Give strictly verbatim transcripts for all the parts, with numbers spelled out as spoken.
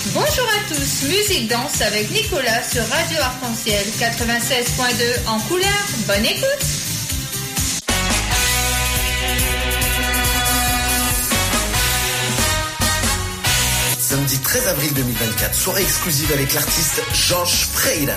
Bonjour à tous, musique danse avec Nicolas sur Radio Arc-en-Ciel quatre-vingt-seize point deux en couleur. Bonne écoute. Samedi treize avril deux mille vingt-quatre, soirée exclusive avec l'artiste Jorge Freire.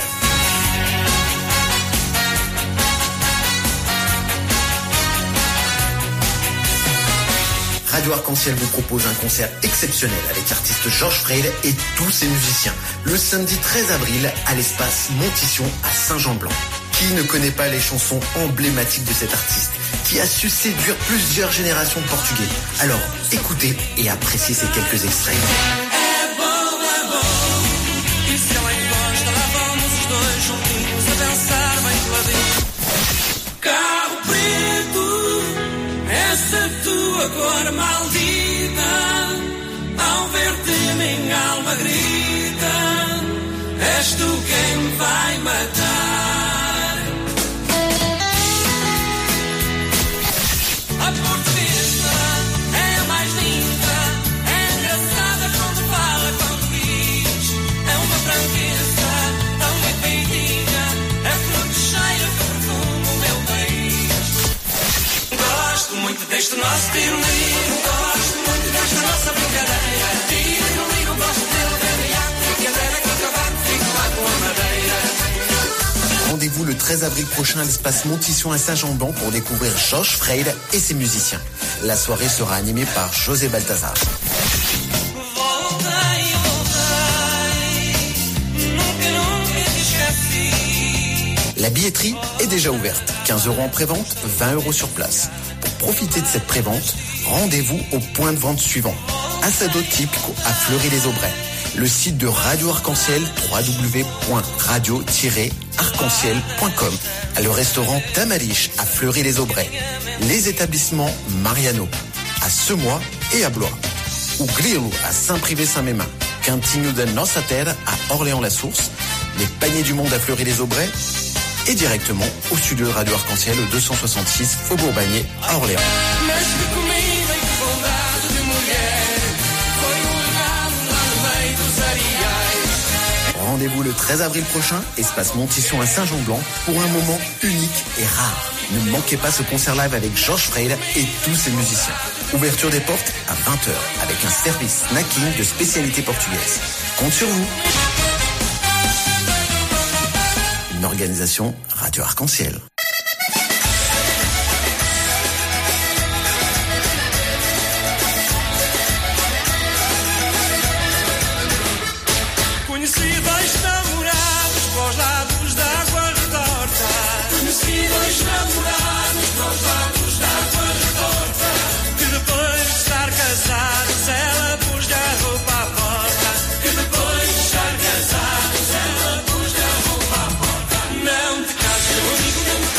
Radio Arc-en-Ciel vous propose un concert exceptionnel avec l'artiste Jorge Freire et tous ses musiciens. Le samedi treize avril à l'espace Montition à Saint-Jean-de-Blanc. Qui ne connaît pas les chansons emblématiques de cet artiste qui a su séduire plusieurs générations de Portugais? Alors, écoutez et appréciez ces quelques extraits. Essa tua cor maldita, ao ver-te minha alma grita, és tu quem me vai matar. A portuguesa é a mais linda, é engraçada quando fala, quando diz, é uma franqueza tão bem feitinha, é flor de cheiro que perfuma o meu país. Gosto muito deste nosso tiro-liro, gosto muito desta nossa brincadeira. Tiro-liro, gosto dele, bebe a brincadeira que o cavalo fica lá com a madeira. Rendez-vous le treize avril prochain à l'espace Montition à Saint-Jean-de-Blanc pour découvrir Jorge Freire et ses musiciens. La soirée sera animée par José Baltazar. La billetterie est déjà ouverte. quinze euros en prévente, vingt euros sur place. Pour profiter de cette prévente, rendez-vous au point de vente suivant. Assado Típico à Fleury-les-Aubrais. Le site de Radio Arc-en-Ciel, w w w point radio tiret arc en ciel point com. Le restaurant Tamariche à Fleury-les-Aubrais. Les établissements Mariano à Semois et à Blois. Ou Grilo à Saint-Privé-Saint-Mémin. Cantinho da Nossa Terra à Orléans-la-Source. Les Paniers du Monde à Fleury-les-Aubrais. Et directement au studio de Radio Arc-en-Ciel au deux cent soixante-six Faubourg Bagné à Orléans. Rendez-vous le treize avril prochain, espace Montition à Saint-Jean-de-Blanc, pour un moment unique et rare. Ne manquez pas ce concert live avec Jorge Freire et tous ses musiciens. Ouverture des portes à vingt heures avec un service snacking de spécialité portugaise. Compte sur vous. Une organisation Radio Arc-en-Ciel. Conheci dois namorados para os lados da água retorta. Conheci dois namorados para os lados da água retorta. Que depois de estar casados ela pôs-lhe a roupa à porta. Que depois de estar casados ela pôs-lhe a roupa à porta. Não te cases, meu amigo, não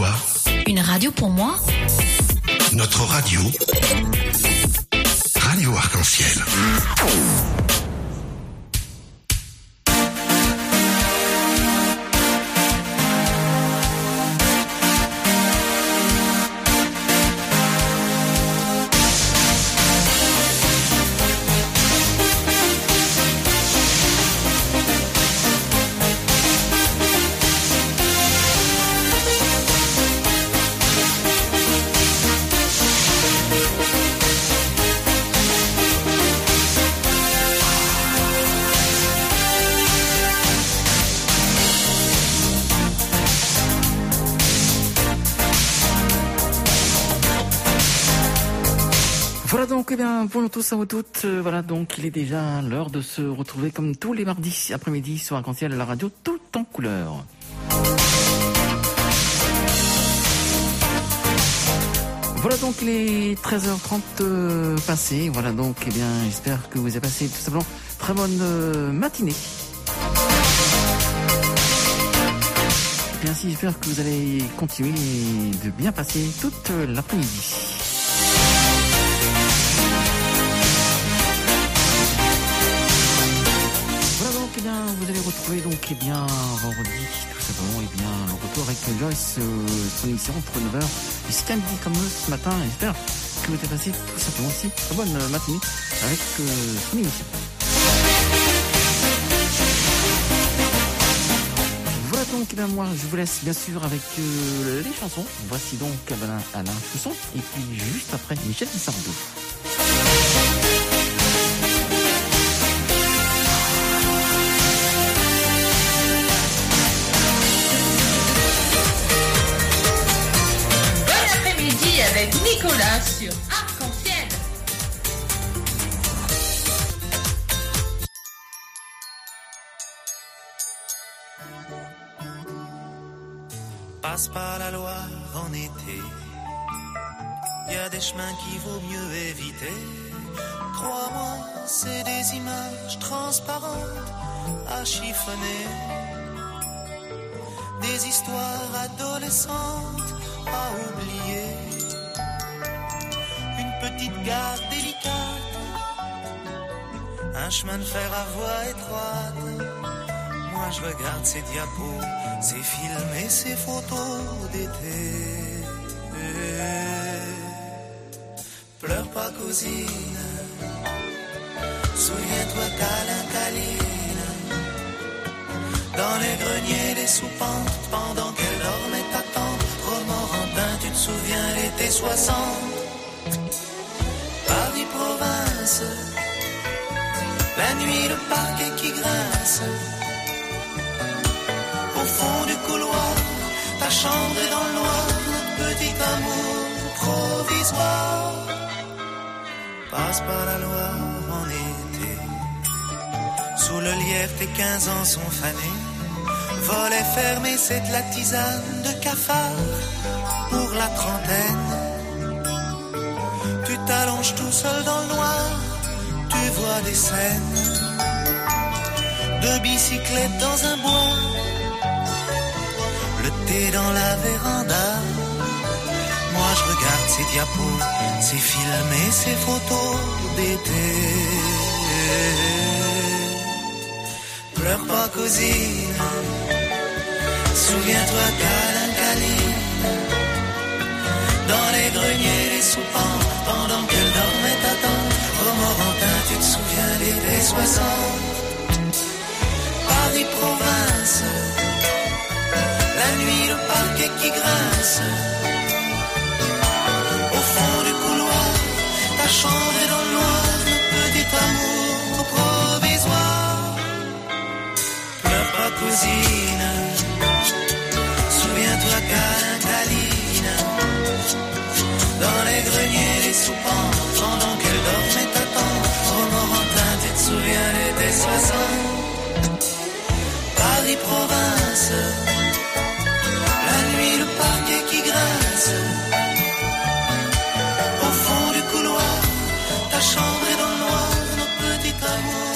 toi. Une radio pour moi. Notre radio. Radio Arc-en-Ciel. Voilà donc, eh bien, bonjour tous à vous toutes. Euh, voilà donc, il est déjà l'heure de se retrouver comme tous les mardis après-midi sur Arc-en-Ciel à la radio, tout en couleur. Voilà donc, il est treize heures trente euh, passé. Voilà donc, eh bien, j'espère que vous avez passé tout simplement très bonne euh, matinée. Et bien ainsi, j'espère que vous allez continuer de bien passer toute l'après-midi. Vous allez retrouver donc eh bien vendredi tout simplement eh bien le retour avec Joyce euh, son émission entre neuf heures jusqu'à midi comme ce matin. J'espère que vous avez passé tout simplement aussi une bonne matinée avec euh, son émission. Voilà donc eh bien moi je vous laisse bien sûr avec euh, les chansons. Voici donc Alain, Alain Chausson et puis juste après Michel Sardou. Avec Nicolas sur Arc-en-Ciel. Passe par la Loire en été, y a des chemins qu'il vaut mieux éviter. Crois-moi, c'est des images transparentes à chiffonner, des histoires adolescentes à oublier. Petite gare délicate, un chemin de fer à voie étroite. Moi je regarde ces diapos, ces films et ces photos d'été. Pleure pas cousine, souviens-toi câlin câline. Dans les greniers, les soupentes, pendant qu'elle dormait ta tante. Romorantin, tu te souviens l'été soixante. Paris-Province, la nuit le parquet qui grince. Au fond du couloir, ta chambre est dans le noir. Notre petit amour provisoire. Passe par la Loire en été. Sous le lierre tes quinze ans sont fanés. Volet fermé, c'est de la tisane de cafard. Pour la trentaine, tu t'allonges tout seul dans le noir, tu vois des scènes de bicyclettes dans un bois, le thé dans la véranda. Moi je regarde ces diapos, ces films et ces photos d'été. Pleure pas cousine, souviens-toi câlin câline. Dans les greniers, les soupentes, pendant qu'elle dormait ta tante. Romorantin, tu te souviens l'été soixante. Paris-Province, la nuit le parquet qui grince. Au fond du couloir, ta chambre est dans le noir. Le petit amour provisoire. Pleure pas cousine, souviens-toi câlin câline. Dans les greniers, les soupents, pendant qu'elle dormait ta tante. Romorantin, tu te souviens l'été soixante. Paris-Province, la nuit le parquet qui grince. Au fond du couloir, ta chambre est dans le noir. Notre petit amour.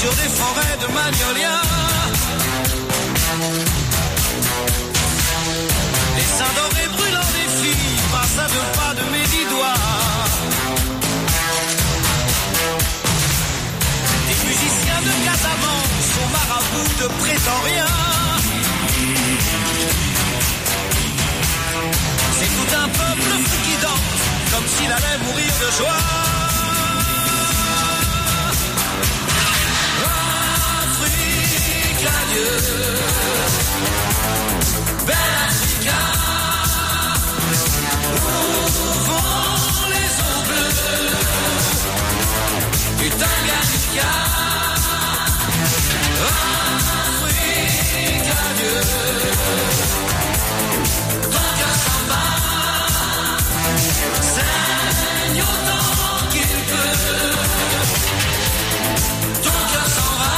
sur des forêts de magnolias. Les seins dorés brûlant des filles passent à deux pas de mes dix doigts. Des musiciens de Casamance aux marabouts de Prétorien. C'est tout un peuple fou qui danse comme s'il allait mourir de joie. Afrique, adieu, belle Africa, où vont les eaux bleues du Tanganyika. Afrique, adieu, ton cœur s'en bat, saigne autant qu'il peut, ton cœur s'en va.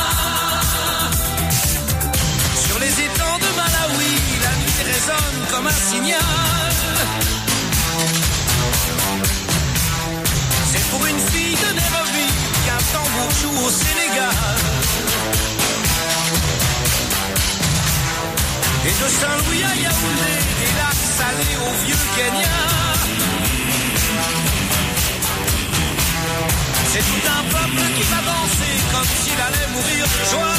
Sur les étangs de Malawi, la nuit résonne comme un signal. C'est pour une fille de Nairobi qu'un tambour joue au Sénégal. Et de Saint-Louis à Yaoundé, des lacs salés au vieux Kenya. C'est tout un peuple qui va danser comme s'il allait mourir de joie.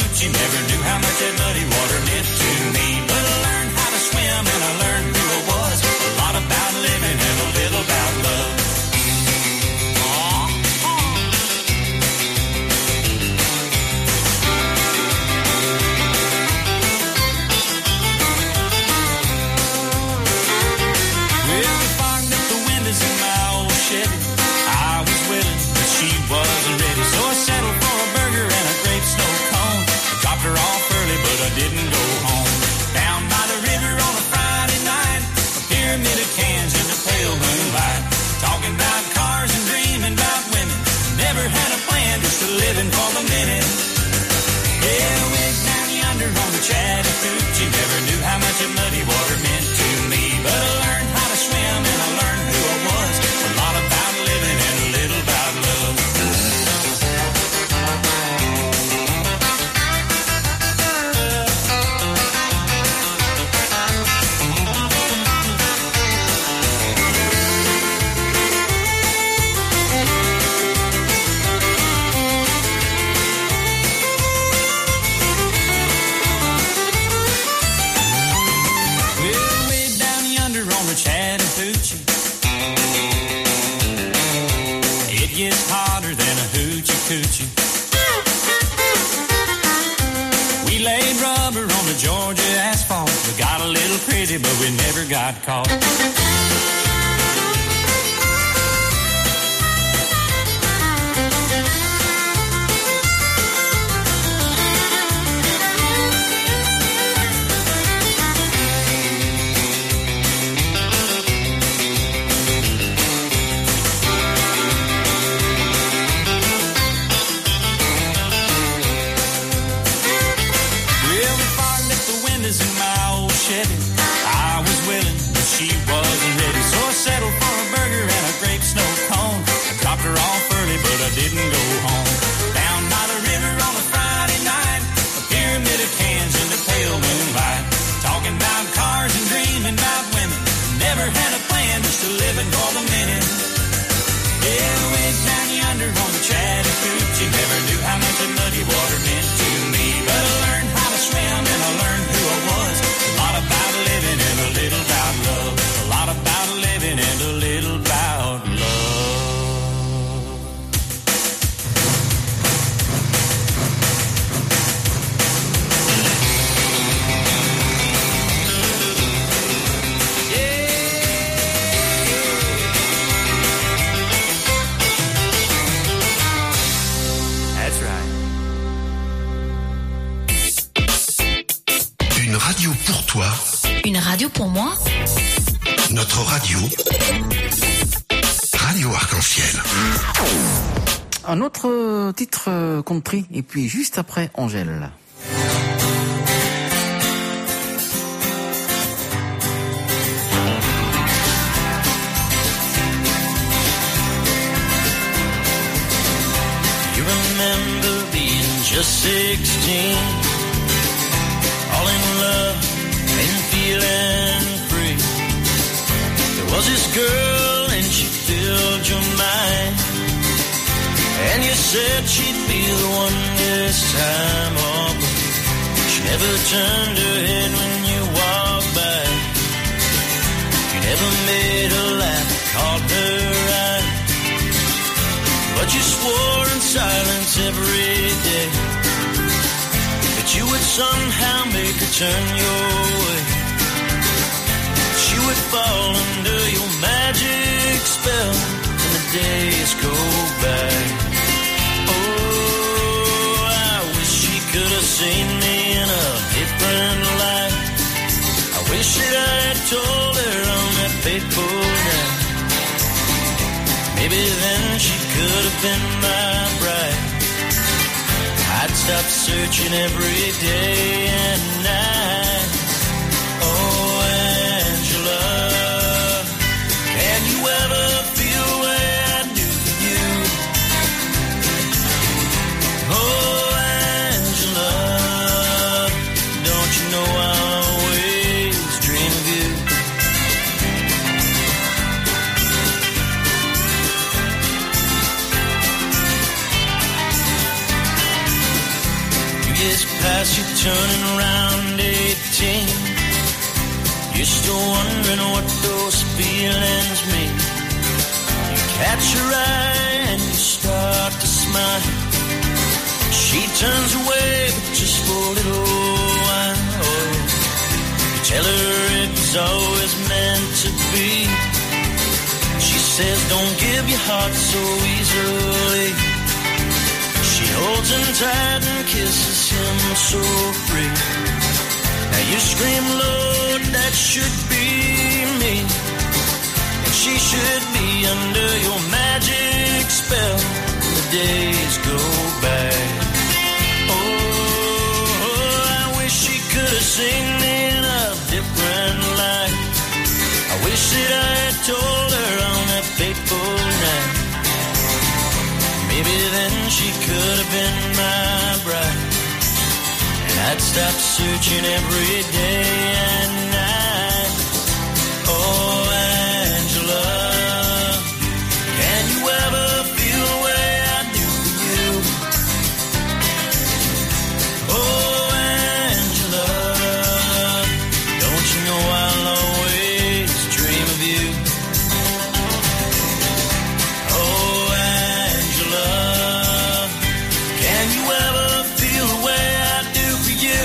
hoochie. Never knew how much that muddy water meant to me. But I learned how to swim and I learned who I was. A lot about living and a little about love. Didn't go home. Down by the river on a Friday night, a pyramid of cans in the pale moonlight. Talking about cars and dreaming about women. Never had a plan, just a living for the minute. Yeah, way down yonder on the Chattahoochee. Never knew how much that muddy water meant to me. But I learned how to swim and I learned who I was. A lot about living and a little about love. We laid rubber on the Georgia asphalt. We got a little crazy, but we never got caught. Didn't go home. Down by the river on a Friday night, a pyramid of cans in the pale moonlight. Talking about cars and dreaming about women. Never had a plan, just a living for the minute. Yeah, way down yonder on the Chattahoochee. Never knew how much that muddy water meant to me. But I learned how to swim and I learned who I was. A lot about living and a little about love. A lot about living and a little about love. Radio pour toi. Une radio pour moi. Notre radio. Radio Arc-en-Ciel. Un autre titre country et puis juste après Angèle. You remember being just sixteen. All in love and feeling free. There was this girl and she filled your mind. And you said she'd be the one this time. Oh, but she never turned her head when you walked by. You never made her laugh, caught her eye. But you swore in silence every day you would somehow make her turn your way. She would fall under your magic spell and the days go by. Oh, I wish she could have seen me in a different light. I wish that I had told her on that fateful night. Maybe then she could have been my bride. I'd stop searching every day and night. Oh, Angela, can you ever feel the way I do for you? Oh, Angela, don't you know I always dream of you? years pass, you're turning around eighteen. You're still wondering what those feelings mean. You catch her eye and you start to smile. She turns away, but just for a little while. Oh, you tell her it was always meant to be. She says, don't give your heart so easily. She holds him tight and kisses him so free. Now you scream, Lord, that should be me. And she should be under your magic spell. The days go by. Oh, I wish she could have seen me in a different light. I wish that I had told her on that fateful night. Maybe then she could have been my bride. And I'd stop searching every day and night. Oh, Angela, can you ever feel the way I do for you? Oh, Angela, don't you know I'll always dream of you? Oh, Angela, can you ever feel the way I do for you?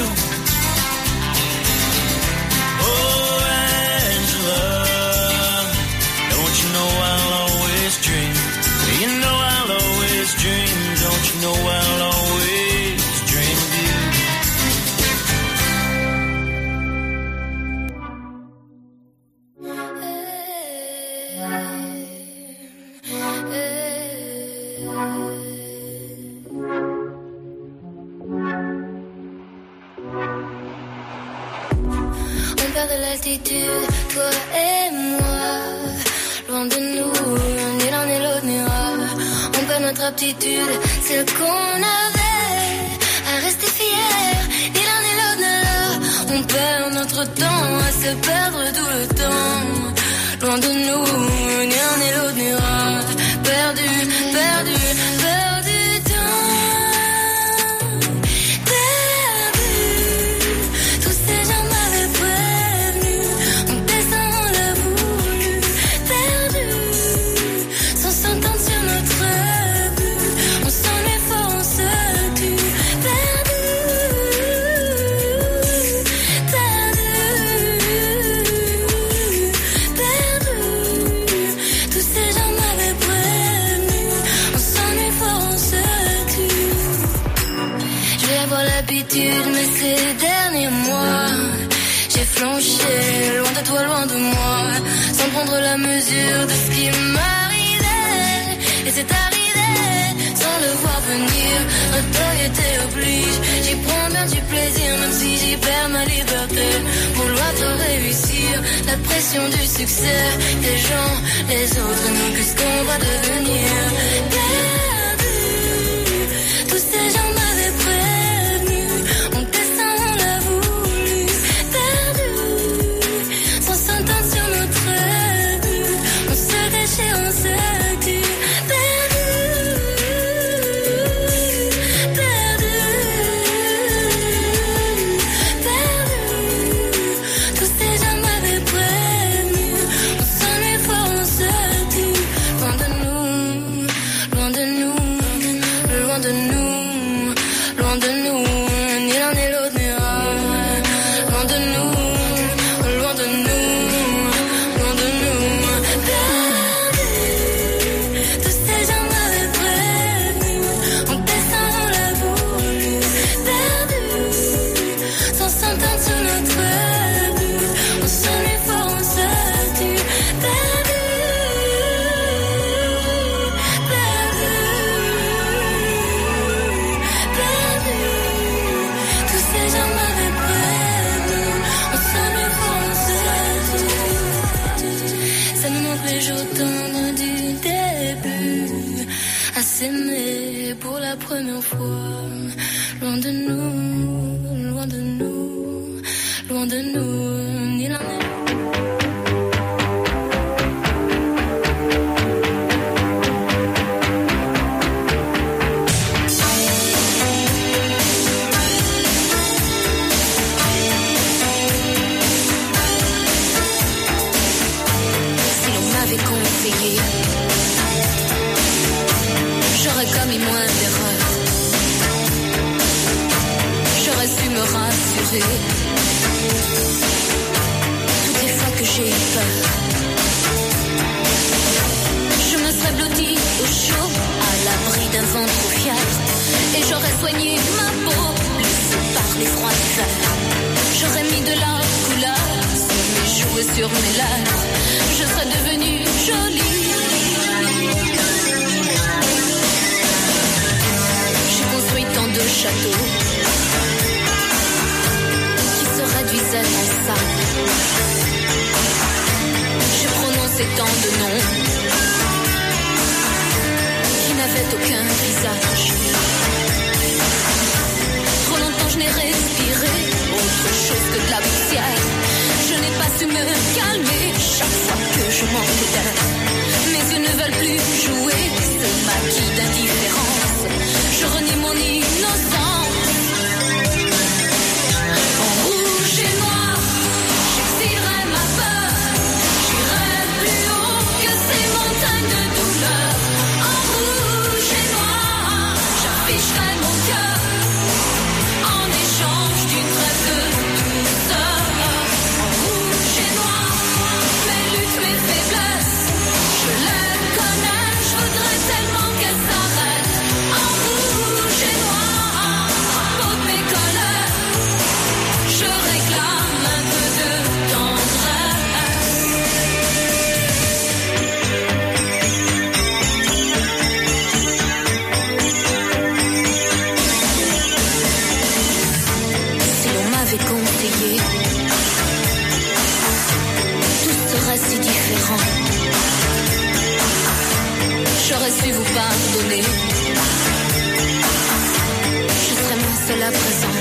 Oh, Angela, don't you know I'll always dream? You know I'll always dream. Don't you know I'll always dream of you? On perd de l'altitude, toi et moi. Loin de nous, ni l'un ni l'autre n'ira. On perd notre aptitude, celle qu'on avait à rester fier. Ni l'un ni l'autre ne l'a. On perd notre temps à se perdre tout le temps. Loin de nous, ni l'un ni l'autre n'ira. Perdu, perdu, perdu temps. Perdu, tous ces gens m'avaient prévenu. On descend, on l'a voulu. Perdu, sans s'entendre sur notre but. On s'ennuie fort, on se tue. Perdu, perdu, perdu. Tous ces gens m'avaient prévenu. On s'ennuie fort, on se tue. Je vais avoir l'habitude, mais ces derniers mois, j'ai flanché, loin de toi, loin de moi, sans prendre la mesure de ce qui m'arrivait. Et c'est arrivé, sans le voir venir, notoriété oblige. J'y prends bien du plaisir, même si j'y perds ma liberté. Vouloir te réussir, la pression du succès, des gens, les autres, nous, qu'est-ce qu'on va devenir? Perdu, tous ces gens m'avaient prévenu. On descend, on l'a voulu. Perdu, sans s'entendre sur notre but. On se déchire, on se tue. Perdu, perdu, perdu. Tous ces gens m'avaient prévenu. On s'ennuie fort, on se tue. Loin de nous, loin de nous, loin de nous, loin de nous, ni l'un ni l'autre n'ira. Loin de nous, loin de nous, loin de nous. Perdu, tous ces gens m'avaient prévenu. On descend, on l'a voulu. Perdu, sans s'entendre sur notre but. On s'ennuie fort, on se tue. Perdu, perdu, perdu. Tous ces gens m'avaient prévenu. On s'ennuie fort, on se tue. Ça nous manque les jours tendres du début, à s'aimer pour la première fois. Loin de nous, loin de nous, loin de nous, ni l'un ni l'autre. rêvé. Toutes les fois que j'ai eu peur, je me serais blottie au chaud, à l'abri d'un vent trop fiable, et j'aurais soigné ma peau, blessée par les froids d'hiver. J'aurais mis de la couleur sur mes joues et sur mes lèvres. Je serais devenue jolie. J'ai construit tant de châteaux qui se réduisaient en sable. J'ai prononcé tant de noms qui n'avaient aucun visage. Trop longtemps je n'ai respiré autre chose que de la poussière. Je n'ai pas su me calmer chaque fois que je manque d'air. Mes yeux ne veulent plus jouer ce maquis d'indifférence. Je renie mon innocence. En rouge et noir, j'exilerai ma peur. J'irai plus haut que ces montagnes de douleur. En rouge et noir, j'afficherai mon cœur en échange d'une trêve de douceur. En rouge et noir, mes luttes, mes faiblesses, je les connais, je voudrais tellement qu'elles s'arrêtent. En rouge et noir, à peau de mes colères, je réclame un peu de Si l'on m'avait conseillé, tout serait si différent. J'aurais su vous pardonner. Je serais moins seule à présent.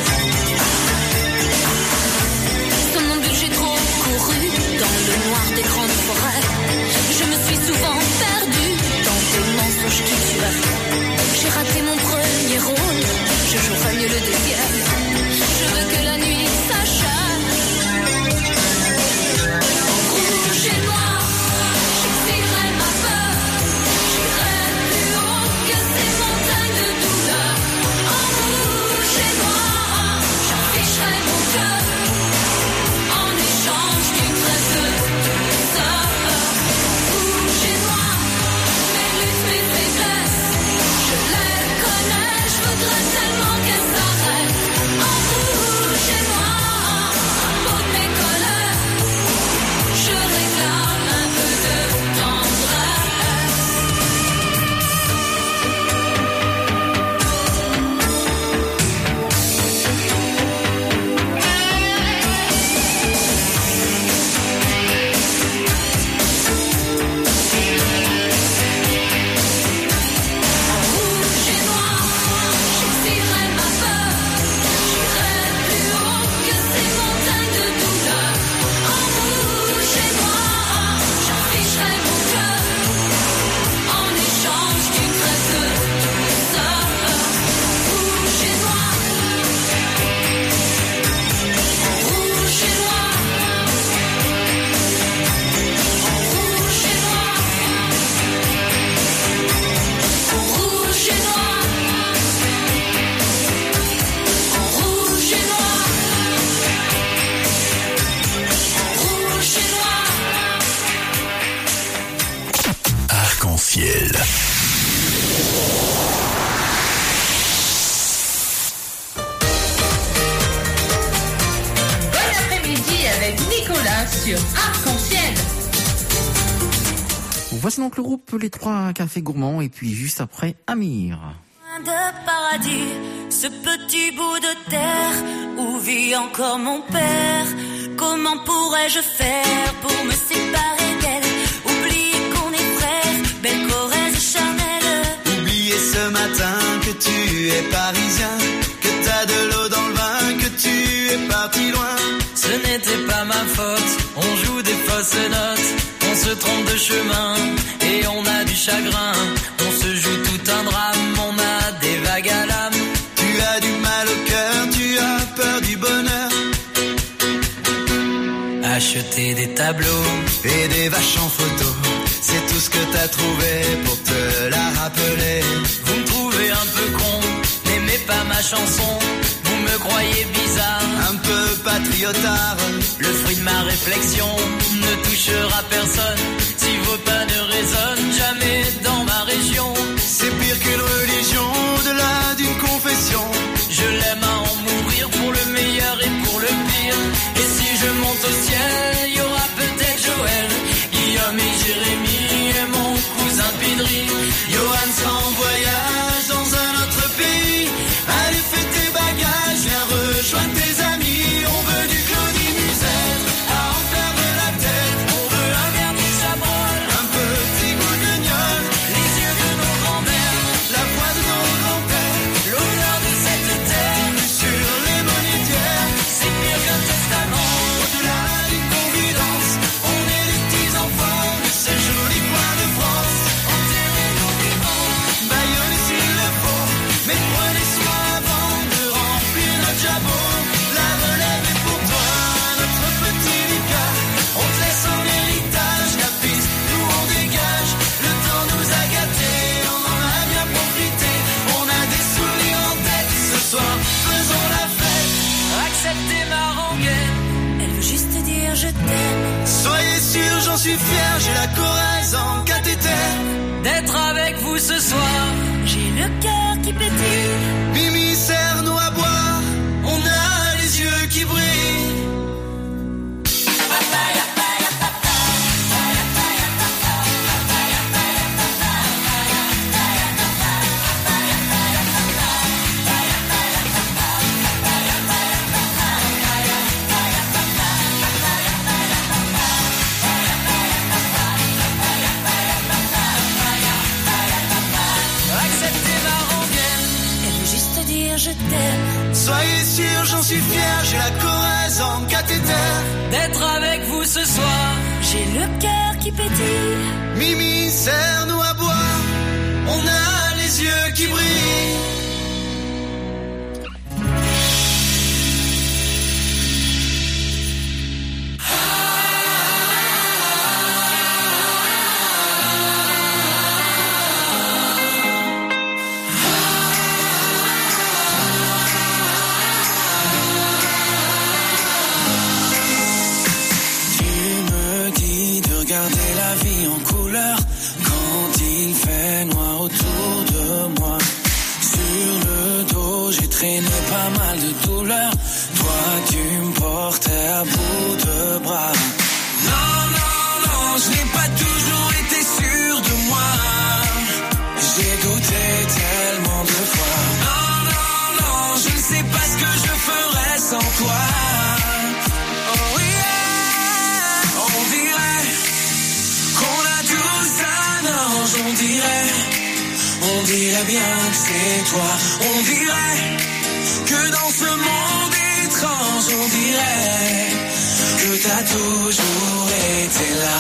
Somnambule, j'ai trop couru dans le noir des grandes forêts. Je me suis souvent perdue dans des mensonges qui tuent. J'ai raté mon premier rôle, je jouerai mieux le deuxième. Je veux que la nuit s'achève. En rouge et noir, j'exilerai ma peur. J'irai plus haut que ces montagnes de douleur. En rouge et noir, j'afficherai mon cœur en échange d'une trêve de douceur. Rouge et noir, mes luttes, mes faiblesses, je les connais, je voudrais tellement qu'elles s'arrêtent. En rouge et noir, à peau de mes colères, je réclame un peu de tendresse. En rouge et noir, j'exilerai ma peur. J'irai plus haut que ces montagnes de douleur. En rouge et noir, j'afficherai mon cœur en échange d'une trêve de douceur. Rouge et noir, en rouge et noir, en rouge et noir, en rouge et noir, en rouge et noir, en rouge et noir. Arc-en-ciel. Bon après-midi avec Nicolas sur Arc-en-Ciel. Voici donc le groupe Les Trois Cafés Gourmands et puis juste après Amir. De paradis, ce petit bout de terre où vit encore mon père. Comment pourrais-je faire pour me séparer d'elle? Oublier qu'on est frères, belle Corrèze charnelle. Oublier ce matin que tu es parisien, que t'as de l'eau dans le vin, que tu es parti loin. Ce n'était pas ma faute, on joue des fausses notes, on se trompe de chemin et on a du chagrin. On se joue tout un drame, on a des vagues à l'âme. Tu as du mal au cœur, tu as peur du bonheur. Acheter des tableaux et des vaches en photo, c'est tout ce que t'as trouvé pour te la rappeler. Vous me trouvez un peu con, n'aimez pas ma chanson, vous me croyez bizarre, un peu patriotard. Le fruit de ma réflexion ne touchera personne si vos pas ne résonnent jamais dans ma région. C'est pire qu'une religion, au-delà d'une confession. Je l'aime à en mourir pour le meilleur et pour le pire. Et si je monte au ciel, il y aura peut-être Joël, Guillaume et Jérémy et mon cousin Pidri. Johan sera en voyage dans un autre pays. Allez, fais tes bagages, viens rejoindre tes amis. On veut du Claudie Musette à en perdre la tête. On veut un verre de Chabrol, un petit goût de gnôle, les yeux de nos grands-mères, la voix de nos grands-pères, l'odeur de cette terre sur les monétières. C'est pire qu'un testament. Au-delà d'une confidence, on est les petits enfants de ces jolis coins de France. Enterrez-nous vivants, baillonnez s'il le faut, mais prenez soin avant de remplir notre jabot. La relève est pour toi, notre petit Lucas. On te laisse en héritage la piste, nous on dégage. Le temps nous a gâtés, on en a bien profité. On a des souvenirs en tête, ce soir faisons la fête. acceptez ma rengaine. Elle veut juste dire je t'aime. Soyez sûrs, j'en suis fier, j'ai la Corrèze en cathéter. D'être avec vous ce soir, J'ai le cœur qui pétille. Mimi, serre-nous à boire, on a les yeux qui brillent. acceptez ma rengaine. Elle veut juste dire je t'aime. Soyez sûrs, j'en suis fier, j'ai la Corrèze en cathéter. D'être avec vous ce soir, J'ai le cœur qui pétille. Mimi, serre-nous à boire, on a les yeux qui brillent. Regarder la vie en couleur quand il fait noir autour de moi. Sur le dos, j'ai traîné pas mal de douleurs. Toi, tu me portais à bout de bras. Non, non, non, je n'ai pas toujours été sûr de moi. J'ai douté tellement de fois. Non, non, non, je ne sais pas ce que je ferais sans toi. Oh yeah, on dirait qu'on a tous un ange, on dirait, on dirait bien que c'est toi. On dirait que dans ce monde étrange, on dirait que t'as toujours été là.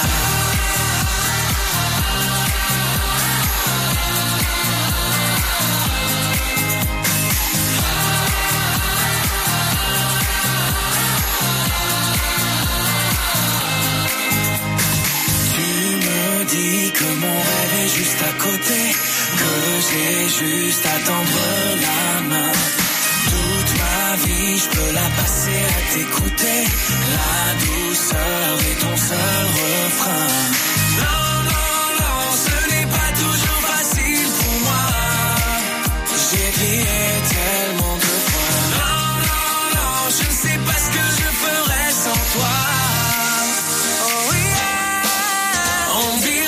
Que mon rêve est juste à côté, que j'ai juste à tendre la main. Toute ma vie, je peux la passer à t'écouter. La douceur est ton seul refrain. Non, non, non, ce n'est pas toujours facile pour moi. J'ai crié tellement de fois. Non, non, non, je ne sais pas ce que je ferais sans toi. Oh yeah, on dirait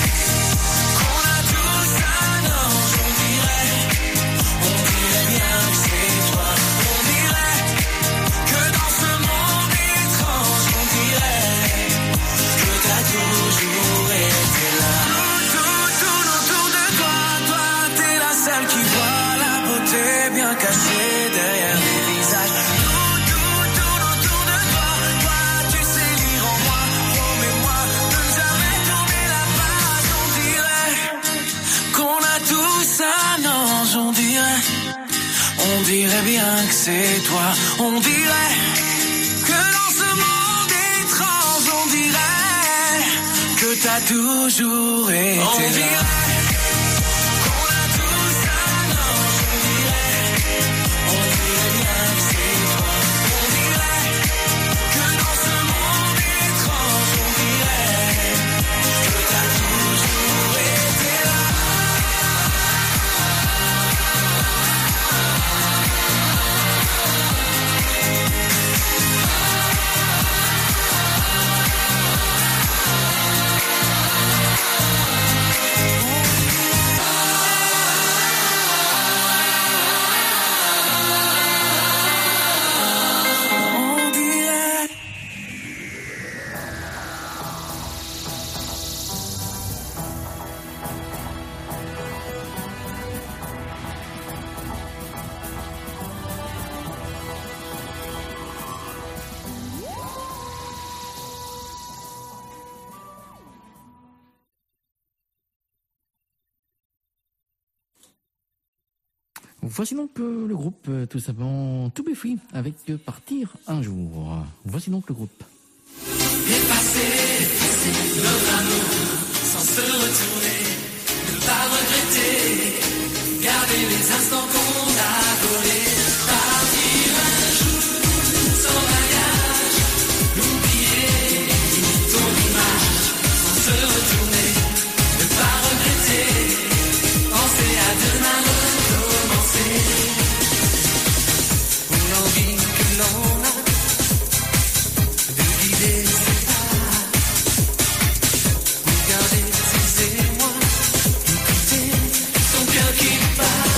caché derrière les visages. Tout, tout, tout autour de toi. Toi, tu sais lire en moi. Promets-moi de ne jamais tourner la page. On dirait qu'on a tous un ange. On dirait, on dirait bien que c'est toi. On dirait que dans ce monde étrange, on dirait que t'as toujours été on là. dirait Voici donc euh, le groupe, euh, tout simplement, To Be Free, avec euh, Partir un jour. Voici donc le groupe. Effacer, effacer notre amour, sans se retourner, ne pas regretter, garder les instants qu'on a volés, partir un jour sans bagage, oublier ton image, sans se retourner, ne pas regretter, penser à demain recommencer, pour l'envie que l'on a de guider ses pas, pour garder ses émois, écouter son cœur qui bat,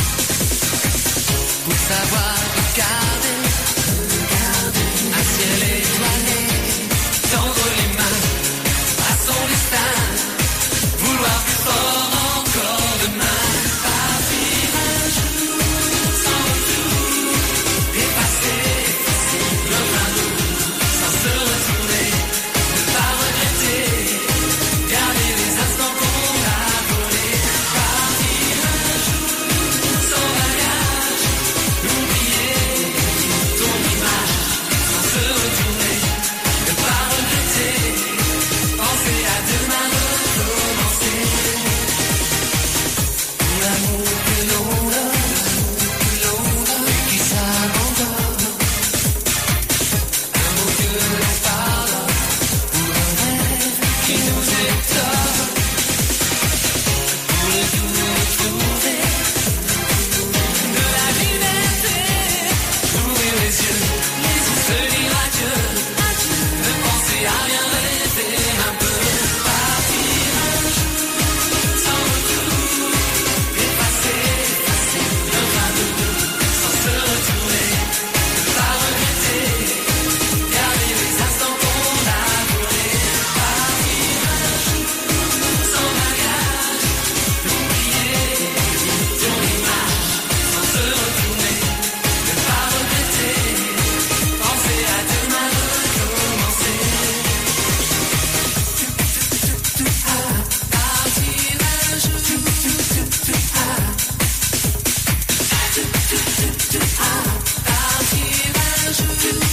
pour savoir regarder, regarder un ciel étoilé, tendre les mains à son destin, vouloir plus fort encore demain, partir un jour sans retour, effacer, effacer notre amour, sans se retourner, ne pas regretter, garder les instants qu'on a volés, partir un jour sans bagage, oublier ton image, sans se retourner, ne pas regretter, penser à demain recommencer, pour l'amour que l'on donne, que l'on donne et qui s'abandonne, un mot que l'on parle, pour un rêve qui nous étonne, pour le doux retrouver de la liberté, ouvrir les yeux, les yeux se dire adieu, ne penser à rien, rêver un peu, partir un jour sans retour, effacer, effacer notre amour, sans se retourner, ne pas regretter, garder les instants qu'on a volés, partir un jour sans bagage, oublier ton image, sans se retourner, ne pas regretter, penser à demain recommencer, partir un jour, partir un jour,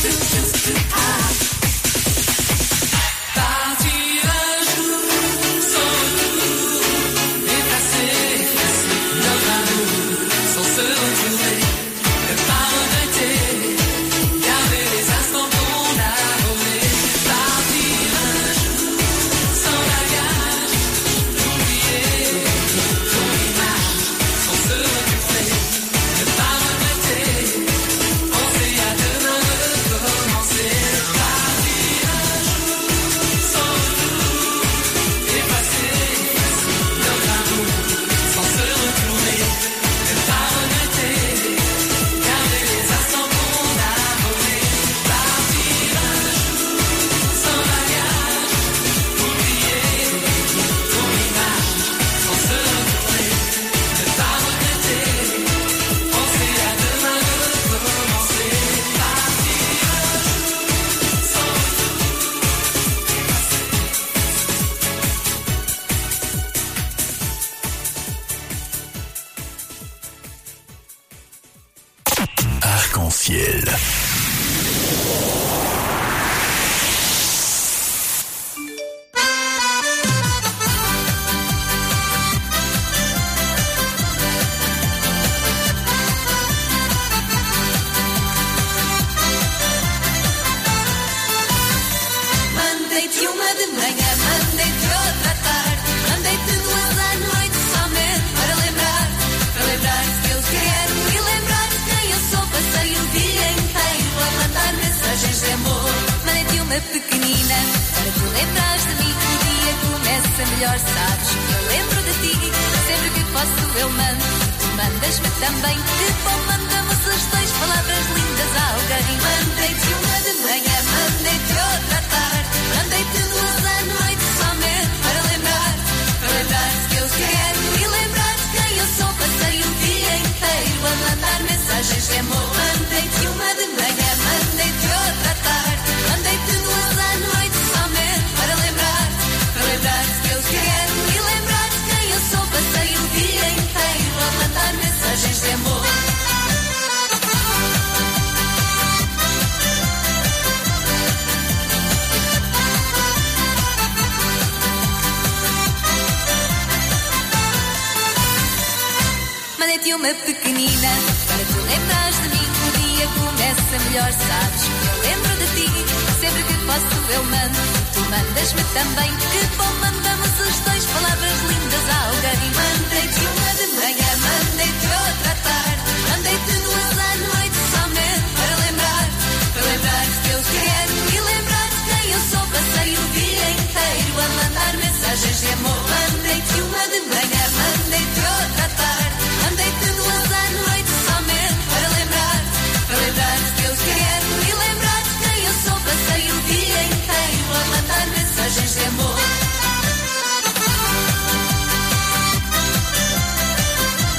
partir un jour sans retour, effacer, effacer notre amour, sans se retourner, ne pas regretter, garder les instants qu'on a volés, partir un jour sans bagage, oublier ton image, sans se retourner, ne pas regretter, penser à demain recommencer, partir un jour sans retour, effacer, effacer notre amour, sans se retourner, ne pas regretter, garder les instants qu'on a volés, partir un jour sans bagage, oublier ton image, sans se retourner, ne pas regretter, penser à demain recommencer, partir un jour sans Arc-en-ciel. Mandei-te uma de manhã, mandei-te outra à tarde, mandei-te duas à noite somente para lembrar, para lembrar-te que eu te quero e lembrar-te quem eu sou. Passei o dia inteiro a mandar mensagens de amor. Mandei-te uma pequenina para te lembrares de mim. O dia começa melhor, sabes que eu lembro de ti. Sempre que posso eu mando, tu mandas-me também. Que bom, mandamos as três palavras lindas a alguém. Mandei-te uma de manhã, mandei-te outra à tarde, mandei-te duas à noite somente para lembrar, para lembrar-te que eu te quero e lembrar-te quem eu sou. Passei o dia inteiro a mandar mensagens de amor. Mandei-te uma de manhã, mandei-te outra à tarde, mandei-te duas à noite somente para lembrar, para lembrar-te que eu te quero e lembrar-te quem eu sou. Passei o dia inteiro a mandar mensagens de amor. uma pequenina. Para tu lembrares de mim, o dia começa melhor. Sabes que eu lembro de ti, sempre que posso eu mando. Tu mandas-me também, que bom, mandamos os dois palavras lindas a alguém. Mandei-te uma de manhã, mandei-te outra à tarde, mandei-te duas à noite somente para lembrar, para lembrar-te que eu quero e lembrar-te quem eu sou. Passei o dia inteiro a mandar mensagens de amor. Mandei-te uma de manhã, mandei-te outra à tarde, mandei-te duas à noite somente para lembrar, para lembrar-te que eu quero e lembrar-te quem eu sou. Passei o dia inteiro a mandar mensagens de amor.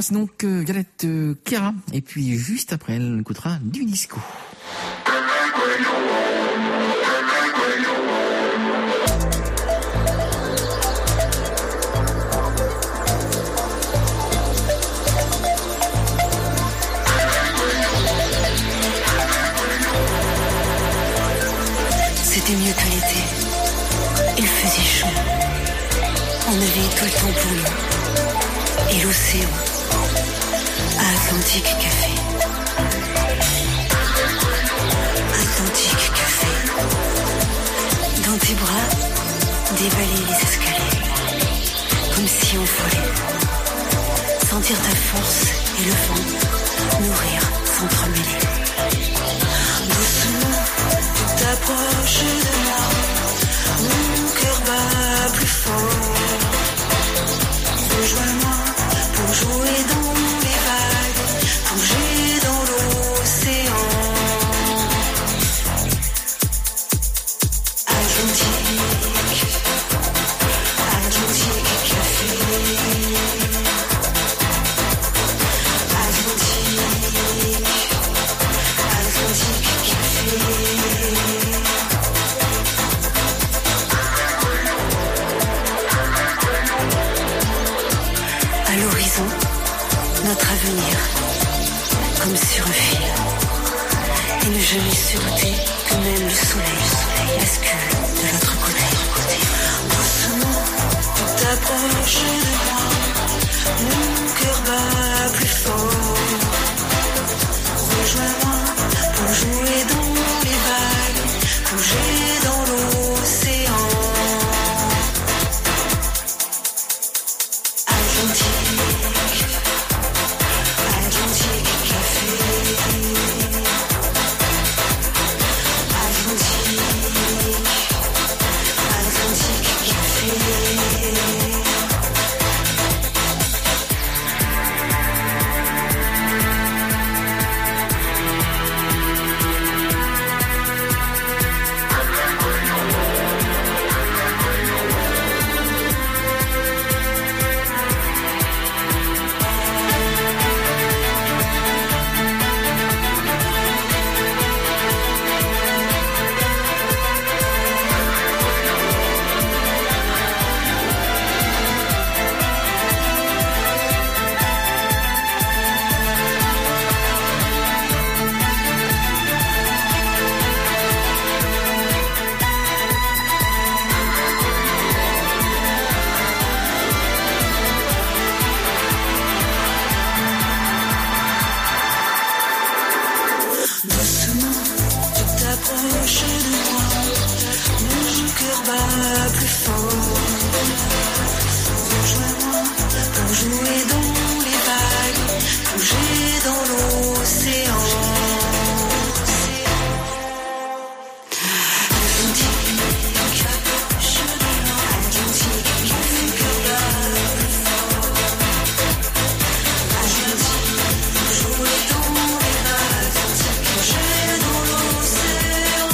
voici donc euh, Galette euh, Chiara. Et puis juste après, elle écoutera du disco. C'était mieux que l'été. Il faisait chaud. On avait tout le temps pour nous. Et l'océan. À Atlantique Café. Atlantique Café. Dans tes bras, dévaler les escaliers. Comme si on volait. Sentir ta force et le vent. Nourrir, s'entremêler. Doucement, tu t'approches de moi. Mon cœur bat plus fort. Rejoins-moi pour jouer dans les vagues, plonger dans l'océan. Atlantique, Atlantique Café. Atlantique, Atlantique Café. À l'horizon, notre avenir, comme sur un fil. Et ne jamais se douter que même le soleil bascule de l'autre côté. Doucement, tu t'approches de moi. Mon cœur bat plus fort. Rejoins-moi pour jouer dans les vagues, plonger dans l'océan. Atlantique, Atlantique Café. Atlantique, Atlantique Café. Doucement, tu t'approches de moi. Mon cœur bat plus fort. Rejoins-moi pour jouer dans les vagues, plonger dans l'océan. Atlantique, approche de moi. Atlantique, mon cœur bat plus fort. Atlantique, jouer dans les vagues, plonger dans l'océan.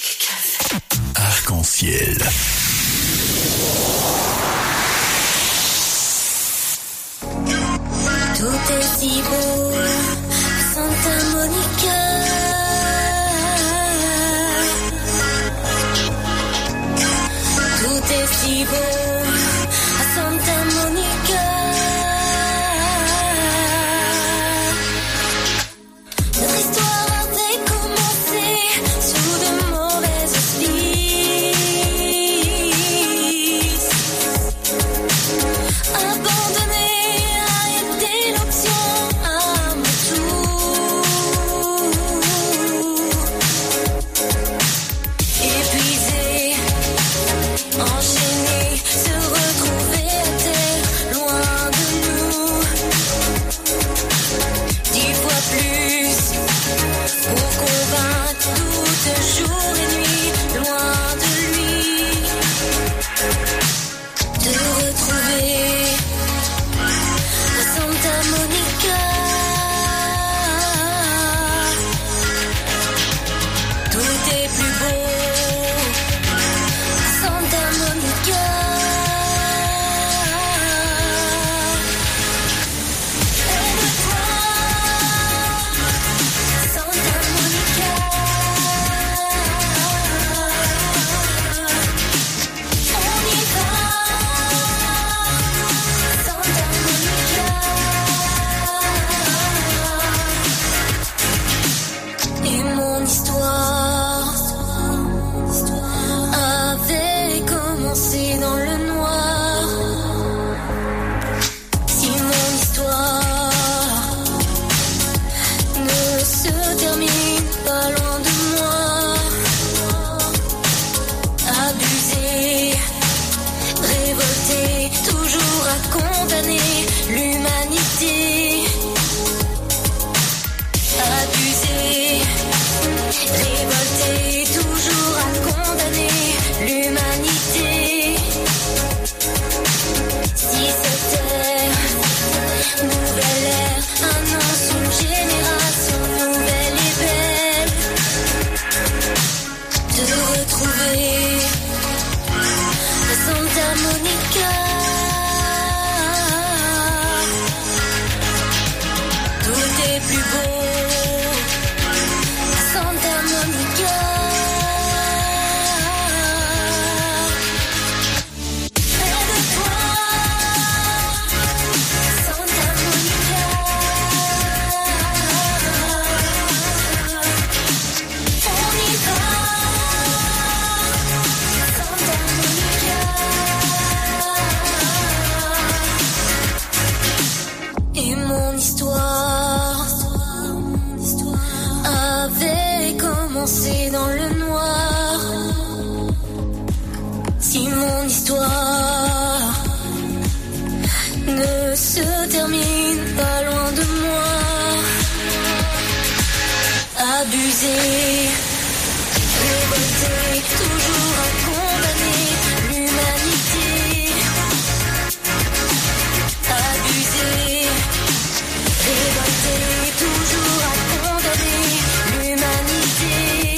Arc-en-ciel. termine pas loin de moi. Abusé, révolté, toujours à condamner l'humanité. Abusé, révolté, toujours à condamner l'humanité.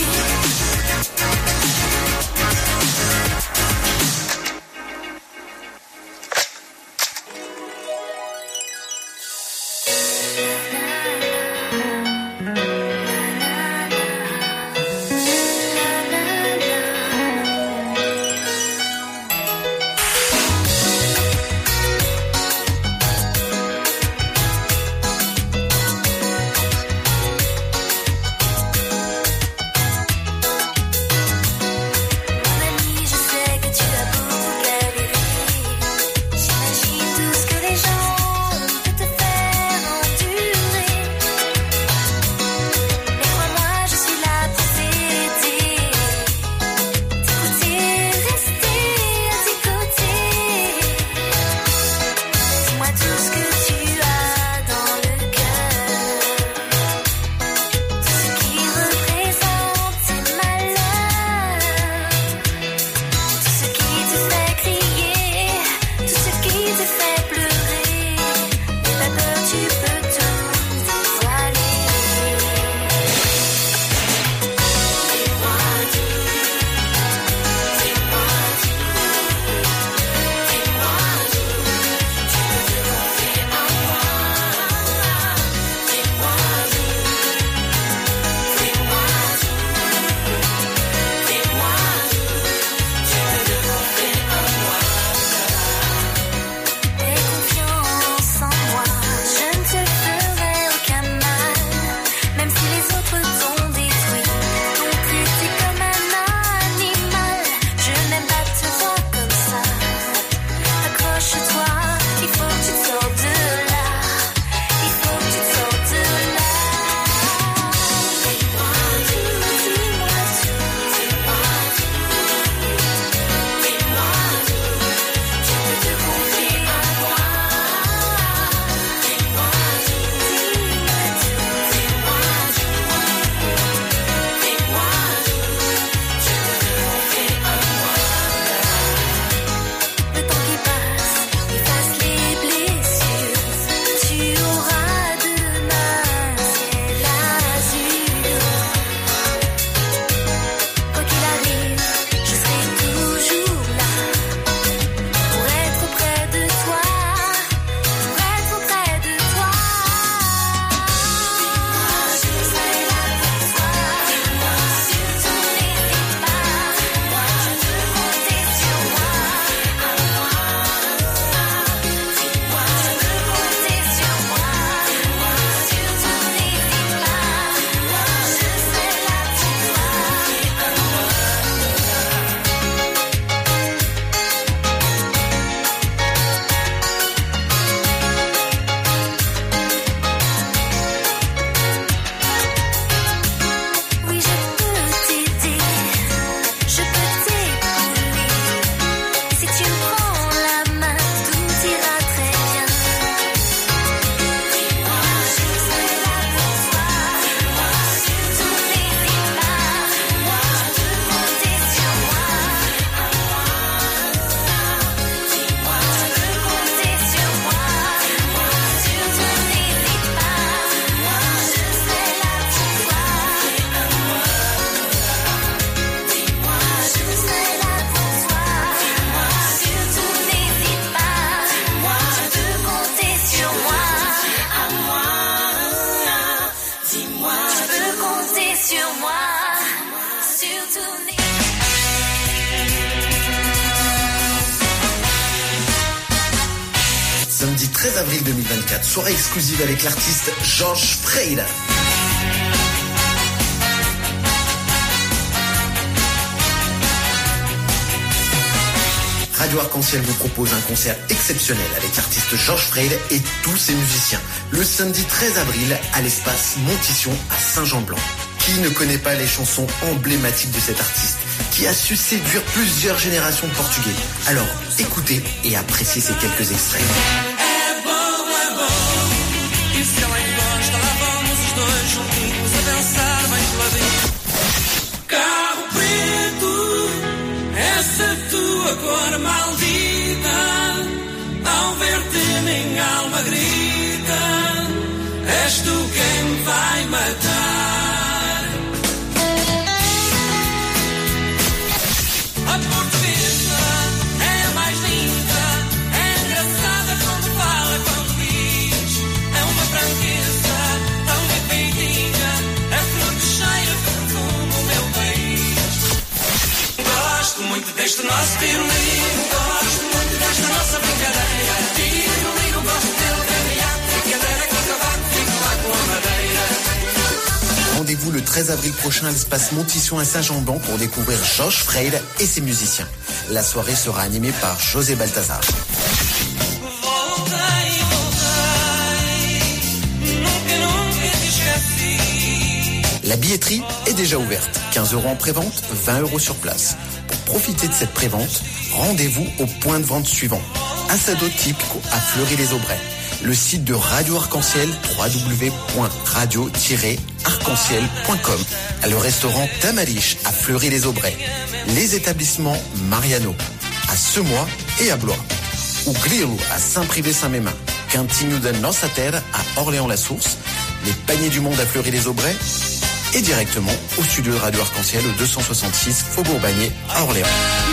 Samedi treize avril deux mille vingt-quatre, soirée exclusive avec l'artiste Jorge Freire. Radio Arc-en-Ciel vous propose un concert exceptionnel avec l'artiste Jorge Freire et tous ses musiciens. Le samedi treize avril à l'espace Montition à Saint-Jean-de-Blanc. Qui ne connaît pas les chansons emblématiques de cet artiste qui a su séduire plusieurs générations de Portugais? Alors, écoutez et appréciez ces quelques extraits. É bom, é bom. E se ela encosta, lá vamos os dois juntinhos a dançar bem geladinho. Carro preto, essa tua cor maldita, ao ver-te minha alma grita, és tu quem me vai matar. A portuguesa é a mais linda, é engraçada quando fala, quando diz, é uma franqueza tão bem feitinha, é flor que cheira de perfume o meu país. Gosto muito deste nosso tiro-liro, gosto muito desta nossa brincadeira. Tiro-liro, gosto dele, brincadeira, brincadeira com o cavaco, fico lá com a madeira. Rendez-vous le treize avril prochain à l'espace Montisson à Saint-Jean-de-Blanc pour découvrir Georges Freil et ses musiciens. La soirée sera animée par José Balthazar. La billetterie est déjà ouverte. quinze euros en prévente, vingt euros sur place. Pour profiter de cette prévente, rendez-vous au point de vente suivant. Assado Típico à Fleury-les-Aubrais. Le site de Radio Arc-en-Ciel, w w w point radio tiret arc-en-ciel point com. Le restaurant Tamariche à Fleury-les-Aubrais. Les établissements Mariano à Semois et à Blois. Ou Grilo à Saint-Privé-Saint-Mémin. Cantinho da Nossa Terra à Orléans-la-Source. Les Paniers du Monde à Fleury-les-Aubrais. Et directement au studio de Radio Arc-en-Ciel au deux cent soixante-six Faubourg Bagné à Orléans.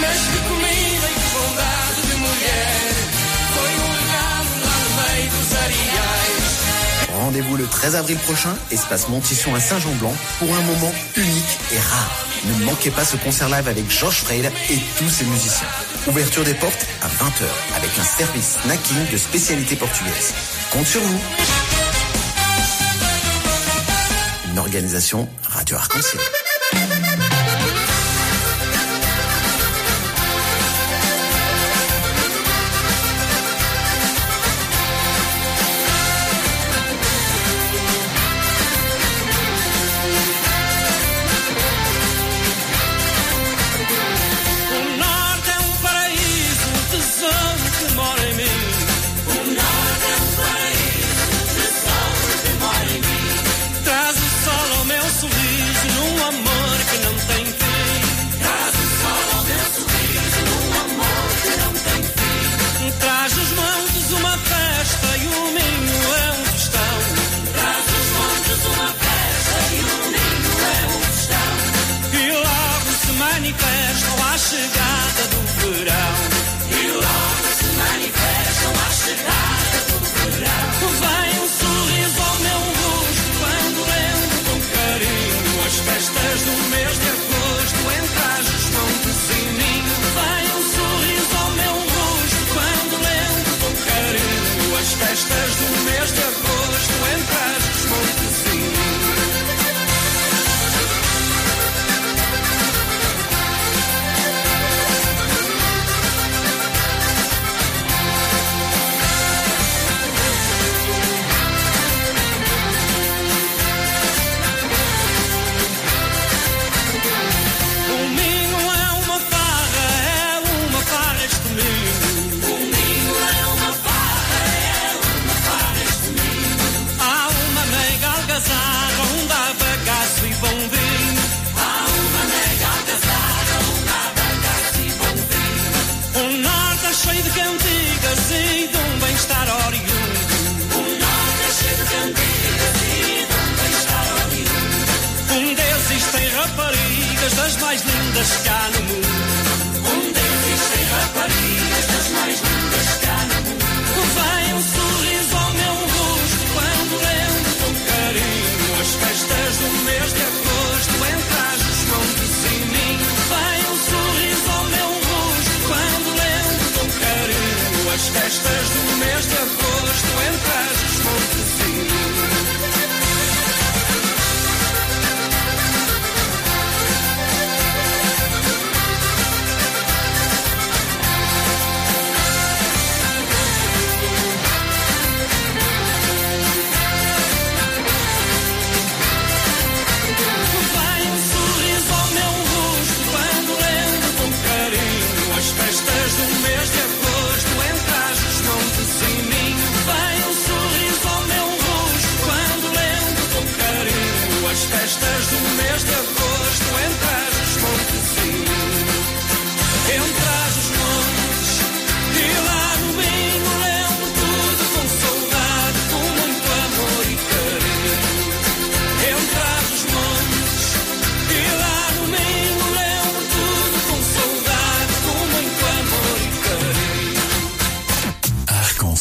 Rendez-vous le treize avril prochain, espace Montisson à Saint-Jean-de-Blanc, pour un moment unique et rare. Ne manquez pas ce concert live avec Georges Freil et tous ses musiciens. Ouverture des portes à vingt heures avec un service snacking de spécialité portugaise. Compte sur vous. Une organisation Radio Arc-en-Ciel. Chegada do verão, e logo se manifestam à chegada do verão. Vem um sorriso ao meu rosto quando lembro com carinho as festas do mês de agosto em Trás-os Montes e Minho. Vem um sorriso ao meu rosto quando lembro com carinho as festas do mês de agosto em Trás-os Montes e Minho. Cheio de cantigas e de um bem-estar oriundo. O norte é cheio de cantigas e de um bem-estar oriundo. Onde existem raparigas das mais lindas que há no mundo. Onde existem raparigas das mais lindas que há no mundo. Vem um sorriso ao meu rosto quando lembro com carinho as festas do mês de agosto em Trás-os Montes e Minho. Vem um sorriso ao meu rosto quando lembro com carinho as festas do mês de agosto em Trás-os Montes e Minho.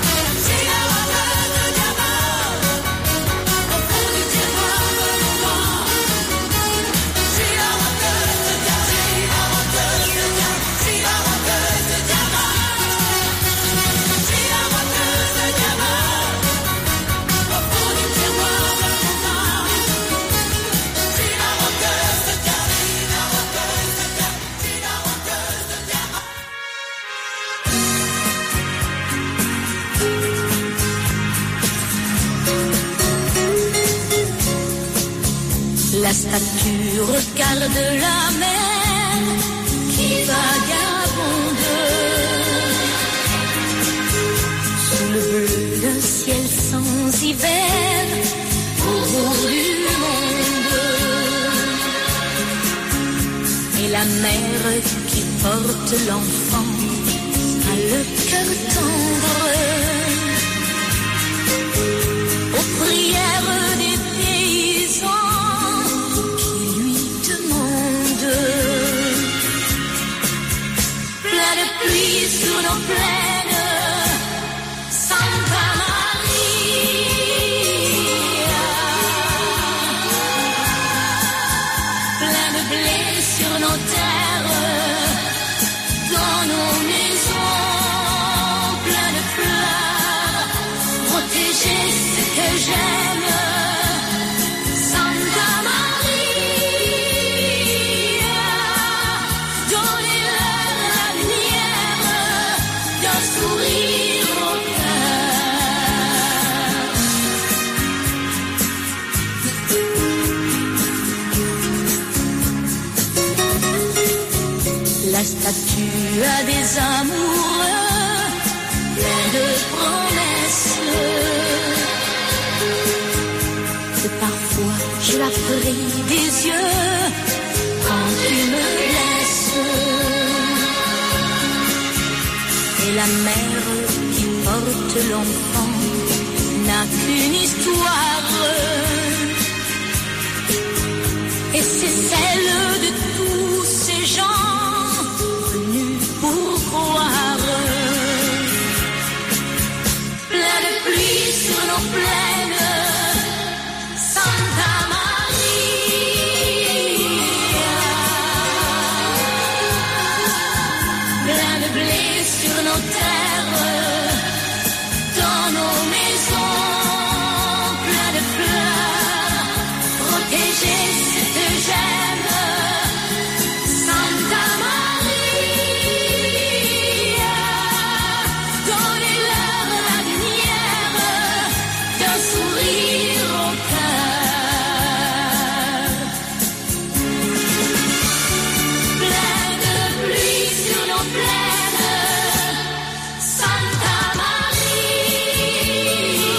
La statue regarde la mer qui vagabonde sous le bleu d'un ciel sans hiver au bout du monde. Et la mère qui porte l'enfant a le cœur tendre aux prières des paysans. Pluie sur nos plaines, Santa Maria, plein de blé. sur nos terres, dans nos maisons pleines de fleurs, protéger ce que j'aime. Santa Maria, donnez-leur la lumière d'un sourire au La statue a des amoureux, plein de promesses. Et parfois je la prie des yeux quand tu me laisses. Et la mère qui porte l'enfant n'a qu'une histoire. Et c'est celle de tous ces gens pour croire. Plein de pluie sur nos plaines, Santa Maria. Plein de blé sur nos terres, dans nos maisons, plein de fleurs, protéger ce que j'aime. Santa Maria, donnez-leur la lumière d'un sourire au cœur. Plein de pluie sur nos plaines, Santa Maria.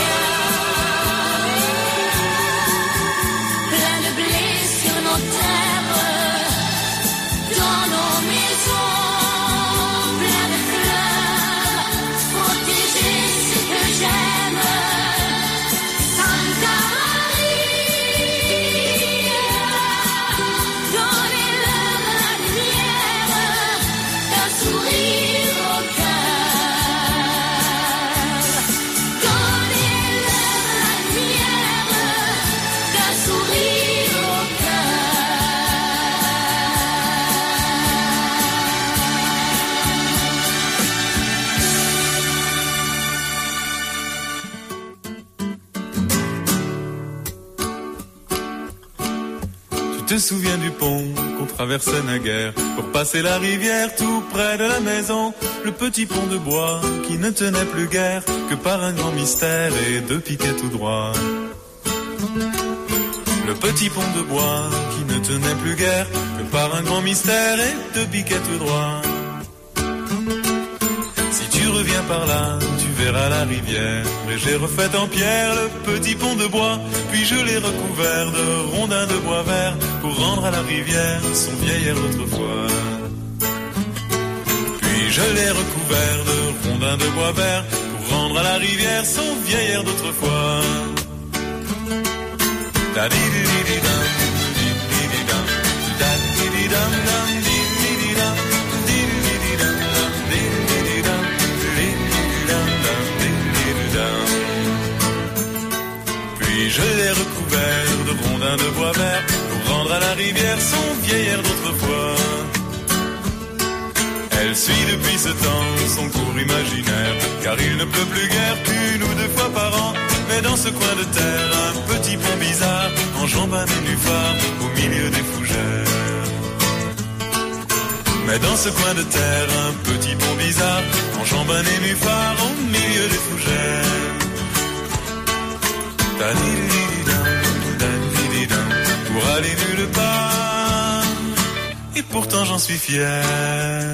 Plein de blé sur nos terres, dans nos maisons, plein de fleurs, protéger ce que j'aime. Santa Maria, donnez-leur la lumière d'un sourire au cœur. Donnez-leur la lumière d'un sourire au Tu te souviens du pont qu'on traversait naguère pour passer la rivière tout près de la maison, le petit pont de bois qui ne tenait plus guère que par un grand mystère et deux piquets tout droit. Le petit pont de bois qui ne tenait plus guère que par un grand mystère et deux piquets tout droit. Si tu reviens par là, tu verras la rivière. Mais j'ai refait en pierre le petit pont de bois, puis je l'ai recouvert de rondins de bois vert pour rendre à la rivière son vieil air d'autrefois. Puis je l'ai recouvert de rondins de bois vert pour rendre à la rivière son vieil air d'autrefois. Da-di-di-di-di-dam, di-di-di-dam, da-di-di-dam, dam, di-di-di-dam, di-di-di-dam, di-di-di-dam, di-di-di-dam, di-di-di-dam. Puis je l'ai recouvert de rondins de bois vert pour rendre à la rivière son vieil air d'autrefois. Elle suit depuis ce temps son cours imaginaire, car il ne pleut plus guère qu'une ou deux fois par an. Mais dans ce coin de terre, un petit pont bizarre enjambe un nénuphar au milieu des fougères. Mais dans ce coin de terre, un petit pont bizarre enjambe un nénuphar au milieu des fougères. Ta-di-di-di-dam, ta-di-di-di-dam, pour aller nulle part, et pourtant j'en suis fier.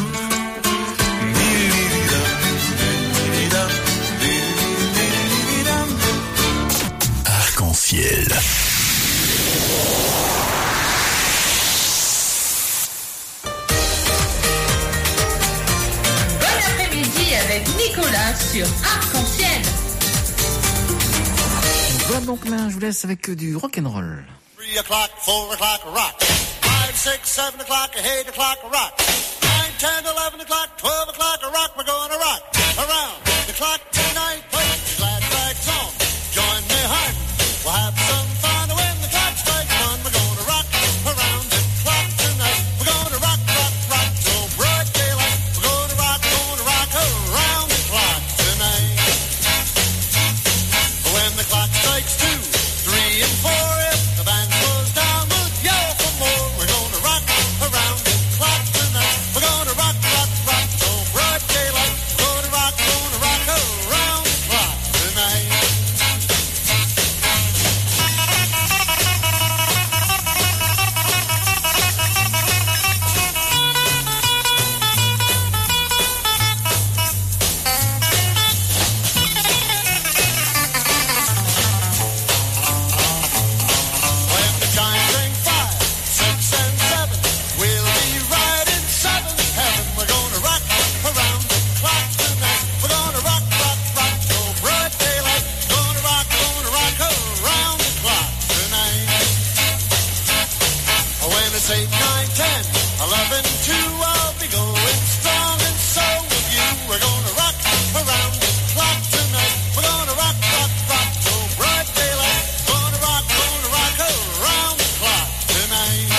Arc-en-ciel. Bon après-midi avec Nicolas sur Arc-en-ciel. Voilà donc là, je vous laisse avec du rock'n'roll. three o'clock, four o'clock, rock. five, six, seven o'clock, eight o'clock, rock. nine, ten, eleven o'clock, twelve o'clock, rock. We're gonna rock around the clock tonight. Put your glad rags on. Join me hard. We'll have some fun when the clock strikes one. We're gonna rock around the eight, nine, ten, eleven, two, I'll be going strong and so will you. We're gonna rock around the clock tonight. We're gonna rock, rock, rock till bright daylight. Gonna rock, gonna rock around the clock tonight.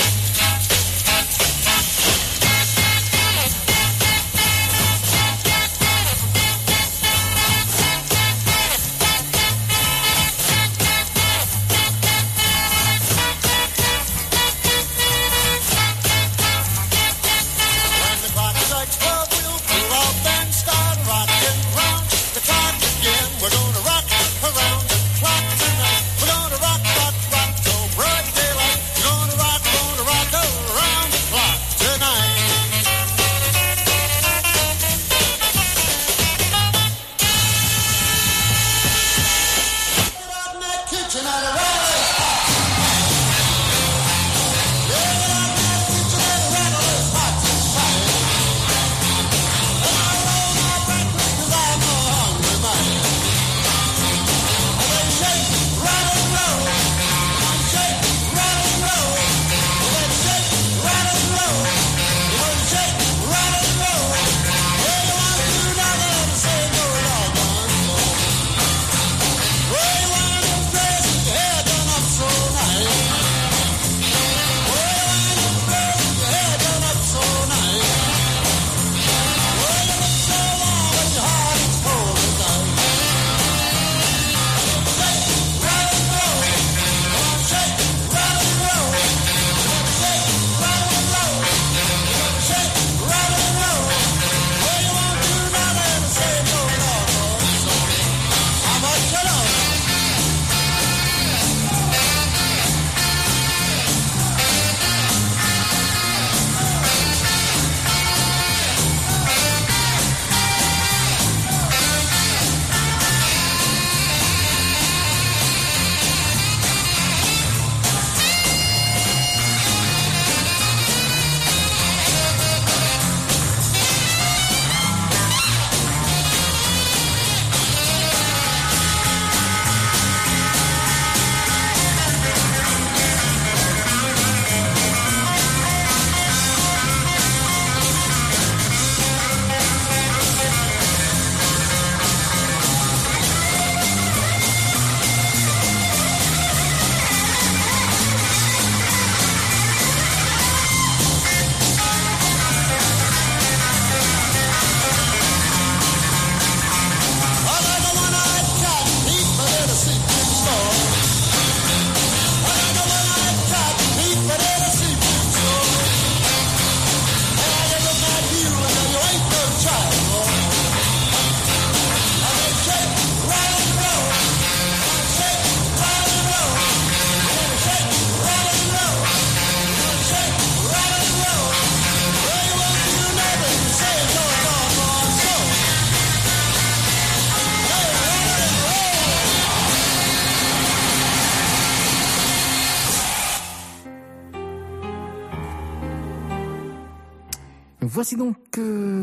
Voici donc euh,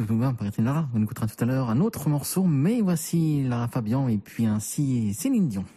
on écoutera tout à l'heure un autre morceau, mais voici Lara Fabian et puis ainsi Céline Dion.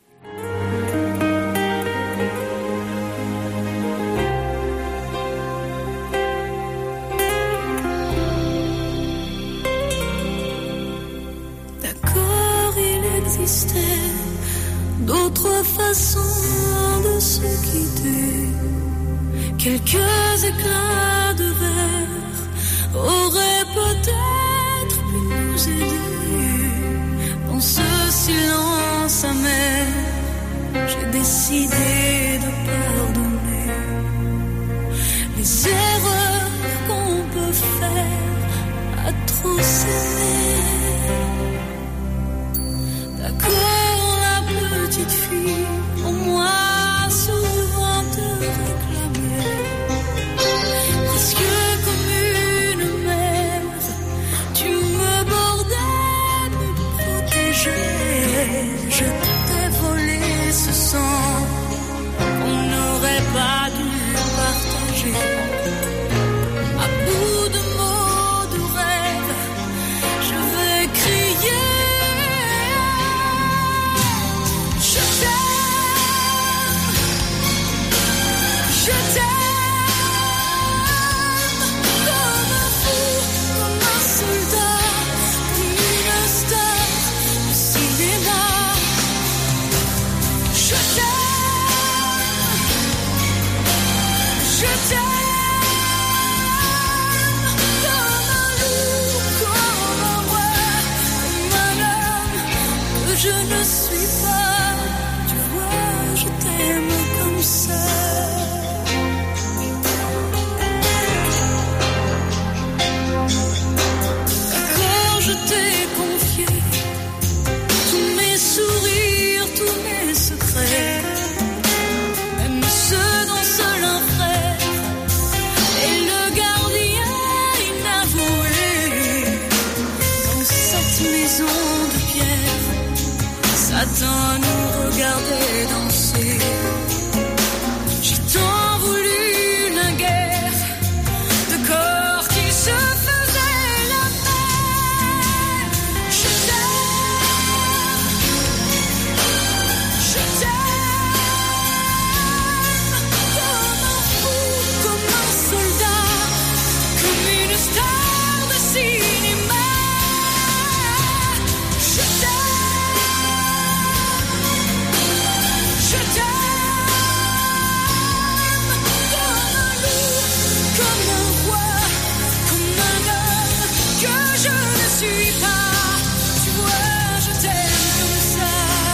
D'accord, il existait d'autres façons de se quitter. Quelques éclats de verre auraient peut-être pu nous aider. Dans ce silence amer, j'ai décidé de pardonner les erreurs qu'on peut faire à trop s'aimer. D'accord, la petite fille, au moins souvent te réclamait, presque comme une mère, tu me bordais, me protégeais. Je t'ai volé ce sang qu'on n'aurait pas dû partager. À bout de mots, de rêves, je vais crier. Je t'aime, s'attend à nous regarder danser. J'ai tant voulu la guerre de corps qui se faisaient la paix. Je t'aime, je t'aime comme un fou, comme un soldat, comme une star de cinéma. Je t'aime, je t'aime comme un loup, comme un roi, comme un homme que je ne suis pas. Tu vois, je t'aime comme ça.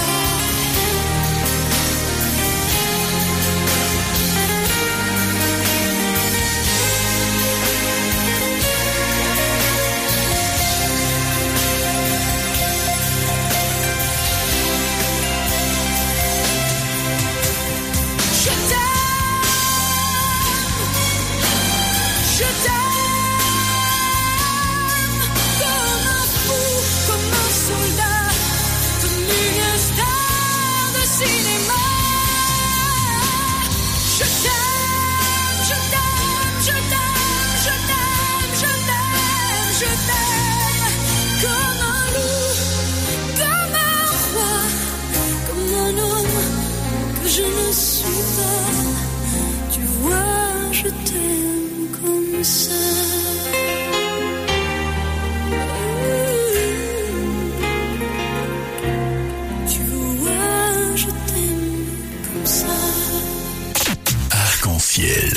Je t'aime, je t'aime comme un fou, comme un soldat, comme une star de cinéma. Je t'aime, je t'aime, je t'aime, je t'aime, je t'aime, je t'aime comme un loup, comme un roi, comme un homme que je ne suis pas. Tu vois, je t'aime comme ça. Tu vois, je t'aime comme ça. Arc-en-ciel.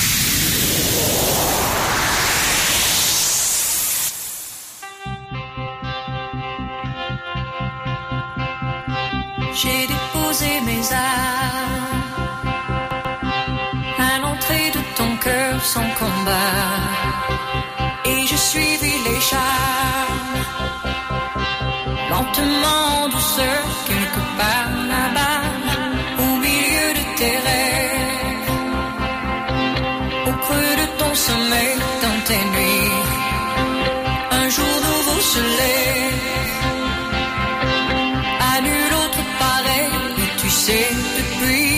J'ai déposé mes armes à l'entrée de ton cœur sans combat, et je suivis les charmes lentement en douceur quelque part là-bas au milieu de tes rêves, au creux de ton sommeil, dans tes nuits. Un jour nouveau se lève, à nul autre pareil, et tu sais depuis.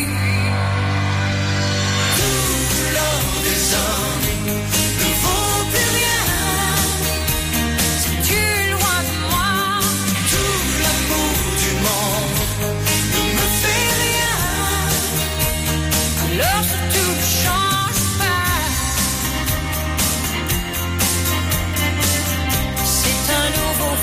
Tout l'or des hommes ne vaut plus rien Si tu es loin de moi, Tout l'amour du monde ne me fait rien. alors que tout ne change pas. C'est un nouveau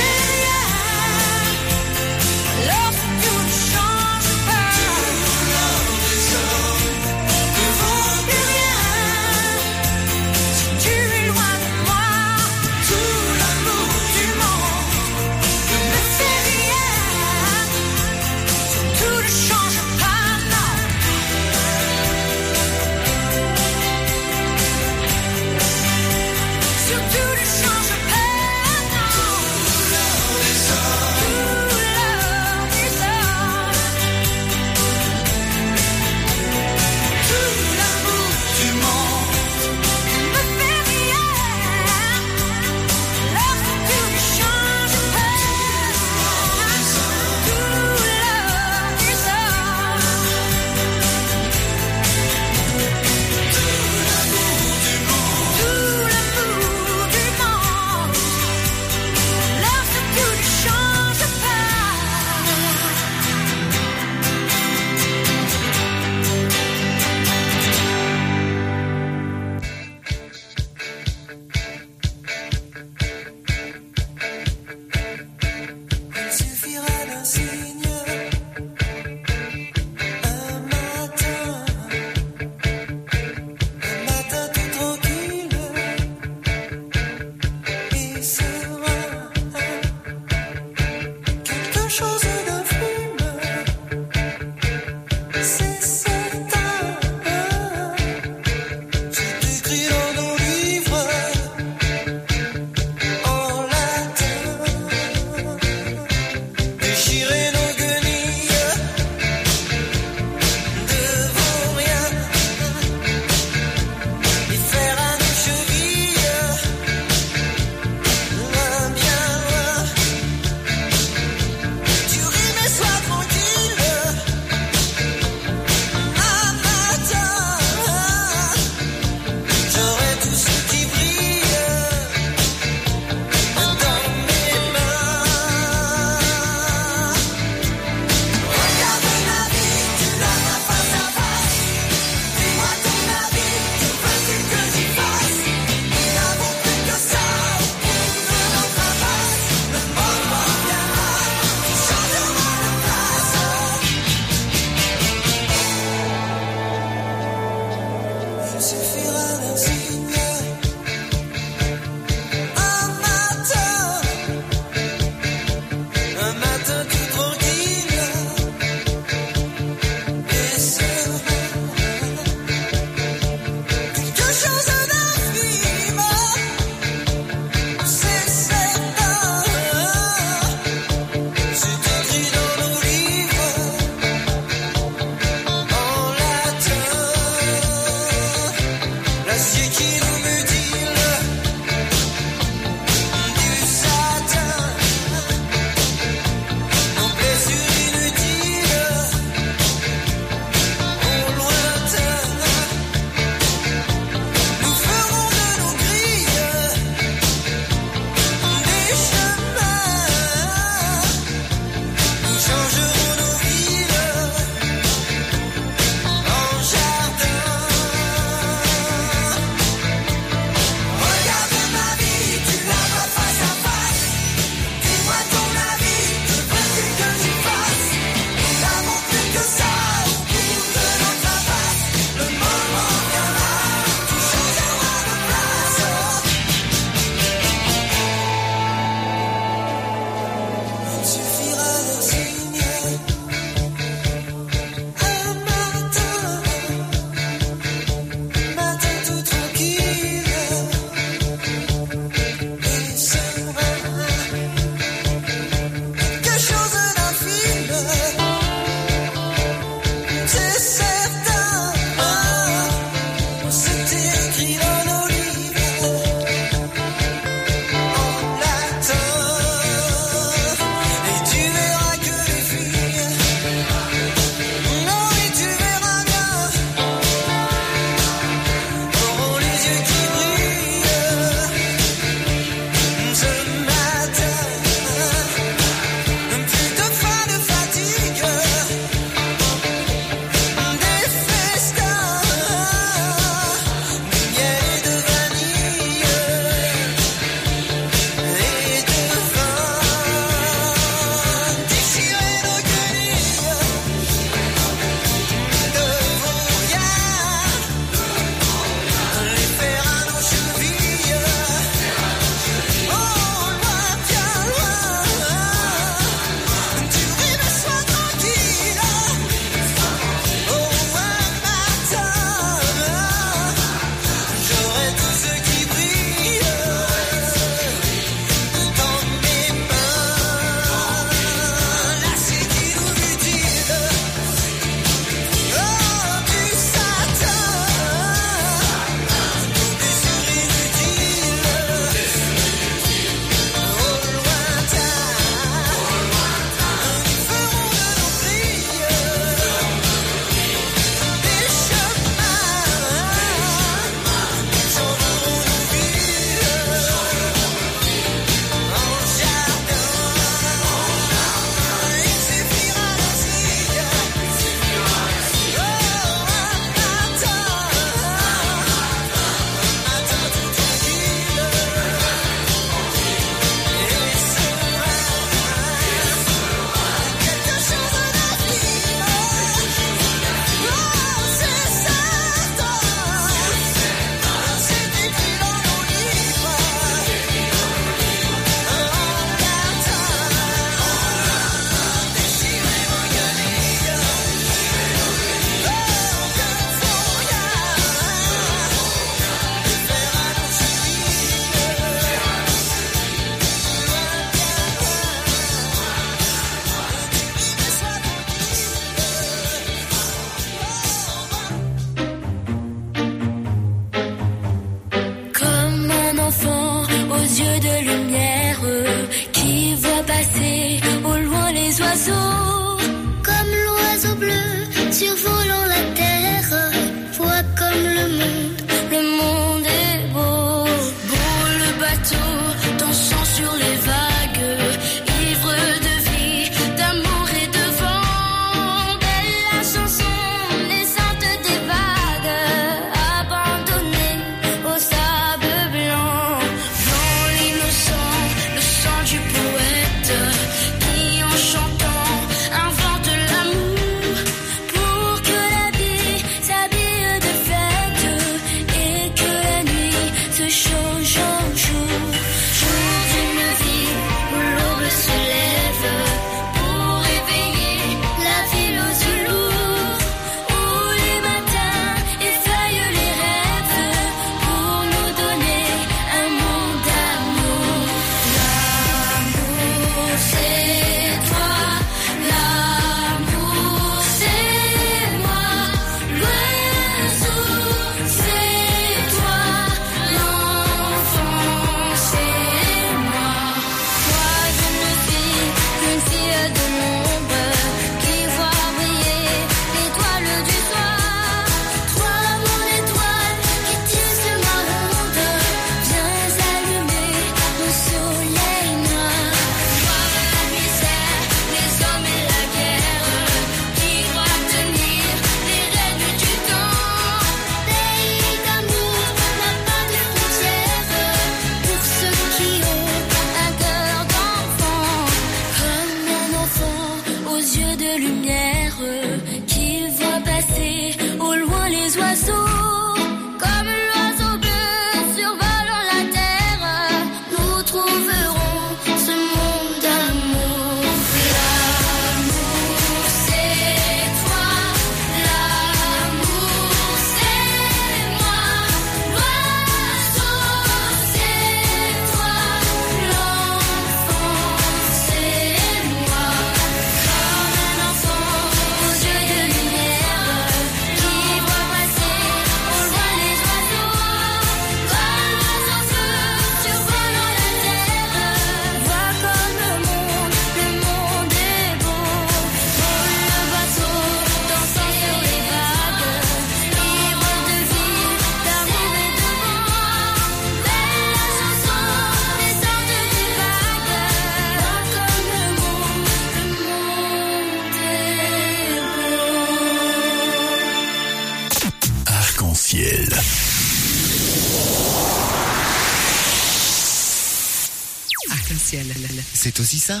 Arc-en-Ciel. C'est aussi ça.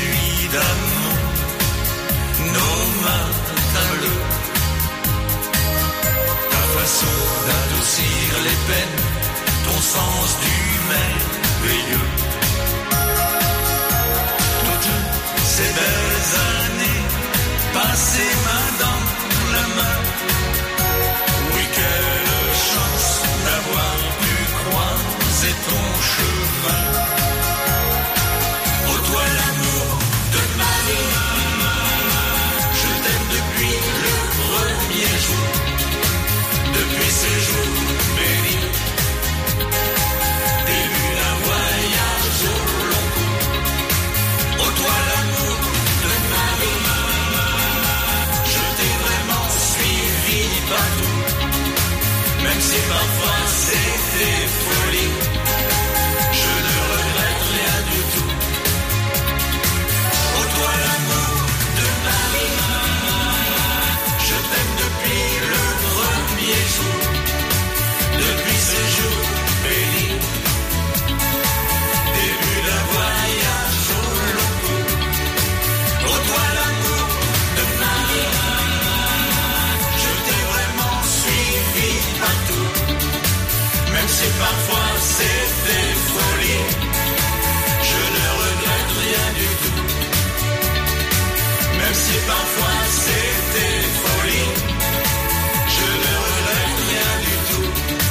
d'amour, nos matins bleus, passer main dans la main. Oui, quelle chance d'avoir pu croiser ton chemin. Oh toi l'amour de ma vie, je t'aime depuis le premier jour, depuis ces jours bénis, début d'un voyage au long cours. Oh toi l'amour de ma vie, je t'ai vraiment suivi partout, même si parfois c'était folie, je ne regrette rien du tout. Oh toi l'amour de ma vie, je t'aime depuis le premier jour, depuis ces jours bénis, début d'un voyage au long cours. Oh toi l'amour de ma vie, je t'ai vraiment suivi partout, même si parfois c'était folie, je ne regrette rien du tout. Même si parfois c'était folie, je ne regrette rien du tout.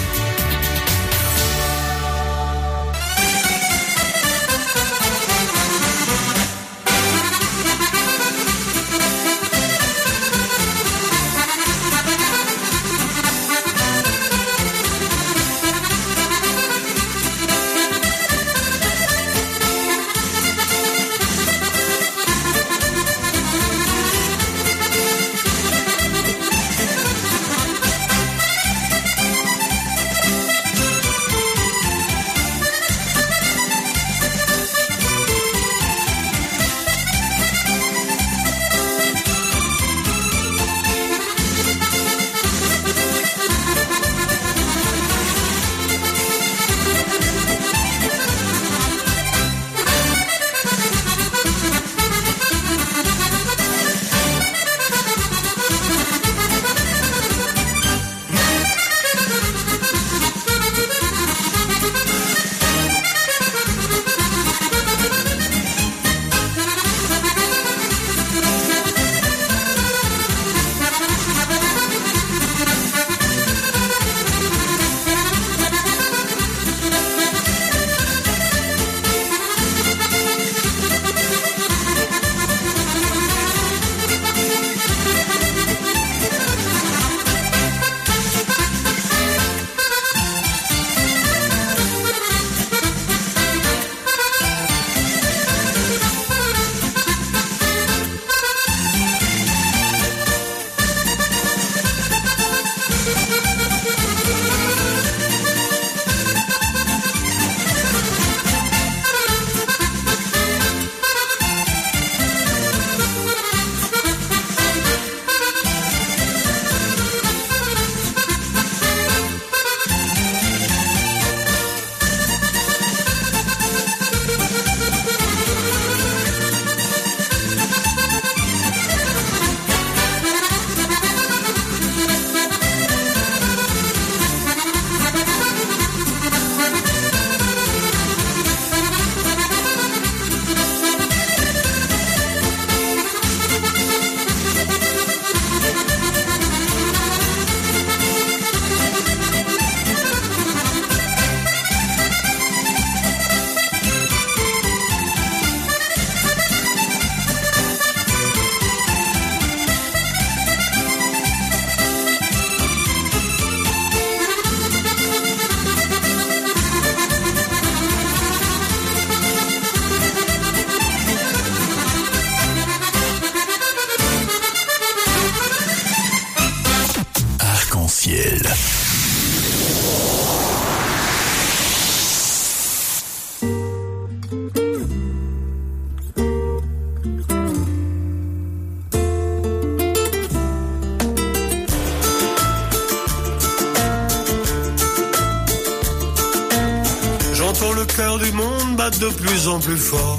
J'entends le cœur du monde battre de plus en plus fort,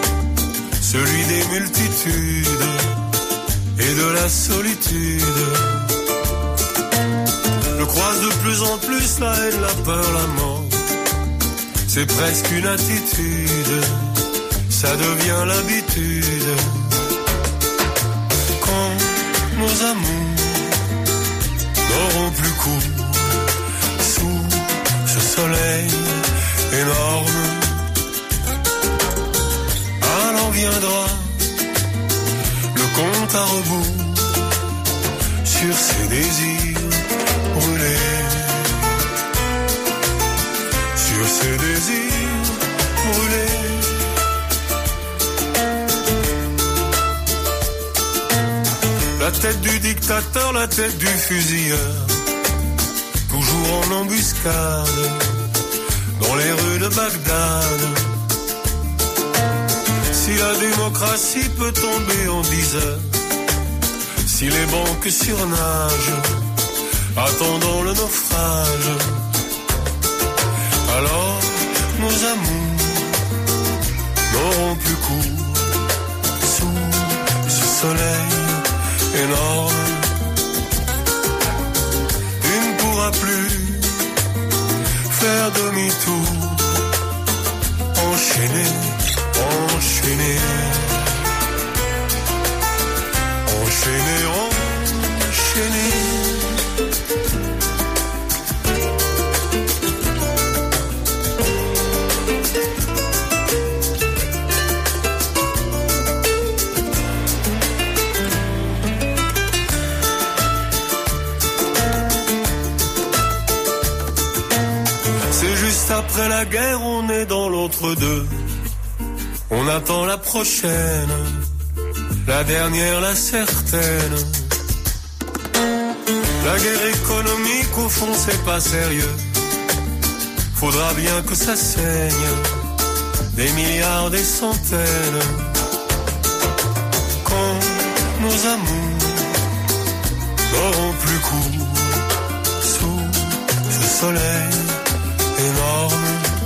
celui des multitudes et de la solitude. Je croise de plus en plus la haine, la peur, la mort. C'est presque une attitude, ça devient l'habitude. Quand nos amours n'auront plus cours sous ce soleil énorme. Alors viendra le compte à rebours sur ces désirs brûlés, sur ces désirs brûlés. La tête du dictateur, la tête du fusilleur, toujours en embuscade dans les rues de Bagdad. Si la démocratie peut tomber en dix heures, si les banques surnagent, attendons le naufrage, alors nos amours n'auront plus cours sous ce soleil énorme. Tu ne pourras plus faire demi-tour, enchaîner, enchaîner, enchaîner, enchaîner. Après la guerre, on est dans l'entre-deux. On attend la prochaine, la dernière, la certaine. La guerre économique, au fond, c'est pas sérieux. Faudra bien que ça saigne, des milliards, des centaines. Quand nos amours n'auront plus cours sous ce soleil énorme,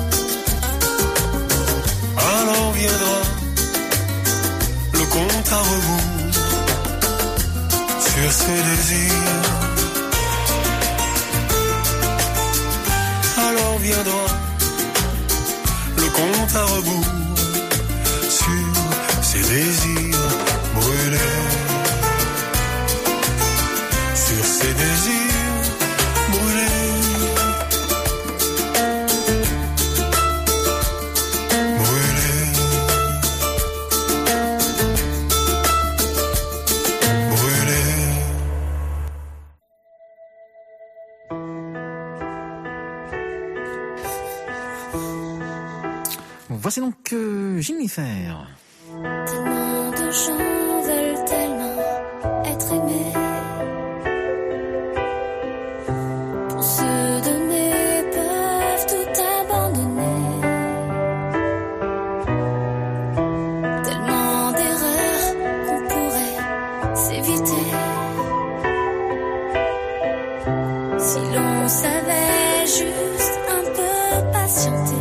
alors viendra le compte à rebours sur ces désirs. Alors viendra le compte à rebours sur ces désirs brûlés, sur ces désirs brûlés. Voici donc euh, Jennifer. Tellement de gens veulent tellement être aimés, pour se donner peuvent tout abandonner. Tellement d'erreurs qu'on pourrait s'éviter si l'on savait juste un peu patienter.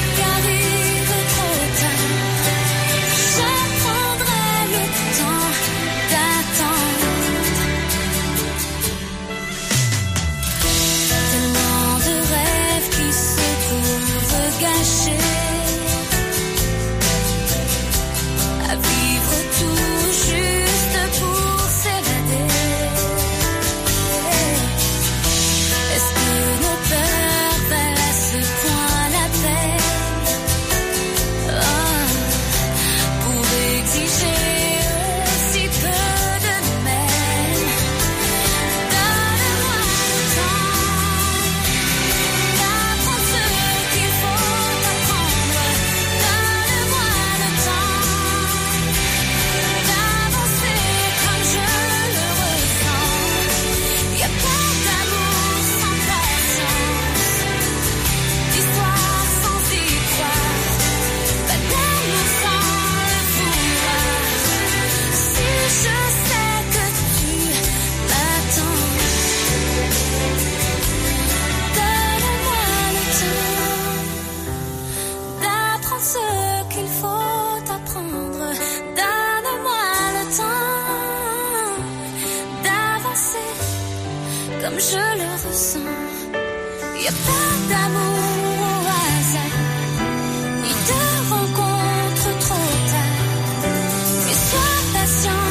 Temps d'amour au hasard, ni de rencontres trop tard. Mais sois patient,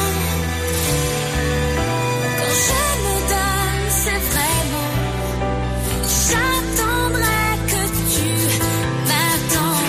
quand je me donne, c'est vraiment, j'attendrai que tu m'attends.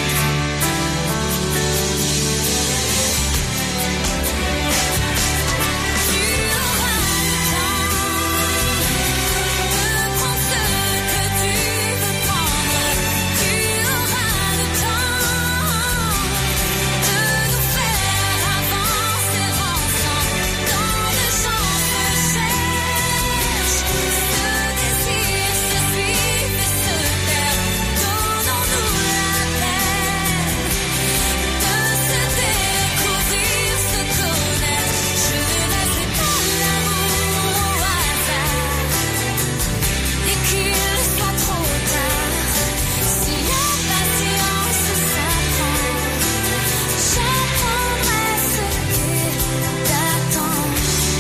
Tu auras le temps de prendre ce que tu veux prendre. Tu auras le temps de nous faire avancer ensemble dans le champ se cherche. Ce désir se suit et se perd. Donnons-nous la peine de se découvrir, se connaître. Je ne laisserai pas l'amour au hasard et qu'il soit trop tard. Si la patience s'apprend, j'apprendrai ce qu'est d'attendre.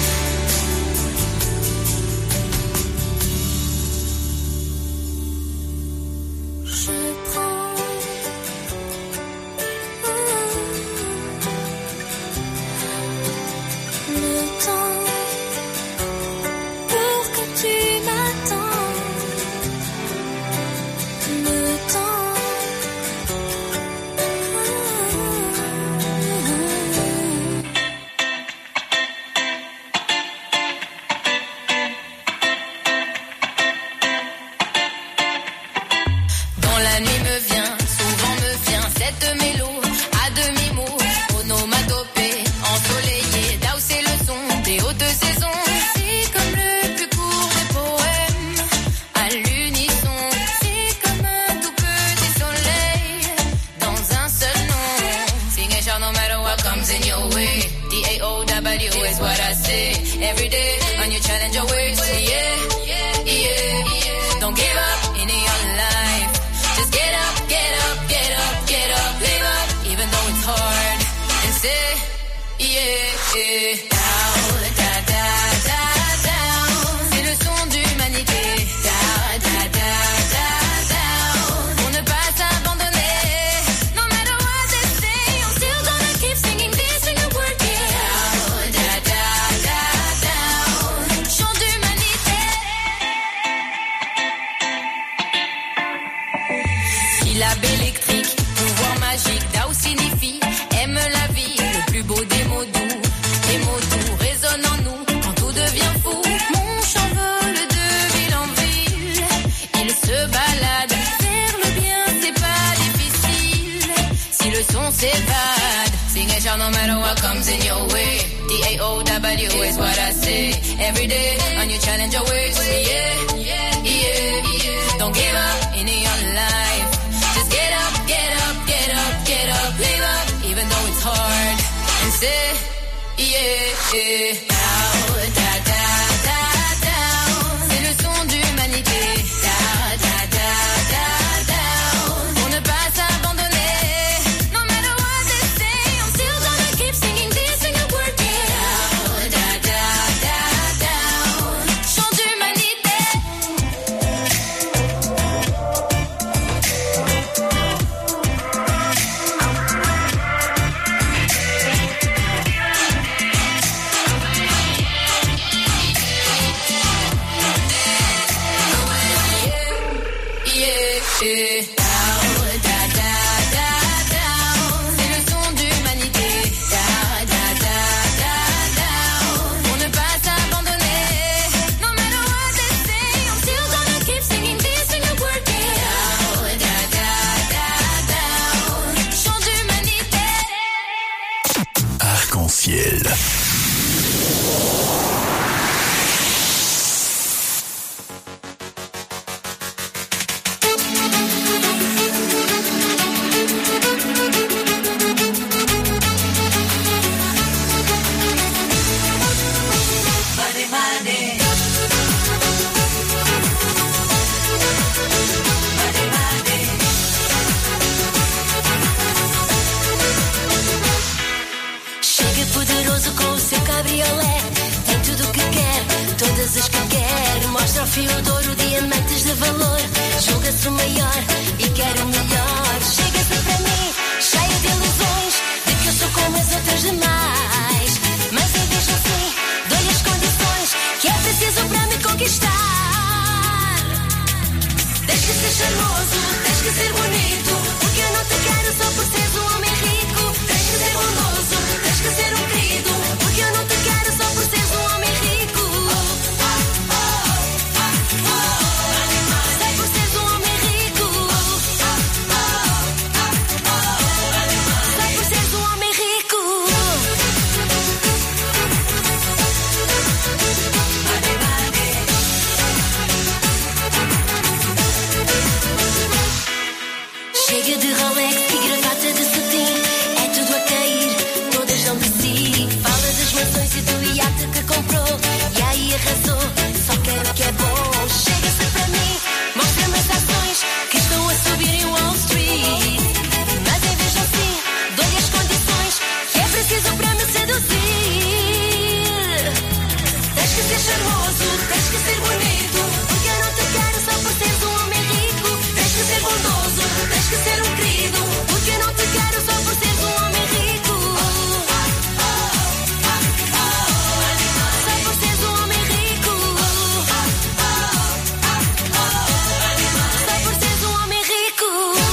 Je prends le temps pour que tu m'attendes. Le temps. Dans la nuit me vient, souvent me vient cette mélo à demi-mot, onomatopée, ensoleillée, là où c'est le son des hautes saisons. C'est comme le plus court des poèmes, à l'unisson. C'est comme un tout petit soleil dans un seul nom. Sing it shout no matter what comes in your way. D A O W is what I say. Every day on your challenge your ways. Yeah, yeah, yeah. Don't give up in your life. Just get up, get up, get up, get up, live up, even though it's hard. And say, yeah, yeah. Down, da, da, da, down. C'est le son d'humanité. Down, da, da, da, down. Pour ne pas s'abandonner. No matter what they say, I'm still gonna keep singing this and you're working. Down, da, da, da, down. Chant d'humanité. Syllabe électrique, pouvoir magique, Dao signifie aime la vie, le plus beau des mots doux, les mots doux résonnent en nous quand tout devient fou. Mon chant vole de ville en ville, il se balade, faire le bien c'est pas difficile, si le son s'évade. Sing it shout no matter what comes in your way. D A O W is what I say. Every day on your challenge your ways. Yeah, yeah, yeah. Don't give up in your life. Just get up, get up, get up, get up, live up, even though it's hard. And say, yeah, yeah. Down, da, da, da, down. C'est le son d'humanité. Da, da, da, da, down. Pour ne pas s'abandonner. No matter what they say, I'm still gonna keep singing this and you're working. Down, da, da, da, down. Chant d'humanité. Yeah. Down, da, da, da, down. C'est le son d'humanité. Da, da, da, da, down. Pour ne pas s'abandonner. No matter what they say, I'm still gonna keep singing this and you're working. Down, da, da, da, down. Chant d'humanité. Arc-en-ciel. Todas as que quer, mostra ao fio de ouro diamantes de valor. julga-se o maior e quer o melhor. Chega-se para mim, cheia de ilusões, de que eu sou como as outras demais. Mas em vez de assim, dou-lhe as condições que é preciso para me conquistar. Tens que ser charmoso, tens que ser bonito, porque eu não te quero só por seres um homem rico. Tens que ser bondoso, tens que ser um querido, porque eu não te quero só por seres um homem rico. Só por seres um homem rico. Só por seres um homem rico. Chega de Rolex e gravata de cetim, é tudo a cair, todas dão de si. Fala das mansões e do iate que comprou, e aí arrasou, só quero o que é bom. Chega-se para mim, mostra-me as ações que estão a subir em Wall Street. Mas em vez de assim, dou-lhe as condições que é preciso para me seduzir. Tens que ser charmoso, tens que ser bonito, porque eu não te quero só por seres um homem rico. Tens que ser bondoso, tens que ser um querido, porque eu não te quero só por seres um homem rico. Só por seres um homem rico. Só por seres um homem rico.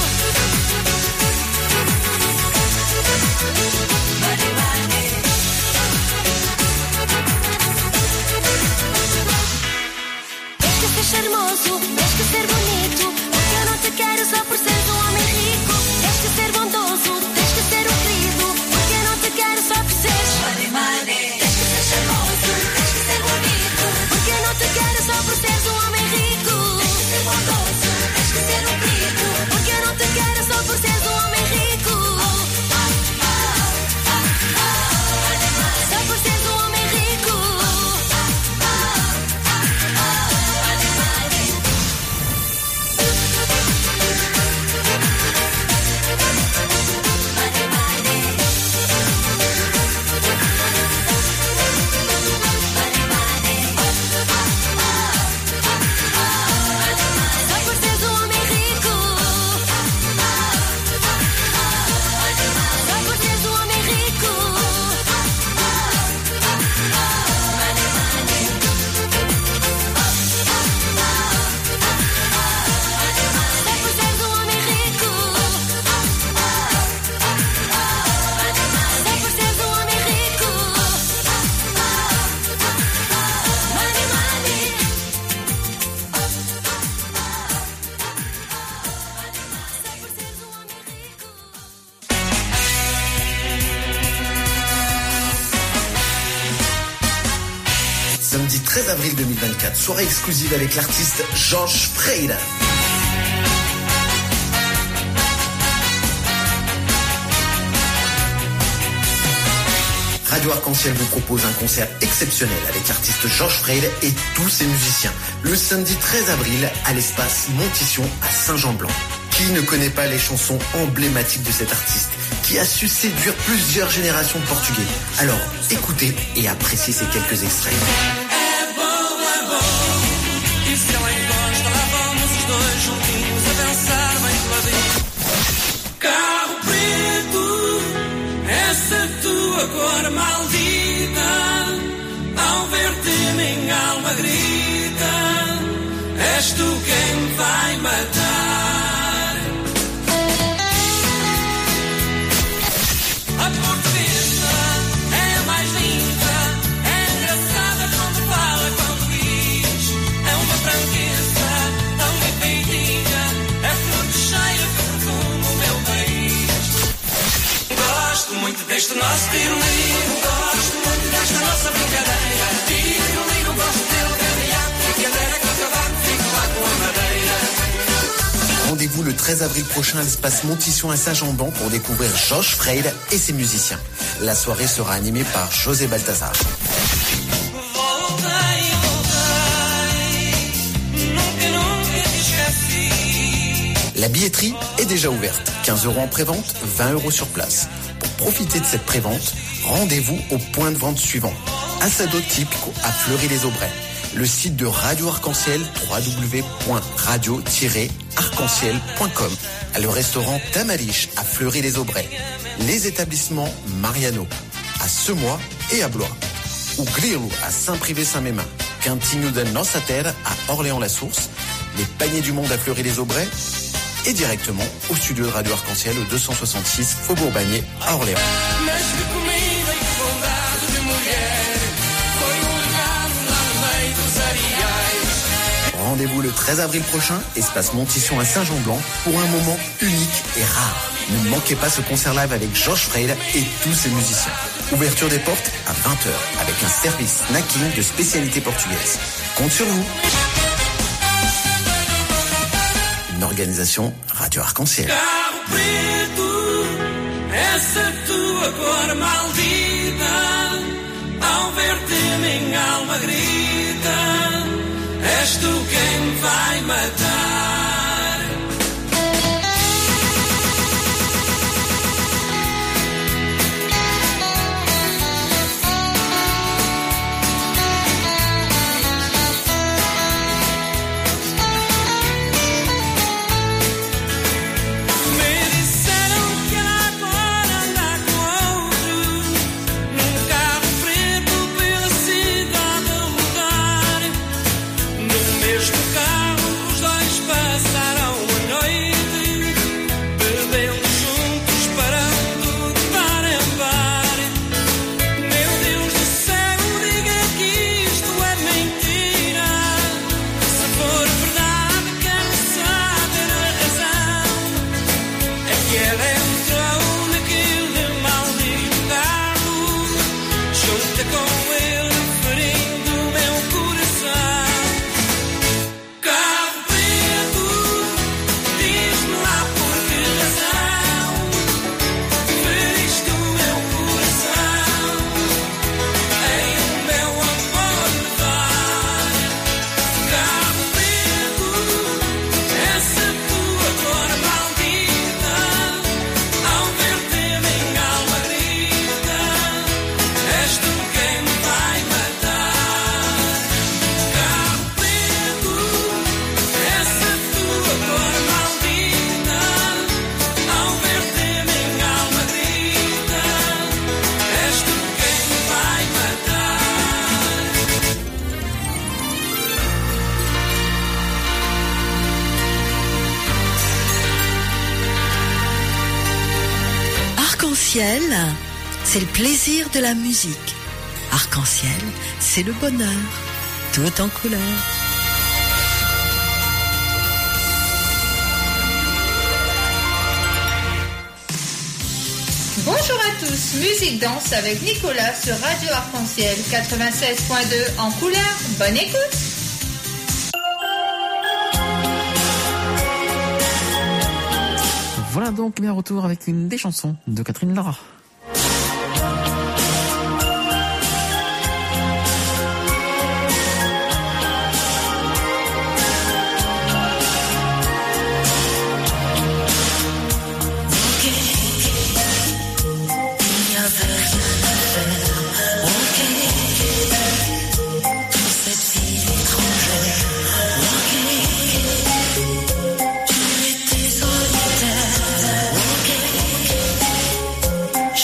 Tens que ser charmoso, tens que ser bonito, porque eu não te quero só por seres um homem rico. Tens que ser bondoso, tens que ser um querido, porque eu não te quero só por seres money, money. Tens que ser charmoso, tens que ser bonito, porque eu não te quero só por seres um homem rico. Tens que ser bondoso, tens que ser um querido, porque eu não te quero só por seres um homem rico. Só por seres um homem rico. Só por seres um homem rico. Só por seres um homem rico. Só por seres um homem rico. Só por seres um homem rico. Money, money. Samedi treize avril deux mille vingt-quatre, soirée exclusive avec l'artiste Jorge Freire. Radio Arc-en-Ciel vous propose un concert exceptionnel avec l'artiste Jorge Freire et tous ses musiciens. Le samedi treize avril à l'espace Montition à Saint-Jean-Blanc. Qui ne connaît pas les chansons emblématiques de cet artiste qui a su séduire plusieurs générations de Portugais? Alors, écoutez et appréciez ces quelques extraits. É bom, é bom. E se ela encosta, lá vamos os dois juntinhos a dançar bem peladinho. Carro preto, essa tua cor maldita, ao ver-te minha alma grita, és tu quem me vai matar. A portuguesa é a mais linda, é engraçada quando fala, quando diz. É uma franqueza, tão bem feitinha, é flor de cheira que perfuma o meu país. Gosto muito deste nosso tiro-liro, gosto muito desta nossa brincadeira. Tiro-liro, gosto dele, ganhar, brincadeira com o cavalo, fico lá com a madeira. Rendez-vous le treize avril prochain à l'espace Montition à Saint-Jean-Blanc pour découvrir Jorge Freire et ses musiciens. La soirée sera animée par José Balthazar. La billetterie est déjà ouverte. quinze euros en prévente, vingt euros sur place. Pour profiter de cette prévente, rendez-vous au point de vente suivant. Assado Típico à Fleury-les-Aubrais. le site de Radio Arc-en-Ciel, w w w point radio tiret arc en ciel point com, le restaurant Tamalish à Fleury-les-Aubrais, les établissements Mariano à Semois et à Blois, ou Grilo à Saint-Privé-Saint-Mémin, Quintigno de Nossa Terre à Orléans-la-Source, les Paniers du Monde à Fleury-les-Aubrais et directement au studio de Radio Arc-en-Ciel au deux cent soixante-six Faubourg Bagné à Orléans. Rendez-vous le treize avril prochain, espace Montition à Saint-Jean-Blanc, pour un moment unique et rare. Ne manquez pas ce concert live avec Georges Freil et tous ses musiciens. Ouverture des portes à vingt heures avec un service snacking de spécialité portugaise. Compte sur vous. Une organisation Radio Arc-en-Ciel. Essa tua cor maldita, ao ver-te minha alma grita, és tu quem me vai matar. C'est le plaisir de la musique. Arc-en-ciel, c'est le bonheur, tout en couleur. Bonjour à tous, musique danse avec Nicolas sur Radio Arc-en-Ciel quatre-vingt-seize point deux en couleur. Bonne écoute. Voilà donc bien retour avec une des chansons de Catherine Lara. Tu étais solitaire, ok.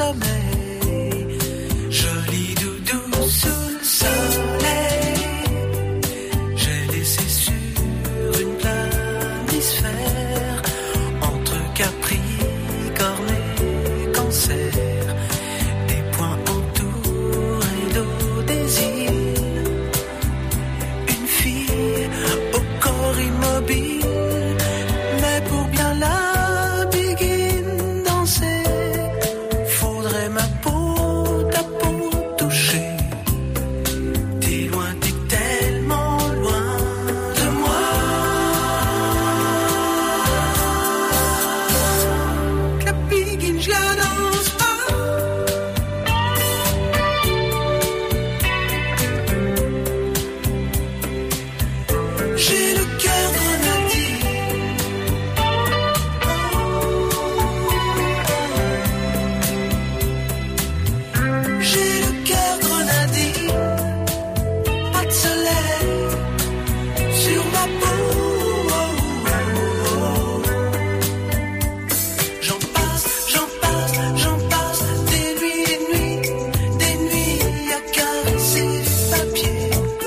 sommeil. Joli doudou sous le soleil. J'ai laissé sur une planisphère entre Capricorne et Cancer. Des points entourés d'eau des îles. Une fille au corps immobile. Mais pour bien la begin danser, faudrait ma peau, ta peau toucher. T'es loin, t'es tellement loin de moi. Que la begin, je la danse pas. J'ai le cœur grenadine. J'ai le cœur grenadine. Pas de soleil sur ma peau. J'en passe, j'en passe, j'en passe des nuits, des nuits, des nuits à caresser du papier.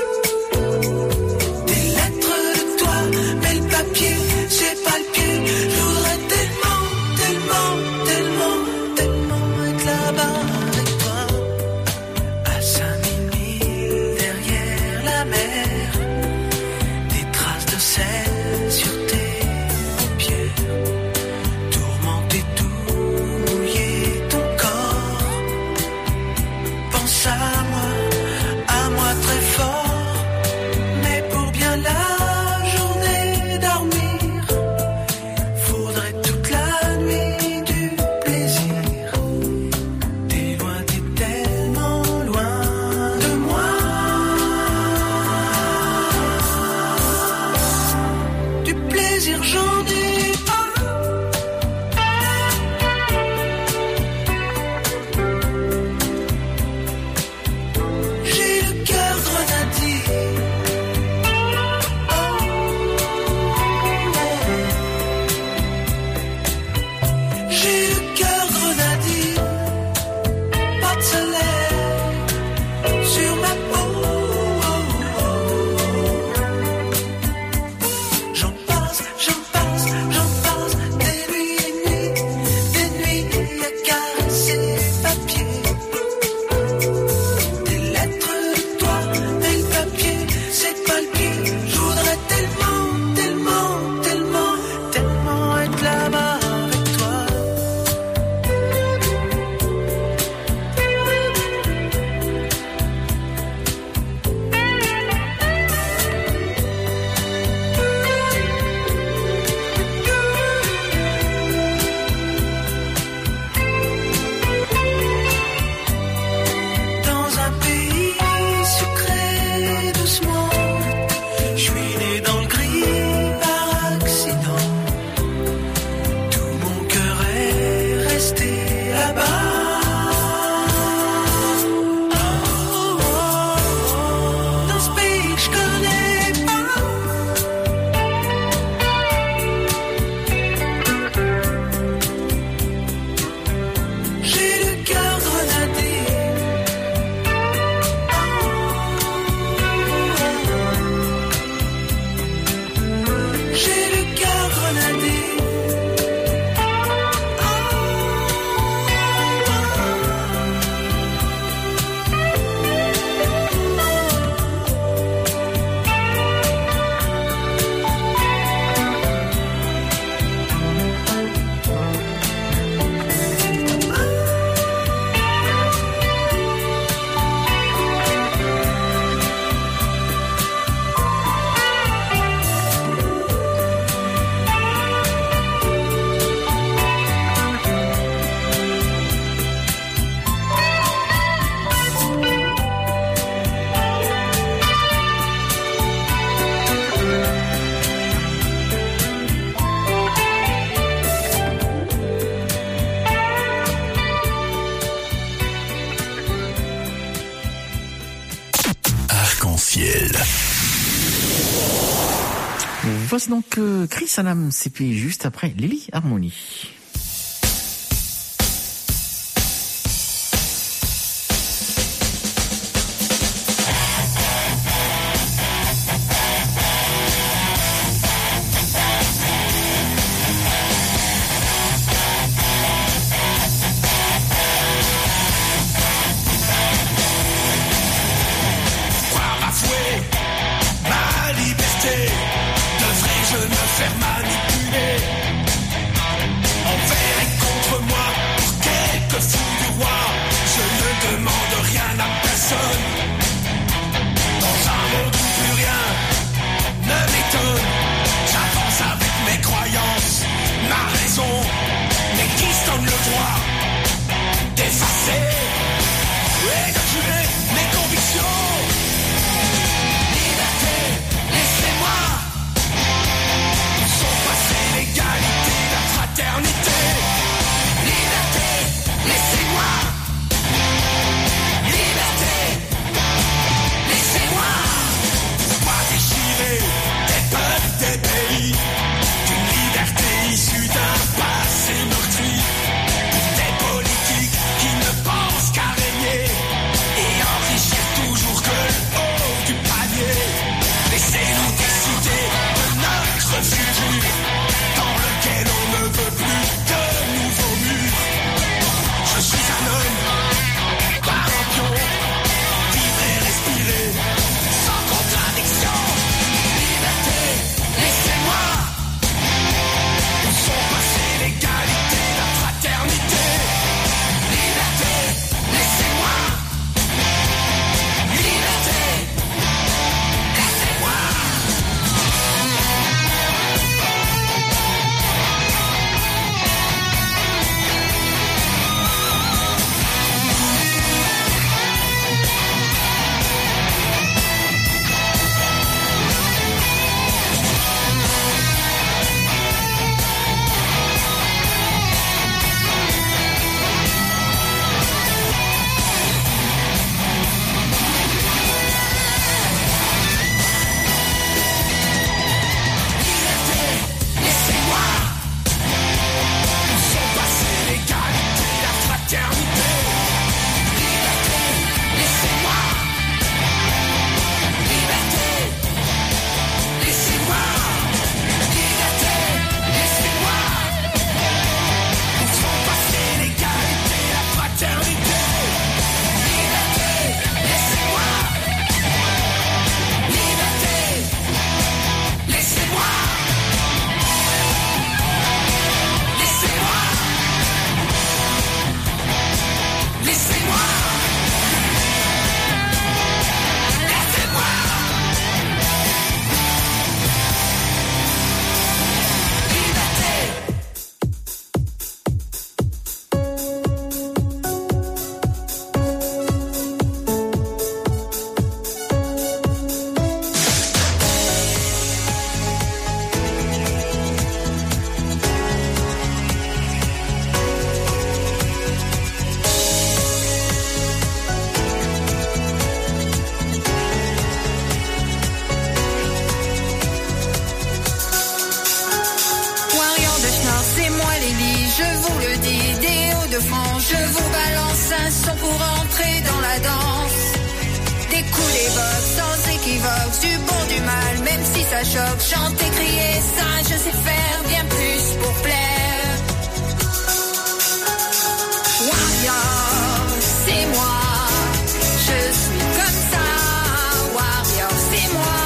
Des lettres de toi, mais le papier, c'est pas le pied. Je voudrais tellement, tellement, tellement, tellement être là-bas avec toi. À cinq mille milles derrière la mer, des traces de sel sur tes paupières. Tourmenter tout, mouiller ton corps. Pense à moi, à moi très fort. Mais pour bien la journée dormir, faudrait toute la nuit du plaisir. T'es loin, t'es tellement loin de moi. Du plaisir j'en ai pas. J'ai le cœur grenadine. J'ai le cœur grenadine. Pas de soleil sur ma peau. J'en passe, j'en passe, j'en passe des nuits et nuits, des nuits à caresser du papier. Des lettres de toi, mais le papier, c'est pas le pied. Je voudrais tellement, tellement, tellement, tellement être là-bas avec toi. Dans un pays sucré doucement, je suis né dans le gris par accident. Tout mon cœur est resté là-bas. Oh, oh, oh, dans ce pays que je connais pas. J'ai le cœur grenadine. J'ai le cœur grenadine. Arc-en-ciel. Voici donc euh, Chris Adam, C P juste après Lily Harmony. ça choque, chanter, crier, ça je sais faire bien plus pour plaire. Warrior, c'est moi, je suis comme ça. Warrior, c'est moi.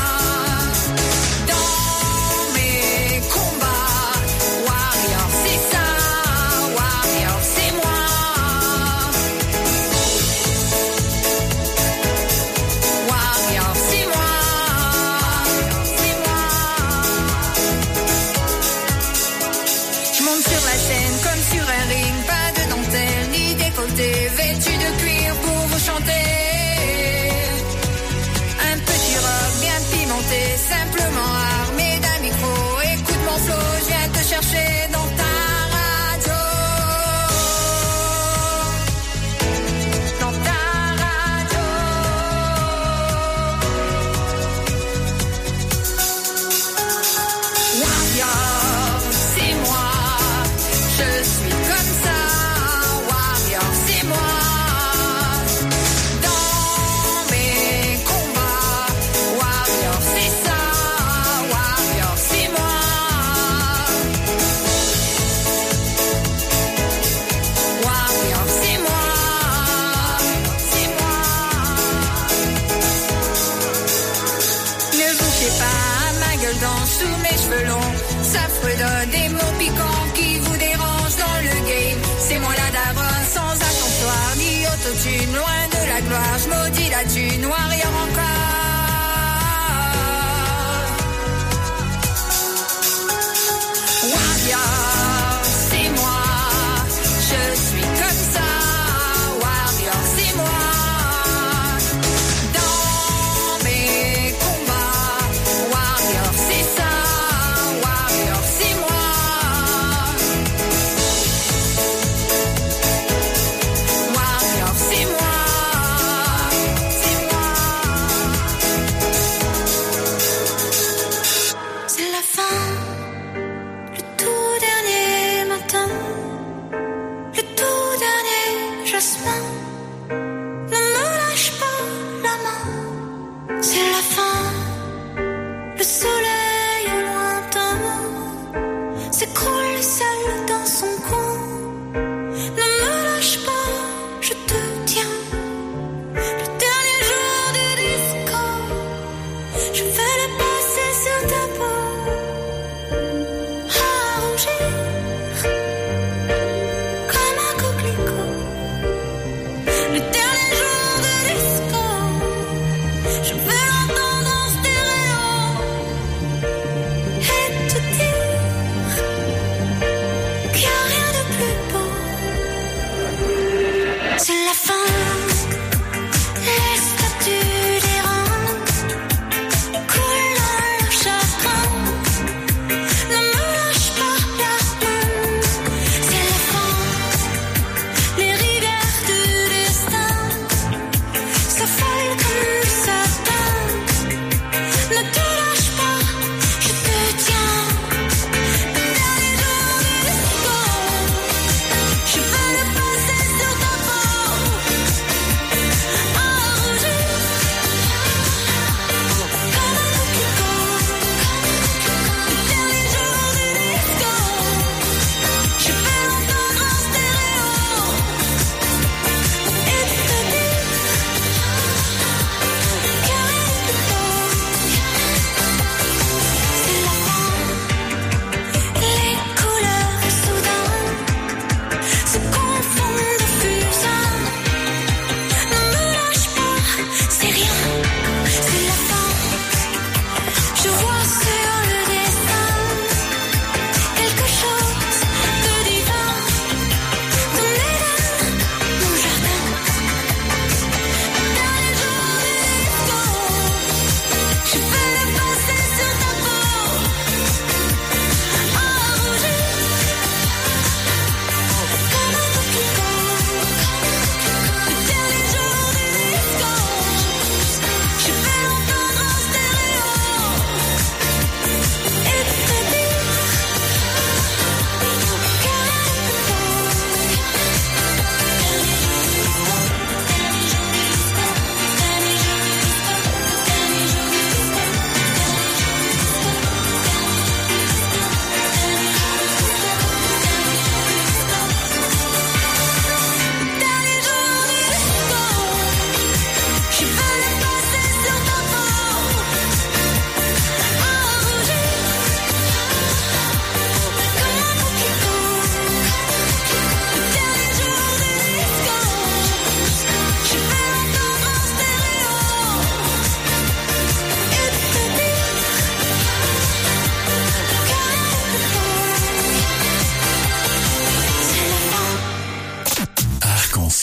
Dans mes combats, Warrior, c'est ça. Warrior, c'est moi. Warrior, c'est moi. C'est moi. Je monte sur la scène comme sur un ring, pas de dentelle ni décolleté, vêtu de cuir pour vous chanter. Un petit rock bien pimenté, simplement armé d'un micro. Écoute mon flow, je viens te chercher dans ta radio. Dans ta radio. Warrior, c'est moi. Je suis comme ça. Warrior, c'est moi. Dans mes combats, Warrior, c'est ça. Warrior, c'est moi. Warrior, c'est moi. C'est moi. Ne vous fiez pas à ma gueule dans sous mes cheveux longs. Ça fredonne des mots piquants qui vous dérangent dans le game. C'est moi la daronne sans accessoire ni autotune, loin de la gloire. Je maudis la thune, Warrior encore. Warrior, c'est moi. Je suis comme ça. Warrior, c'est moi. Dans mes combats, Warrior, c'est ça. Warrior, c'est moi. Warrior, c'est moi. C'est moi.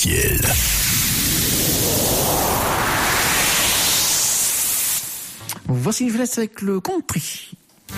Arc-en-Ciel. Voici une laisse avec le country.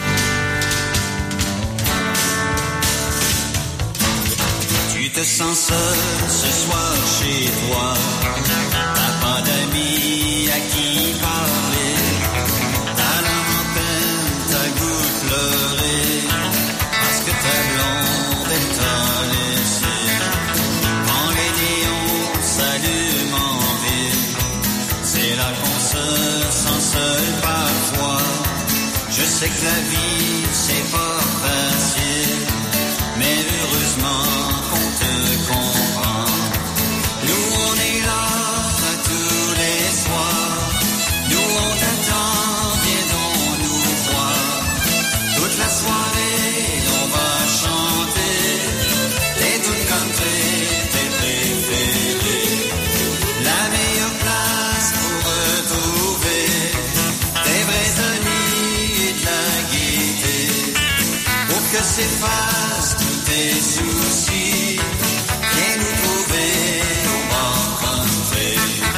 Tu te sens seul ce soir chez toi, t'as pas d'amis à qui parler, t'as l'âme en peine, t'as le goût de pleurer, parce que ta blonde elle t'a laissé. Quand les néons s'allument en ville, c'est là qu'on se sent seul parfois. Je sais que la vie c'est pas facile, mais heureusement qu'on te comprend. Nous on est là à tous les soirs, nous on t'attend, viens donc nous voir. Toute la soirée on va chanter tes tunes country, tes préférés. La meilleure place pour retrouver tes vrais amis et de la gaieté, pour que s'effacent tous tes soucis, viens nous trouver au bar country.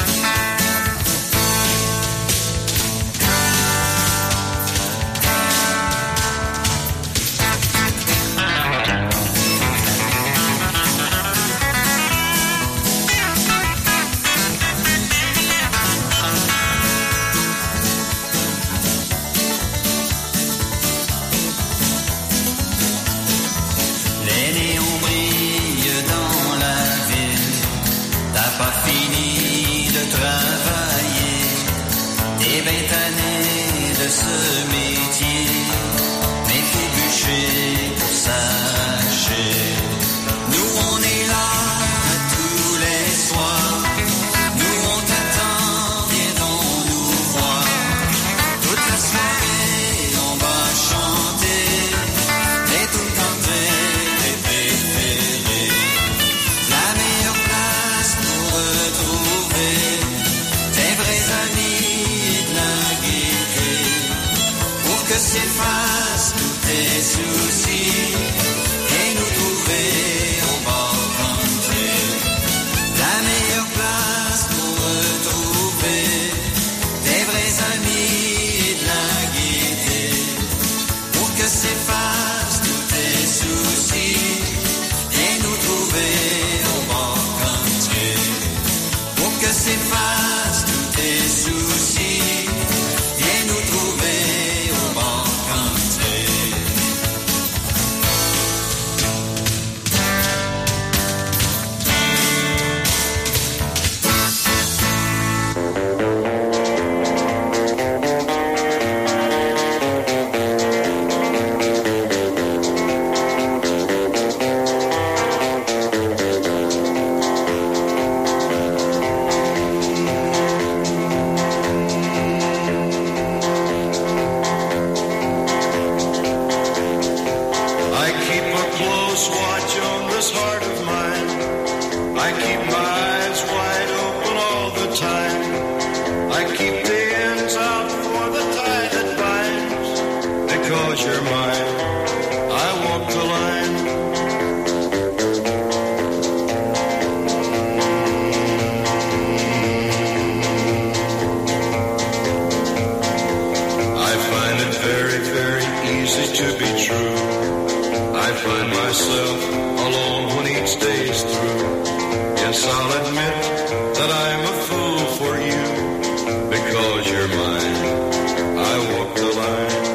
Les néons brillent dans la ville, t'as pas fini de travailler, t'es bien tanné de ce métier, mais faut bûcher pour s'arracher. Nous on est là tous les soirs, nous on t'attend, viens donc nous voir. Toute la soirée on va chanter les tunes country, tes préférés. La meilleure place pour retrouver tes vrais amis et de la gaieté, pour que s'effacent tous tes soucis, et nous trouver au bar country. La meilleure place pour retrouver tes vrais amis et de la gaieté, pour que s'effacent tous tes soucis, et nous trouver au bar country. Pour que s'effacent tous tes soucis, viens nous trouver au bar country. I keep a close watch on this heart of mine. I keep my eyes wide open all the time. I keep the ends out for the tie that binds. Because you're mine, I walk the line. I find it very, very easy to be true. I find myself alone when each day's through. Yes, I'll admit that I'm a fool for you. Because you're mine, I walk the line.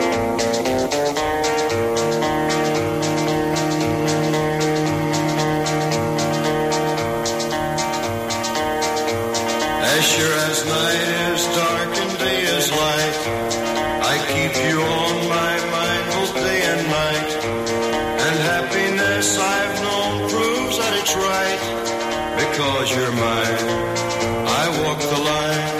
As sure as night is dark and day is light, I keep you on my mind both day and night. And happiness I've known proves that it's right. Because you're mine, I walk the line.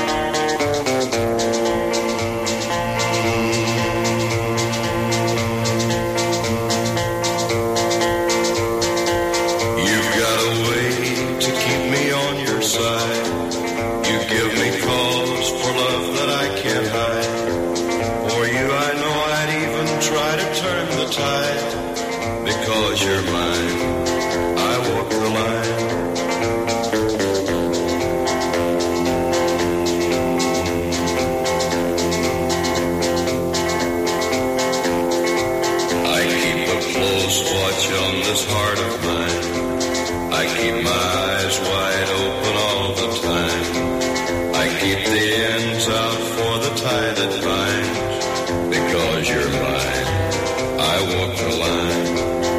You've got a way to keep me on your side. You give me cause for love that I can't hide. For you I know I'd even try to turn the tide. Because you're mine, I walk the line. mine. I keep my eyes wide open all the time. I keep the ends out for the tie that binds. Because you're mine, I walk the line.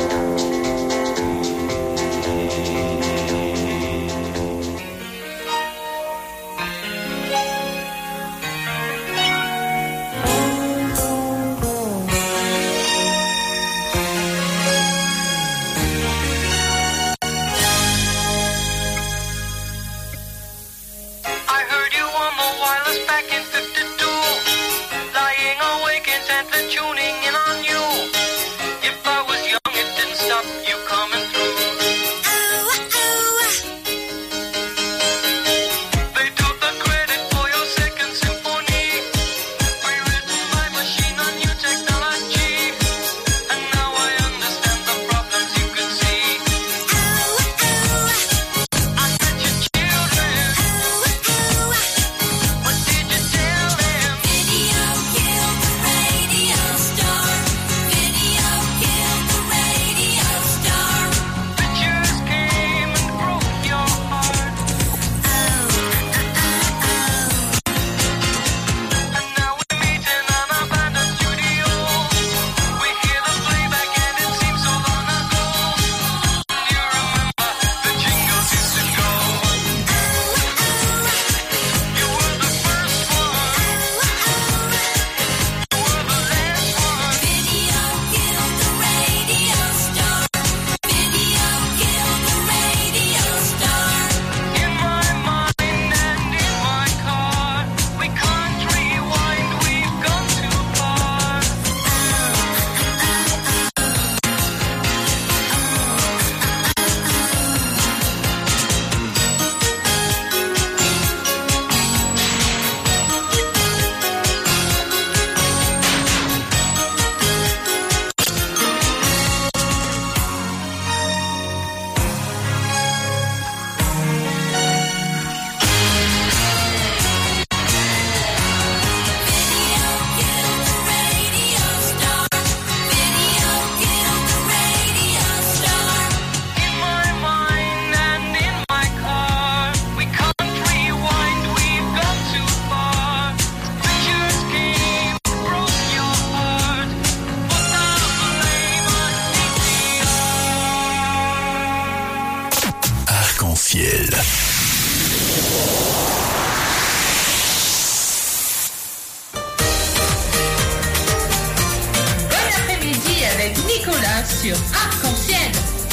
sur Arc-en-Ciel.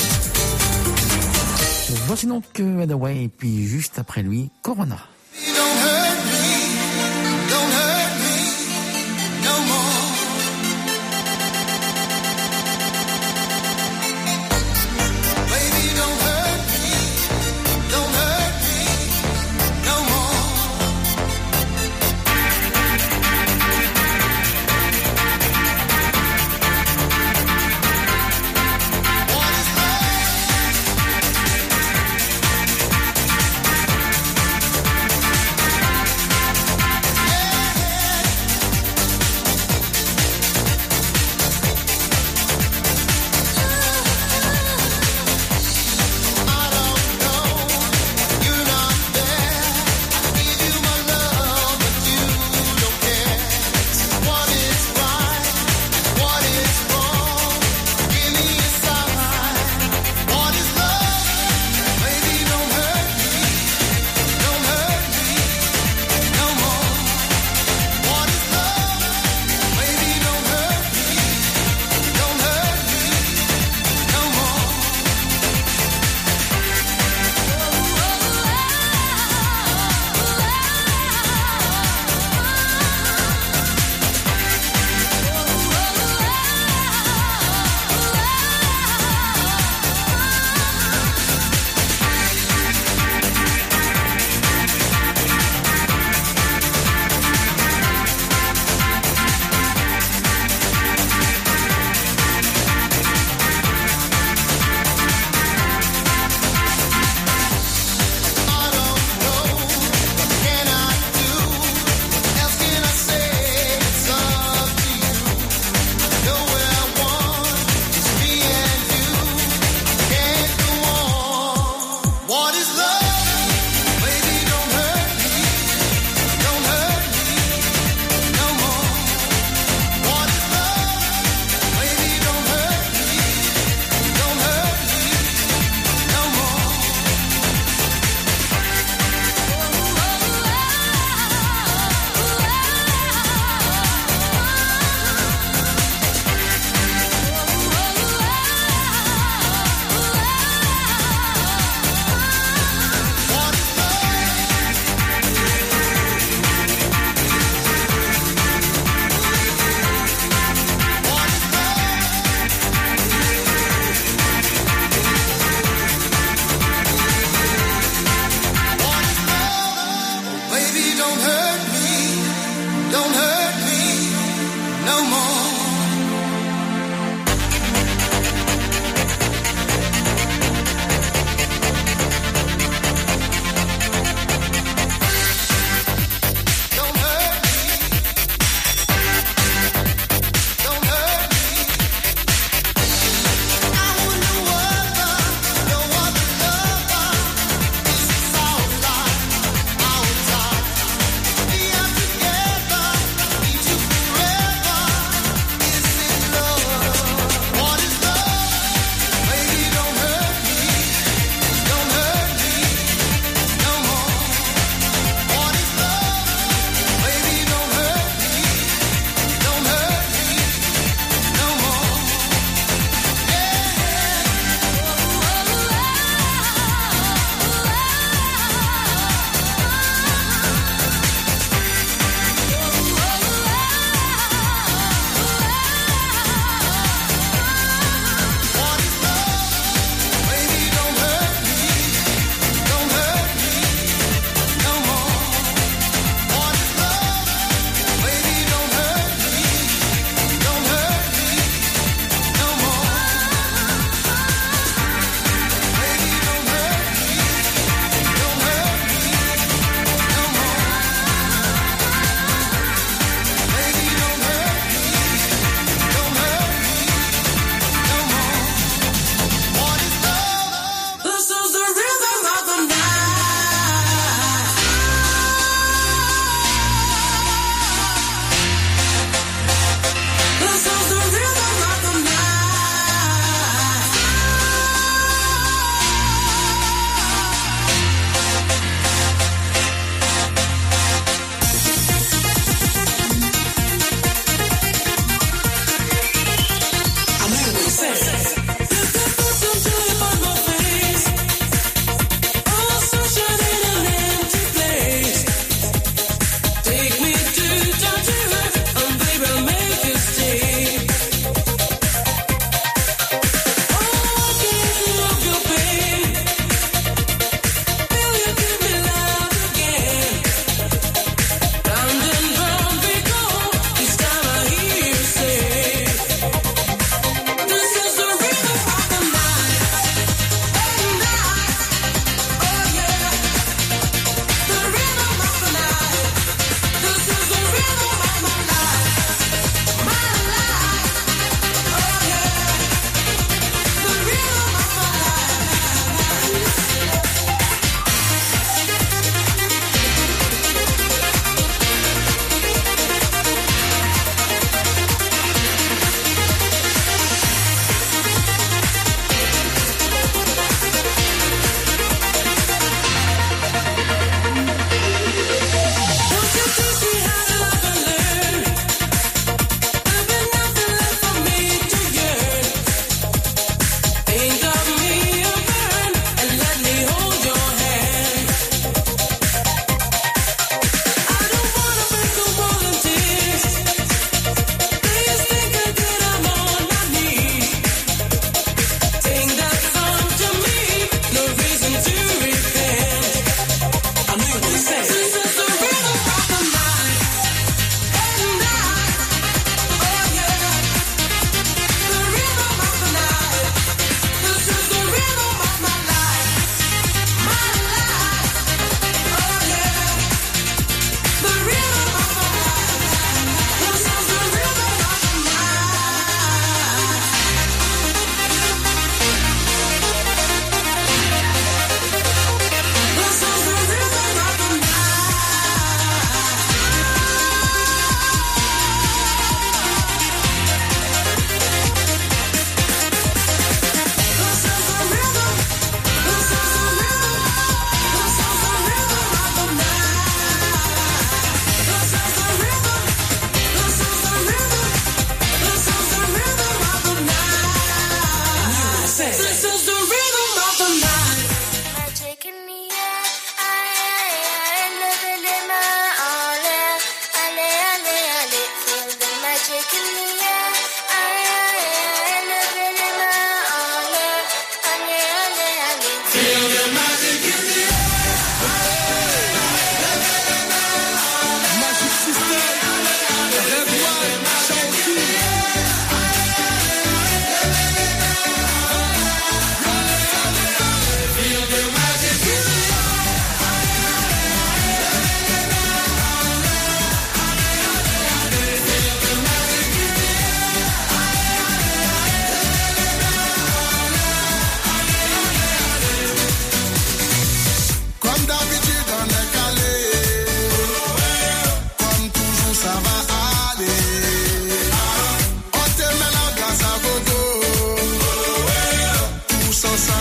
Voici donc euh, Hathaway, et puis juste après lui, Corona. What is love?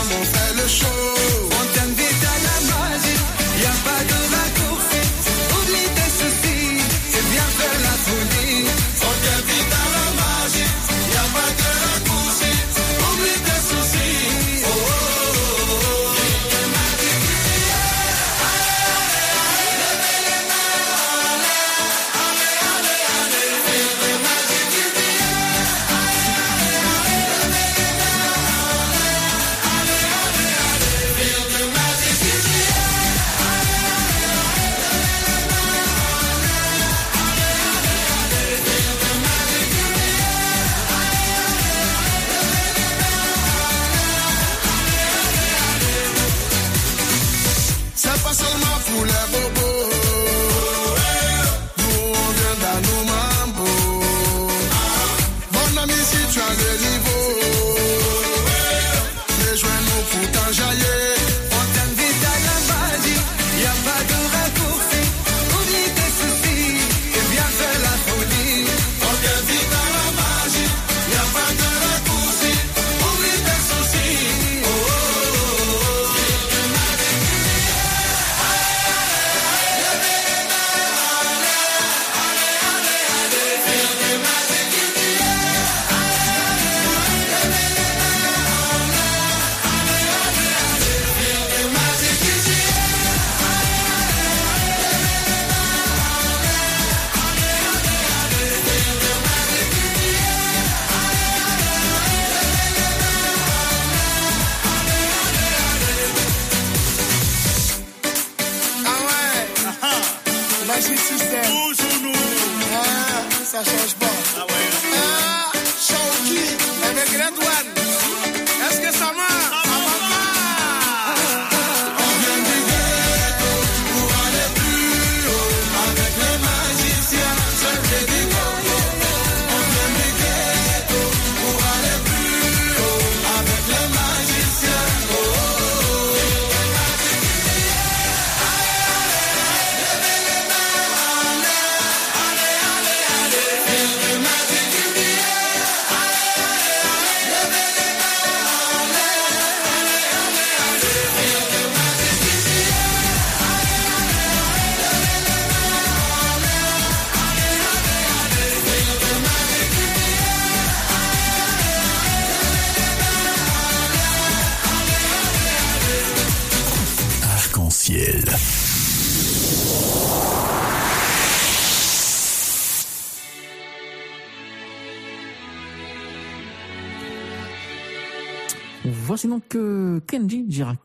maman fait le show. Fontaine Vital, la magie, y a pas de raccourci. Oublie tes soucis, c'est bien faire la folie. Fontaine Vital, la magie, y a pas de raccourci. Oublie tes soucis. Oh, oh, oh, oh. Levez les mains en l'air, allez, allez, allez. Feel the magic in the air. Levez les mains en l'air, allez, allez, allez. Feel the magic in the air. Levez les mains en l'air, allez, allez, allez. Feel the magic in the air. Levez les mains en l'air, allez, allez, allez. C'est pas seulement pour les bobos. Nous on vient dans nos mambo. Mon ami, si tu as des niveaux, rejoins-nous pour t'enjailler. Fontaine Vital, la magie, y a pas de raccourci. Oublie tes soucis et viens faire la folie. Fontaine Vital, la magie, y a pas de raccourci. Oublie tes soucis. Oh, oh, oh, oh. Levez les mains en l'air, allez, allez, allez. Feel the magic in the air. Levez les mains en l'air, allez, allez, allez. Feel the magic in the air. Levez les mains en l'air, allez, allez, allez. Feel the magic in the air. Levez les mains en l'air, allez, allez, allez. Ah ouais. Magic System. Toujours nous. Ah, ça change pas. Ah ouais. Ah, Shawky avec Red One. Est-ce que ça marche? Ça marche pas. On vient du ghetto pour aller plus haut. Avec les magiciens, c'est Redigo. On vient du ghetto pour aller plus haut. Avec les magiciens. Oh, oh, oh. Levez les mains en l'air, allez, allez, allez. Feel the magic in the air. Levez les mains en l'air, allez, allez, allez. Feel the magic in the air. Levez les mains en l'air, allez, allez, allez. Feel the magic in the air. Levez les mains en l'air, allez, allez, allez. Arc-en-ciel. Voici donc euh, Kenji Girac.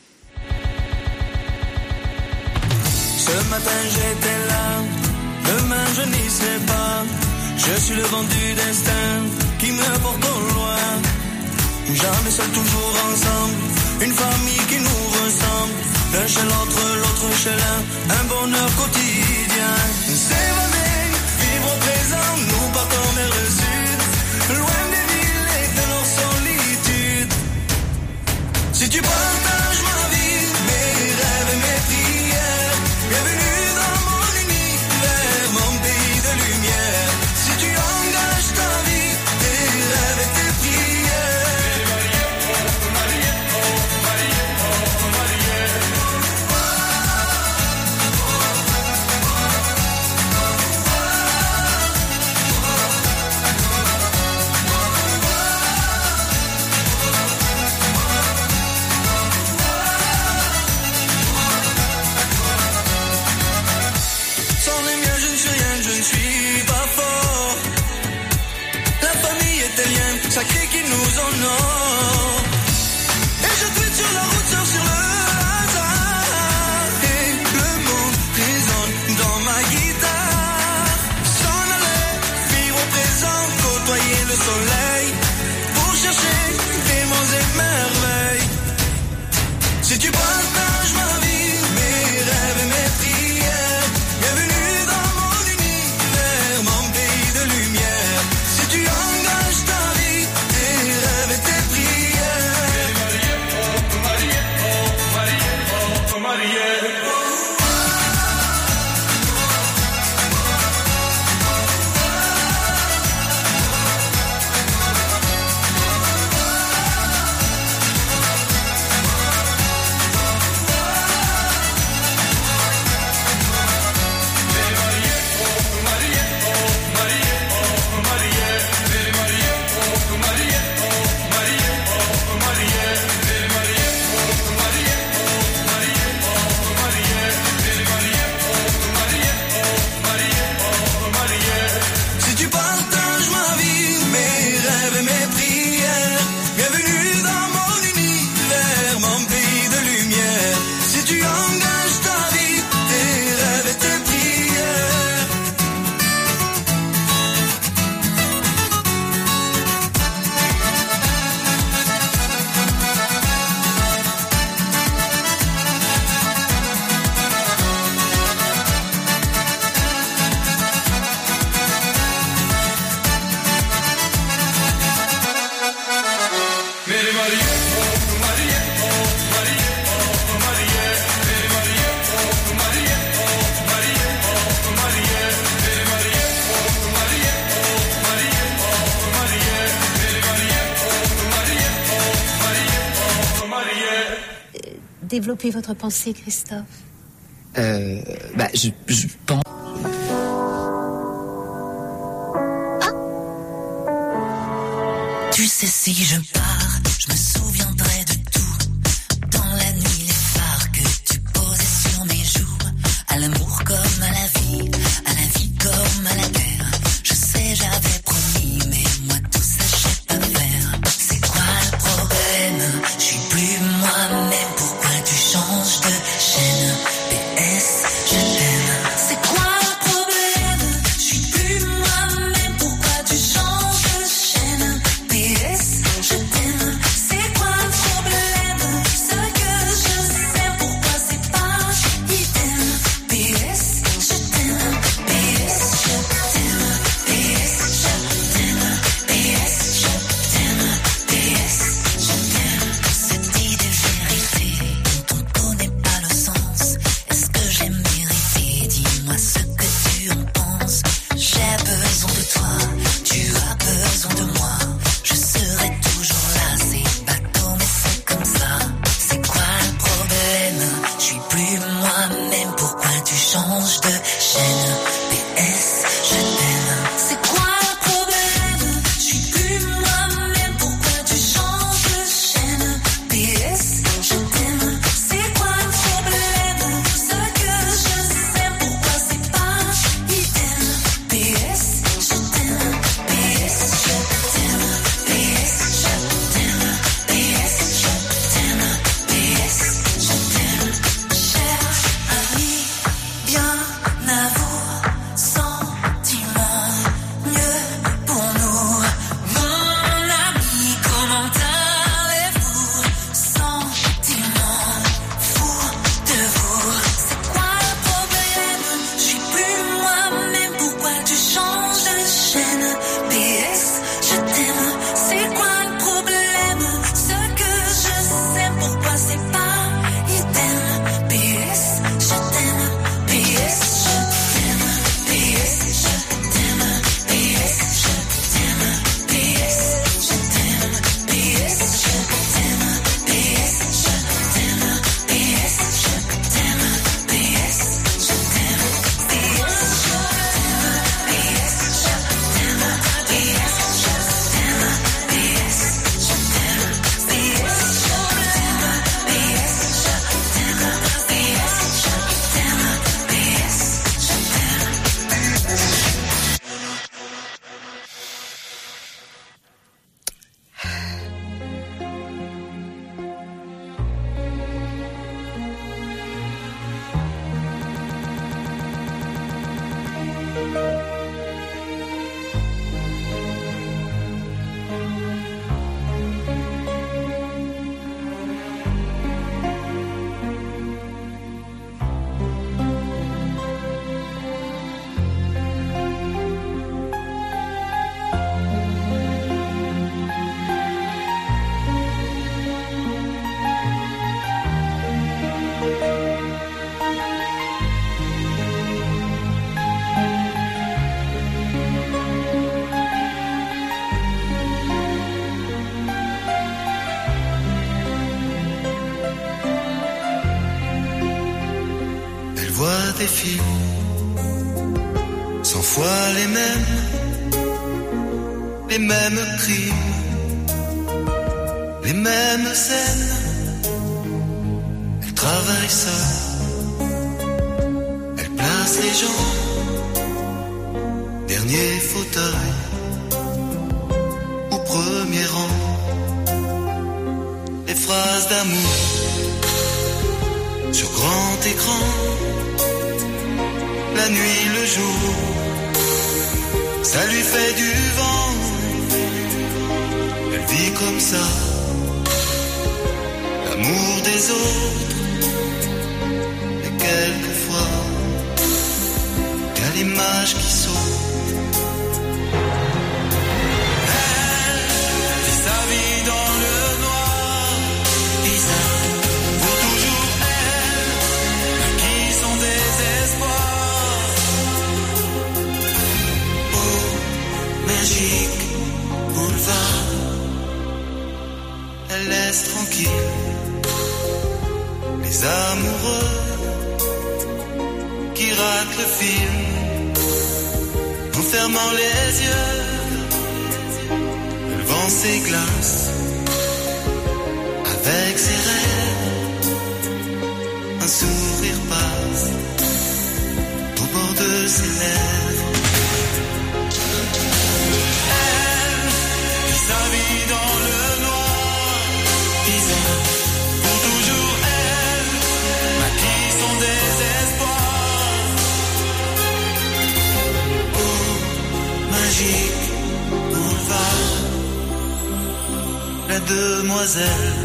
Ce matin j'étais là, demain je n'y serai pas. Je suis le vent du destin qui me porte au loin. Jamais seul, toujours ensemble, une famille qui nous ressemble. L'un chez l'autre, l'autre chez l'un, un bonheur quotidien. S'évader, vivre au présent, nous partons vers le sud, loin des villes et de leur solitude. Si tu partages ma vie, mes rêves et mes prières, bienvenue dans mon univers, mon pays de lumière. Si tu engages ta vie, tes rêves et tes prières. Développez votre pensée, Christophe. Euh, bah, je, je pense... Tu sais, si je pars, je me souviendrai de tout. Dans la nuit, les phares que tu posais sur mes joues. À l'amour comme à la vie, à la vie comme à la terre. Je sais, j'avais promis, mais moi tout ça, je sais pas faire. C'est quoi le problème? Je suis plus moi-même, pourquoi tu changes de chaîne? P S, je t'aime. C'est quoi le problème? Je suis plus moi-même, pourquoi tu changes de chaîne? P S, je t'aime. C'est quoi le problème? Ce que je sais, pourquoi c'est pas idem? P S, je t'aime. P S, je t'aime. P S, je t'aime. P S, je t'aime. P S, je t'aime. Cette idée vérité dont on connaît pas le sens. Est-ce que j'ai mérité? Dis-moi ce que tu en penses. J'ai besoin de toi, tu as besoin de moi. Je serai toujours là, c'est bateau mais c'est comme ça. C'est quoi le problème? Je suis plus moi-même, pourquoi tu changes de chaîne? P S, je t'aime. C'est quoi le problème? Je suis plus moi-même, pourquoi tu changes de chaîne? P S, je t'aime. C'est quoi le problème? Ce que je sais, pourquoi c'est pas idem? P S, je t'aime. P S, je t'aime. P S, je t'aime. P S, je t'aime. P S, je t'aime. Cher ami, bien à vous, sentiment mieux pour nous. Mon ami, comment allez-vous? Sentiment fou de vous. C'est quoi le problème? Je suis plus moi-même, pourquoi tu changes de chaîne? P S, je t'aime. C'est quoi le problème? Ce que je sais, pourquoi c'est pas idem? P S, je t'aime. P S, je t'aime. P S, je t'aime. P S, je t'aime. P S, je t'aime. P S, je t'aime. P S, je t'aime. P S, je t'aime. P S, je t'aime. P S, je t'aime. P S, je t'aime. P S, je t'aime. P S, je t'aime. P S, je t'aime. P S, je t'aime. P S, je t'aime. P S, je t'aime. Elle voit des films, cent fois les mêmes, les mêmes crimes, les mêmes scènes. Elle travaille seule, elle place les gens, dernier fauteuil, au premier rang. Les phrases d'amour sur grand écran, la nuit, le jour, ça lui fait du vent. Elle vit comme ça, l'amour des autres. Et quelquefois, y a l'image qui saute. Elle vit sa vie dans le noir, bizarre, pour toujours elle, qui son désespoir. Oh, magique boulevard, elle laisse tranquille Les amoureux qui ratent le film en fermant les yeux, le vent s'églace avec ses rêves, un sourire passe au bord de ses lèvres. Elle vit sa vie dans le noir, bizarre, pour toujours elle maquille son désespoir. Oh, magique boulevard, la demoiselle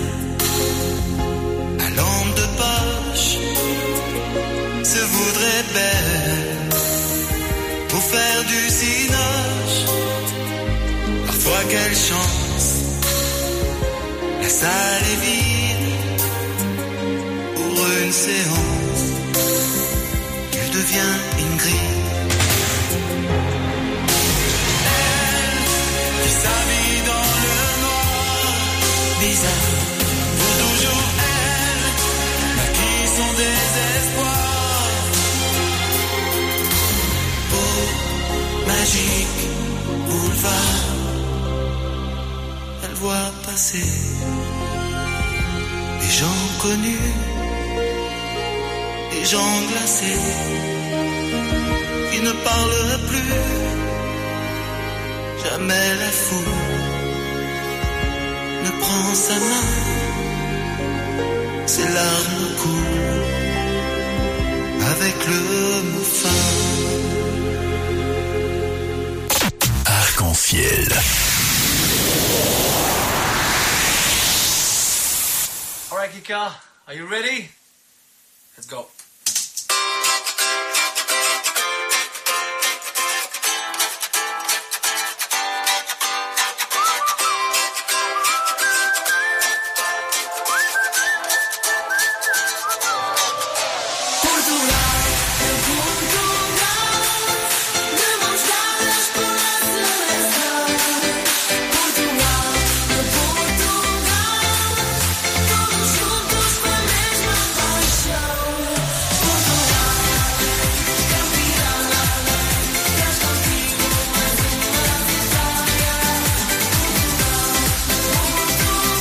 à lampe de poche se voudrait belle pour faire du cinoche. Parfois quelle chance, la salle est vide pour une séance, elle devient Ingrid. Elle vit sa vie dans le noir, bizarre, pour toujours elle maquille son désespoir. Oh, magique boulevard, elle voit passer des gens connus, des gens glacés qui ne parlent plus. Jamais la foule ne prend sa main, ses larmes coulent avec le mot fin. Arc-en-ciel. All right, Kika, are you ready? Let's go.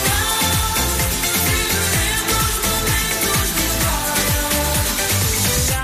Down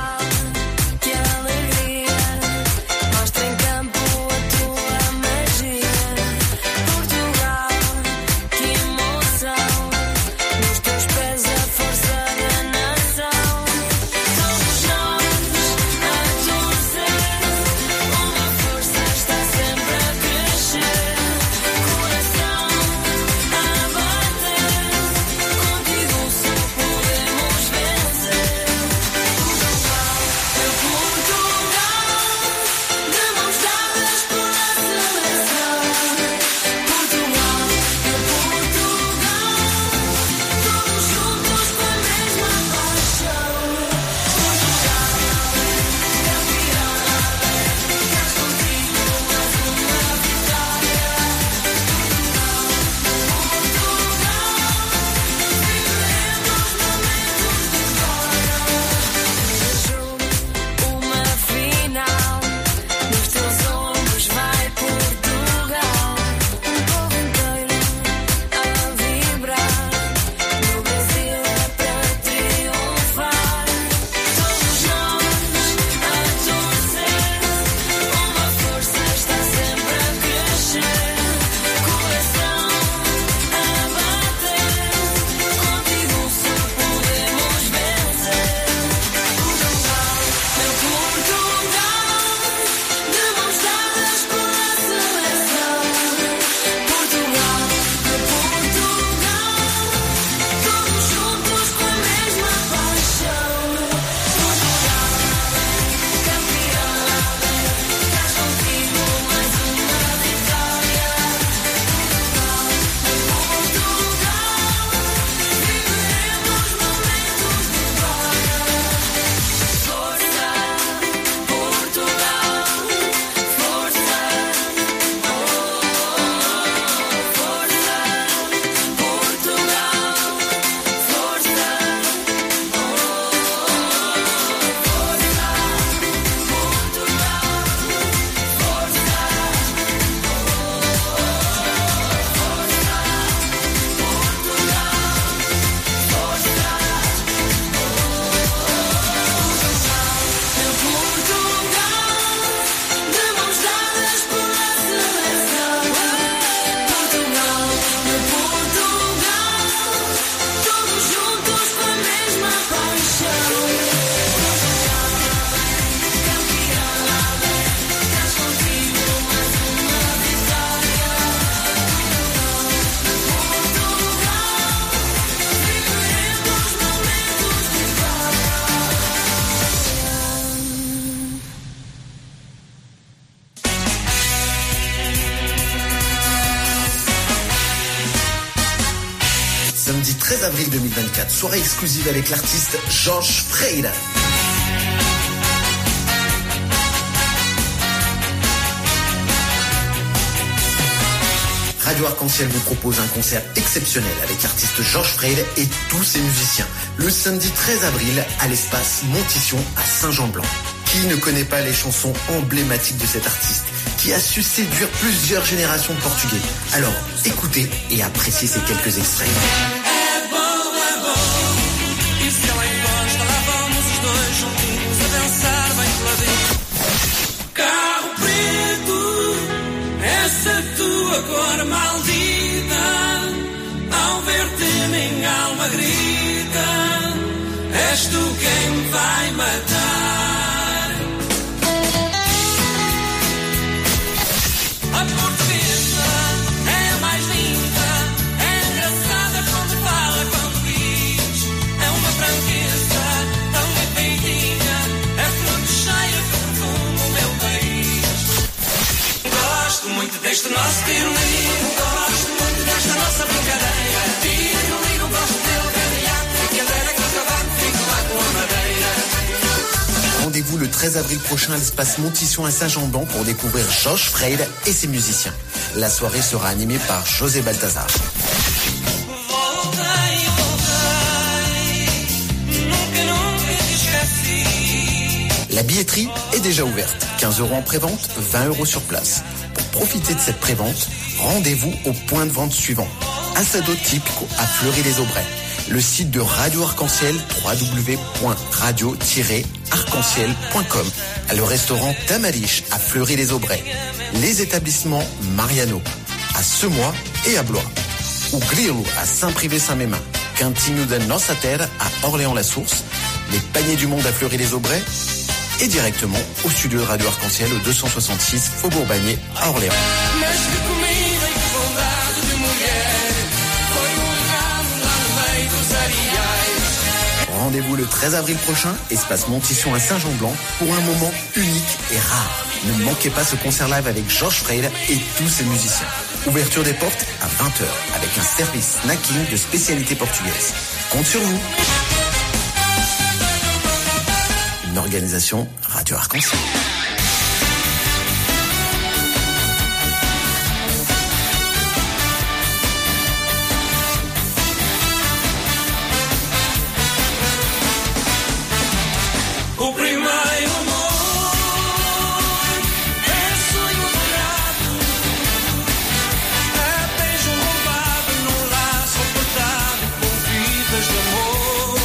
avril deux mille vingt-quatre. Soirée exclusive avec l'artiste Jorge Freire. Radio Arc-en-Ciel vous propose un concert exceptionnel avec l'artiste Jorge Freire et tous ses musiciens. Le samedi treize avril à l'espace Montition à Saint-Jean-Blanc. Qui ne connaît pas les chansons emblématiques de cet artiste qui a su séduire plusieurs générations de Portugais? Alors, écoutez et appréciez ces quelques extraits. É bom, é bom. E se ela encosta, lá vamos os dois juntinhos a dançar bem peladinho. Carro preto, essa tua cor maldita. Ao ver-te minha alma grita. És tu quem me vai matar. A portuguesa é a mais linda, é engraçada quando fala, quando diz. É uma franqueza tão bem feitinha, é fruto cheia que perfuma o meu país. Gosto muito deste nosso tiro-liro, gosto muito desta nossa brincadeira. Tiro-liro, gosto dele, ganhar, brincadeira que o cavalo fica lá com a madeira. Rendez-vous le treize avril prochain à l'espace Montition à Saint-Jean-Blanc pour découvrir Jorge Freire et ses musiciens. La soirée sera animée par José Balthazar. La billetterie est déjà ouverte. quinze euros en prévente, vingt euros sur place. Pour profiter de cette prévente, rendez-vous au point de vente suivant. Assado Típico à Fleury-les-Aubrais. Le site de Radio Arc-en-Ciel, w w w point radio tiret arc-en-ciel point com. Le restaurant Tamariche à Fleury-les-Aubrais. Les établissements Mariano à Semois et à Blois. Ou Grilo à Saint-Privé-Saint-Mémin. Cantinho da Nossa Terra à Orléans-la-Source. Les Paniers du Monde à Fleury-les-Aubrais. Et directement au studio de Radio Arc-en-Ciel au deux cent soixante-six Faubourg Bagné à Orléans. Rendez-vous le treize avril prochain, espace Montition à Saint-Jean-Blanc, pour un moment unique et rare. Ne manquez pas ce concert live avec Jorge Freire et tous ses musiciens. Ouverture des portes à vingt heures, avec un service snacking de spécialité portugaise. Compte sur vous. Une organisation Radio Arc-en-Ciel. O primeiro amor é sonho adorado, é beijo roubado num laço apertado com vidas de amor.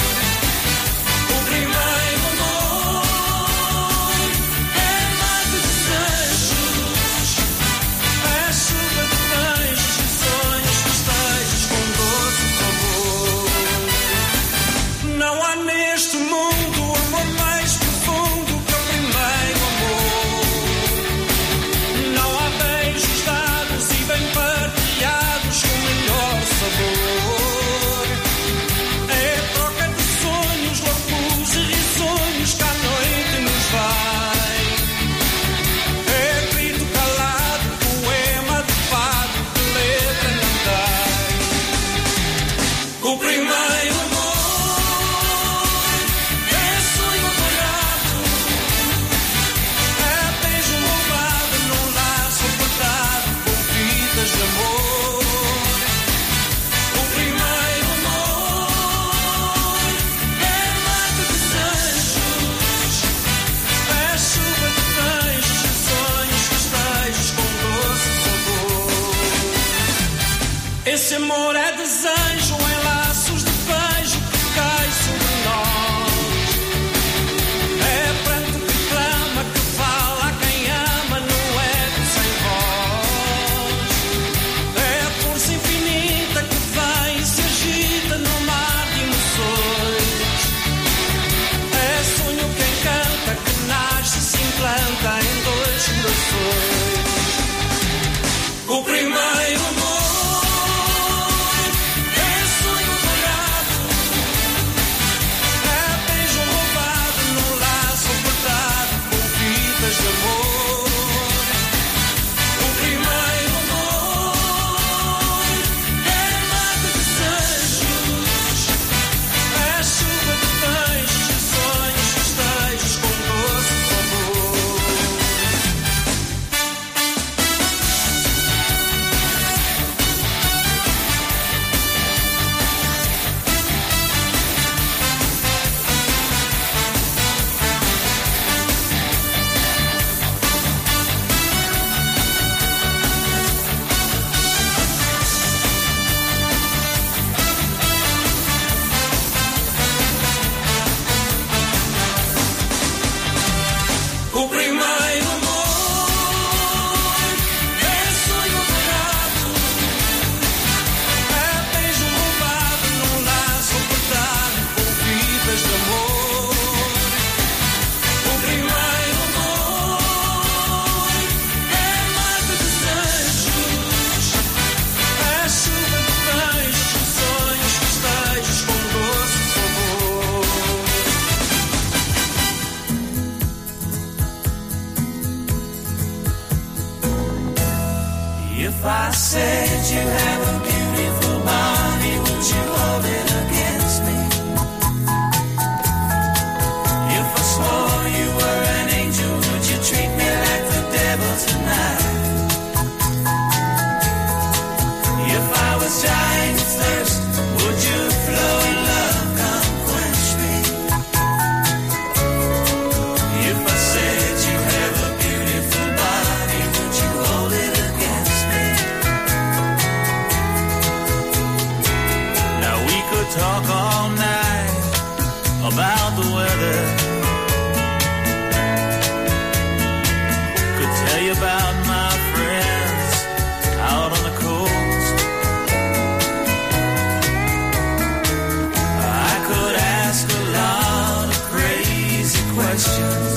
O primeiro amor é mar de desejos, é chuva de beijos e sonhos, festejos com doce sabor. Não há neste mundo mais profundo que o primeiro amor. Não há beijos dados e bem partilhados com melhor sabor. É troca de sonhos, loucos e risonhos que à noite nos vai. É grito calado, poema de fado que letra não dá. O primeiro amor de amor. O primeiro amor é mar de desejos, é chuva de beijos e sonhos, festejos com doce sabor. Esse amor é desejo em laços de beijo que cai sobre nós. É pranto que clama, que fala a quem ama, não é sem voz. É força infinita que vem e se agita no mar de emoções. É sonho quem canta, que nasce e se implanta em dois corações. O primeiro amor I said you have a beautiful body, would you hold it against me? If I swore you were an angel, would you treat me like the devil tonight? If I was dying of thirst, would you flow in love, come quench me? If I said you have a beautiful body, would you hold it against me? Now we could talk all night about the weather. Could tell you about my friends out on the coast. I could ask a lot of crazy questions,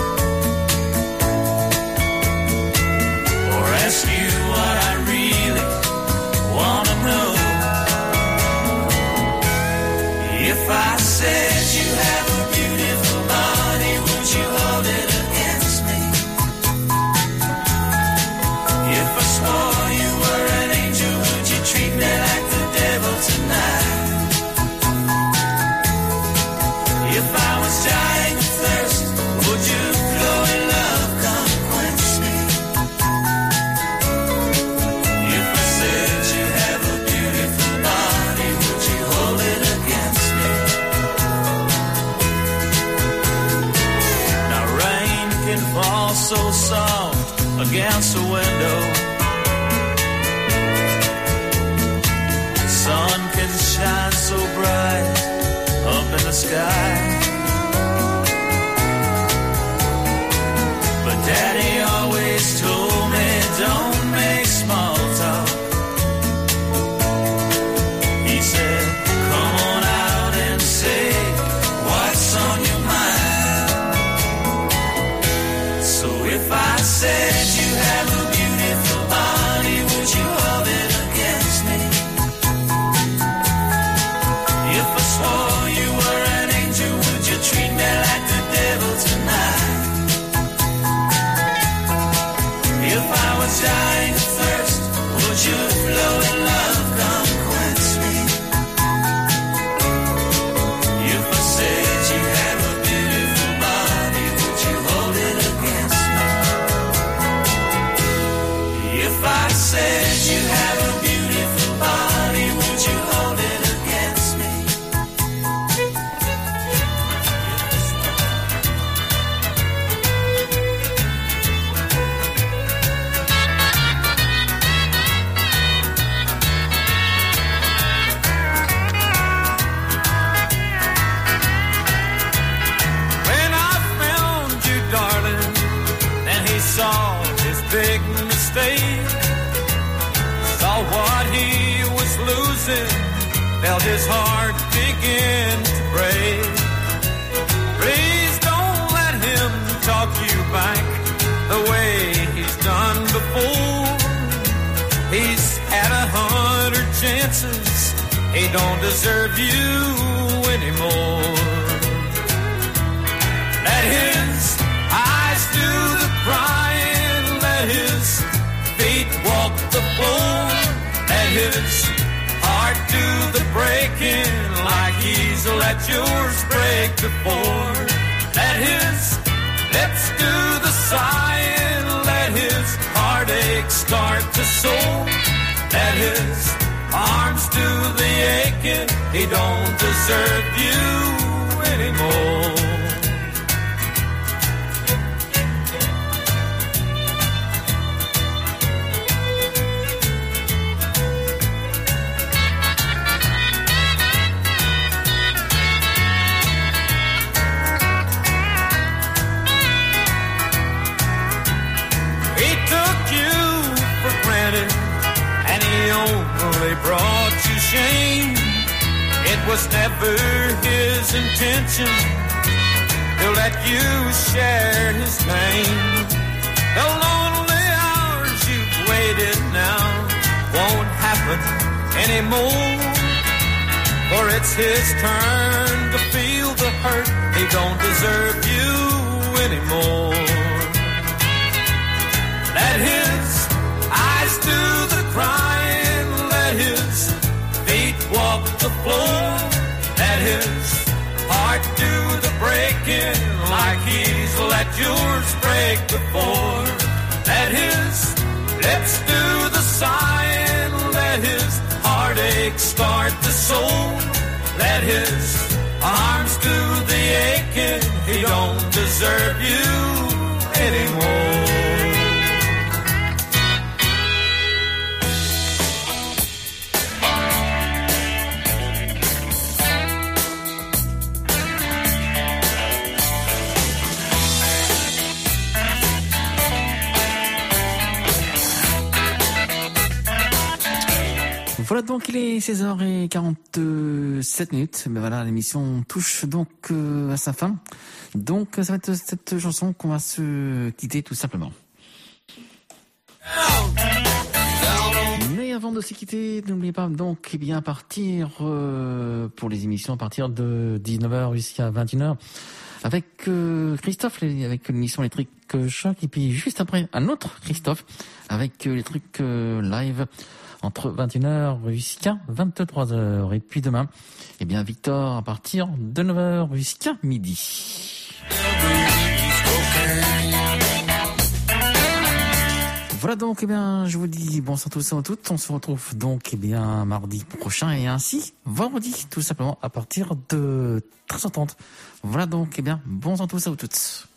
or ask you what I really want to know. If I said you have a beautiful body, would you hold it against me? If I swore you were an angel, would you treat me like the devil tonight? If I was dying of thirst, would you flow in love, come quench me? If I said you have a beautiful body, would you hold it against me? Now rain can fall so soft against the window. Sun can shine so bright up in the sky. But Daddy always told me, don't make small talk. He said, come on out and say what's on your mind. So if I said you have a beautiful body, would you hold it against me? If I swore you were an angel, would you treat me like the devil tonight? If I was dying of thirst, would you flow in love, come quench me? If I said you have a beautiful body, would you hold it against me? If I said you have a beautiful body, would you hold it against me? When I found you, darling, and he saw his big mistake, saw what he was losing, felt his heart begin to break. Please don't let him talk you back the way he's done before. He's had a hundred chances, he don't deserve you anymore. Let his eyes do the crying, let his feet walk the floor, let his heart do the breaking like he's let yours break before. Let his lips do the sighing, let his heartache start to soar, let his arms do the aching, he don't deserve you anymore. He took you for granted, and he only brought you shame. It was never his intention to let you share his pain. The lonely hours you've waited now won't happen anymore, for it's his turn to feel the hurt. He don't deserve you anymore. Let his eyes do the aching like he's let yours break before. Let his lips do the sighing, let his heartache start the soul. Let his arms do the aching, he don't deserve you anymore. Voilà, donc il est seize heures quarante-sept minutes. Mais voilà, l'émission touche donc euh, à sa fin. Donc ça va être cette chanson qu'on va se quitter tout simplement. Mais avant de se quitter, n'oubliez pas donc eh bien partir euh, pour les émissions à partir de dix-neuf heures jusqu'à vingt et une heures avec euh, Christophe, avec l'émission Les Trucs euh, Choc, et puis juste après un autre Christophe avec euh, les trucs euh, live entre vingt et une heures jusqu'à vingt-trois heures. Et puis demain, eh bien Victor à partir de neuf heures jusqu'à midi. Voilà donc, eh bien, je vous dis bonsoir à tous et à toutes. On se retrouve donc eh bien mardi prochain et ainsi vendredi, tout simplement à partir de treize heures trente. Voilà donc, eh bien, bonsoir à tous et à toutes.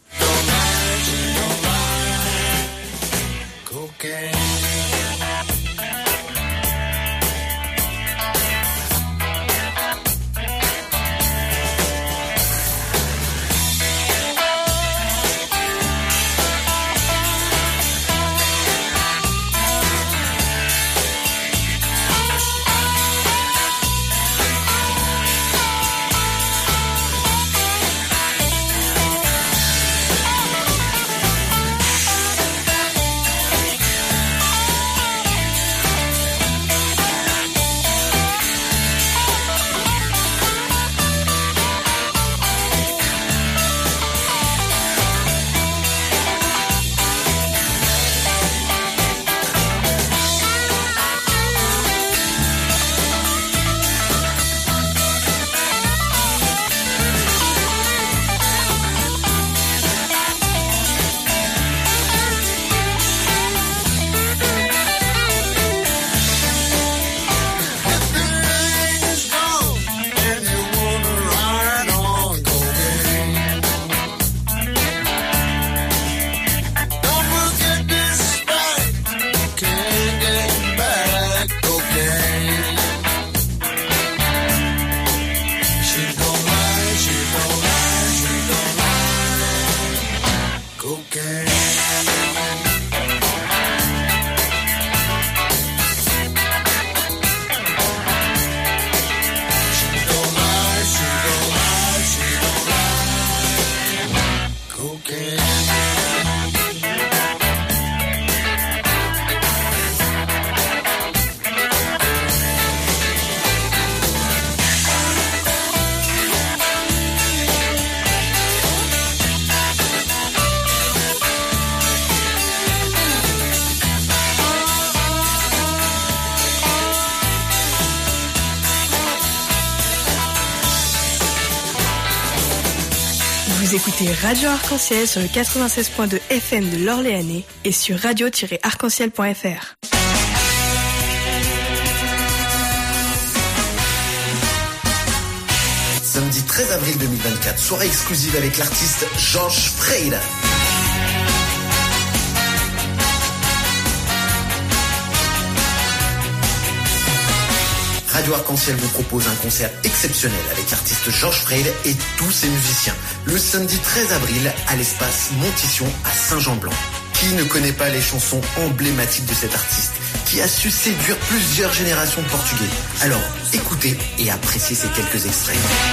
Vous écoutez Radio Arc-en-Ciel sur le quatre-vingt-seize point deux F M de l'Orléanais et sur radio tiret arc en ciel point f r. Samedi treize avril deux mille vingt-quatre, soirée exclusive avec l'artiste Georges Freil. Radio Arc-en-Ciel vous propose un concert exceptionnel avec l'artiste Georges Freil et tous ses musiciens. Le samedi treize avril à l'espace Montition à Saint-Jean-Blanc. Qui ne connaît pas les chansons emblématiques de cet artiste qui a su séduire plusieurs générations de Portugais? Alors, écoutez et appréciez ces quelques extraits.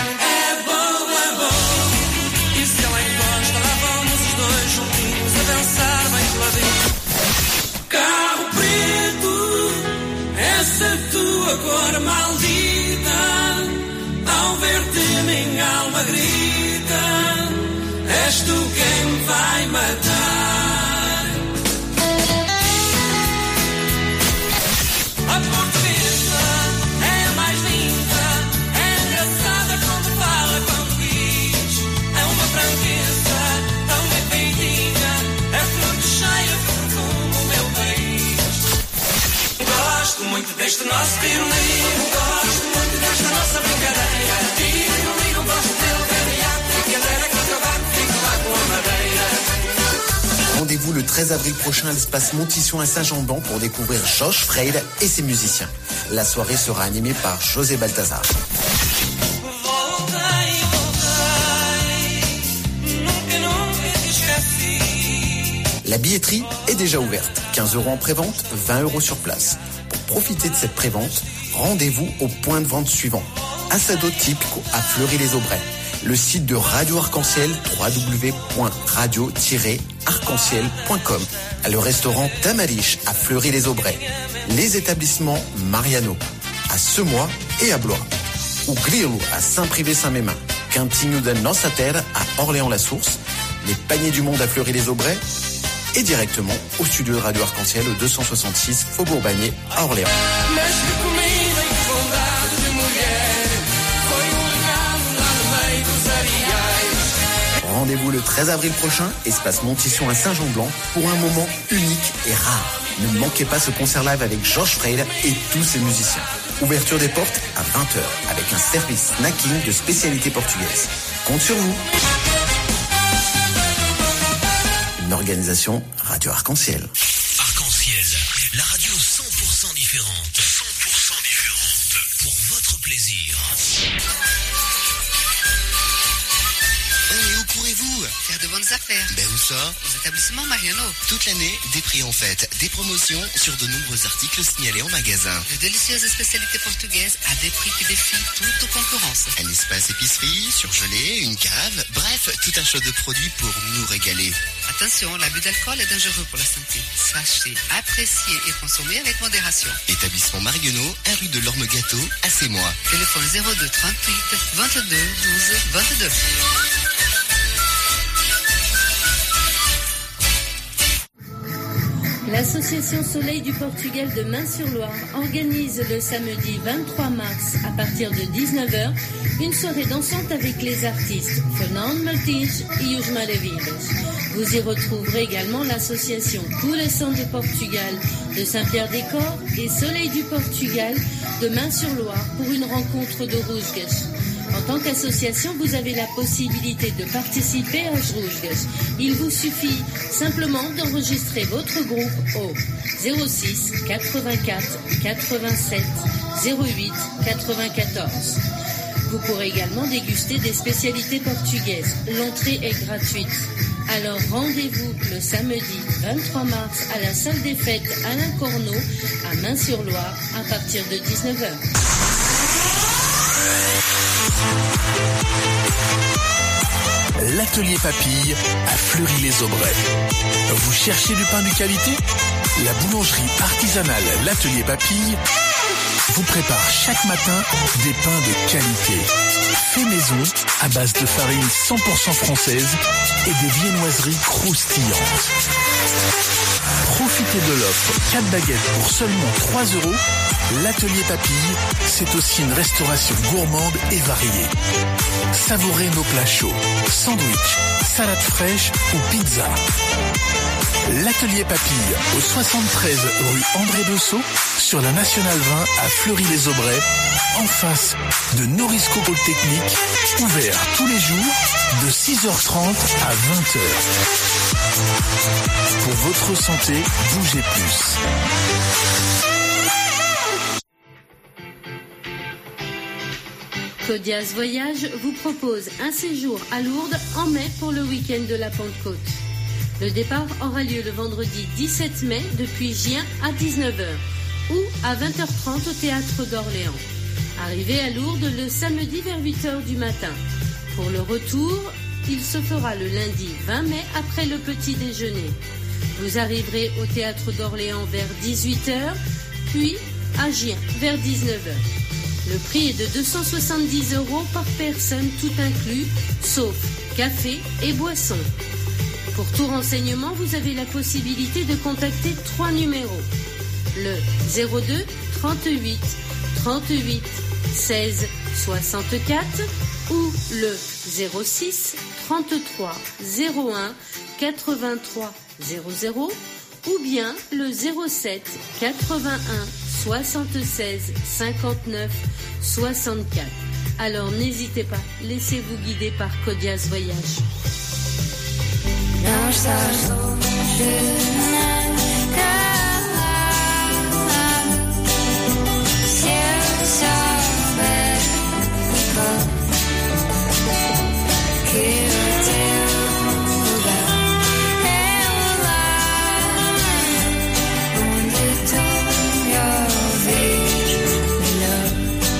Carro preto, essa tua cor maldita, ao ver-te minha alma grita, és tu quem me vai matar. A portuguesa é a mais linda, é engraçada quando fala, quando diz, é uma deste nosso tiroliro. Gosto muito desta nossa brincadeira. Tiroliro, gosto dele, verdeado. Brincadeira que acabar, fico lá com a madeira. Rendez-vous le treize avril prochain à l'espace Montition à Saint-Jean-de-Ban pour découvrir Josh Freire et ses musiciens. La soirée sera animée par José Balthazar. La billetterie est déjà ouverte. quinze euros en prévente, vingt euros sur place. Pour profiter de cette prévente, rendez-vous au point de vente suivant. Assado Típico à Fleury-les-Aubrais. Le site de Radio Arc-en-Ciel, w w w point radio tiret arc en ciel point com. Le restaurant Tamariche à Fleury-les-Aubrais. Les établissements Mariano à Semois et à Blois. Ou Grilo à Saint-Privé-Saint-Mémin. Cantinho de Nossa Terra à Orléans-la-Source. Les Paniers du Monde à Fleury-les-Aubrais. Et directement au studio de Radio Arc-en-Ciel au deux cent soixante-six Faubourg Bagné à Orléans. Rendez-vous le treize avril prochain, espace Montition à Saint-Jean-de-Blanc, pour un moment unique et rare. Ne manquez pas ce concert live avec Georges Freire et tous ses musiciens. Ouverture des portes à vingt heures avec un service snacking de spécialité portugaise. Compte sur vous. Une organisation Radio Arc-en-Ciel. Arc-en-Ciel, la radio cent pour cent différente. cent pour cent différente. Pour votre plaisir. Et où pourrez-vous faire de bonnes affaires? Ben où ça? Aux établissements Mariano. Toute l'année, des prix en fête, des promotions sur de nombreux articles signalés en magasin. De délicieuses spécialités portugaises à des prix qui défient toute concurrence. Un espace épicerie, surgelé, une cave, bref, tout un choix de produits pour nous régaler. Attention, l'abus d'alcool est dangereux pour la santé. Sachez, apprécier et consommer avec modération. Établissement Mariano, un rue de l'Orme-Gâteau, à Sémois. Téléphone zéro deux trente-huit vingt-deux douze vingt-deux. L'association Soleil du Portugal de Main-sur-Loire organise le samedi vingt-trois mars à partir de dix-neuf heures une soirée dansante avec les artistes Fernando Martins et Os Maravilhas. Vous y retrouverez également l'association Coração de Portugal de Saint-Pierre-des-Corps et Soleil du Portugal de Main-sur-Loire pour une rencontre de Rusgas. En tant qu'association, vous avez la possibilité de participer à Rusgas. Il vous suffit simplement d'enregistrer votre groupe au zéro six quatre-vingt-quatre quatre-vingt-sept zéro huit quatre-vingt-quatorze. Vous pourrez également déguster des spécialités portugaises. L'entrée est gratuite. Alors rendez-vous le samedi vingt-trois mars à la salle des fêtes Alain Corneau à Main-sur-Loire à partir de dix-neuf heures. L'atelier Papille à Fleury-les-Aubrais. Vous cherchez du pain de qualité? La boulangerie artisanale L'Atelier Papille vous prépare chaque matin des pains de qualité. Fait maison à base de farine cent pour cent française et des viennoiseries croustillantes. Profitez de l'offre quatre baguettes pour seulement trois euros. L'Atelier Papille, c'est aussi une restauration gourmande et variée. Savourez nos plats chauds, sandwich, salade fraîche ou pizza. L'Atelier Papille, au soixante-treize rue André Bessot, sur la Nationale vingt à Fleury-les-Aubrais, en face de Norisco Polytechnique, ouvert tous les jours de six heures trente à vingt heures. Pour votre santé, bougez plus. Codias Voyage vous propose un séjour à Lourdes en mai pour le week-end de la Pentecôte. Le départ aura lieu le vendredi dix-sept mai depuis Gien à dix-neuf heures ou à vingt heures trente au théâtre d'Orléans. Arrivez à Lourdes le samedi vers huit heures du matin. Pour le retour, il se fera le lundi vingt mai après le petit déjeuner. Vous arriverez au théâtre d'Orléans vers dix-huit heures, puis à Gien vers dix-neuf heures. Le prix est de deux cent soixante-dix euros par personne, tout inclus, sauf café et boisson. Pour tout renseignement, vous avez la possibilité de contacter trois numéros. Le zéro deux trente-huit trente-huit seize soixante-quatre ou le zéro six trente-trois zéro un quatre-vingt-trois zéro zéro ou bien le zéro sept quatre-vingt-un soixante-seize cinquante-neuf soixante-quatre. Alors n'hésitez pas, laissez-vous guider par Codias Voyage. Não estás longe, nem calado. Se eu souber que o teu lugar é o lar onde tu me ouvires melhor.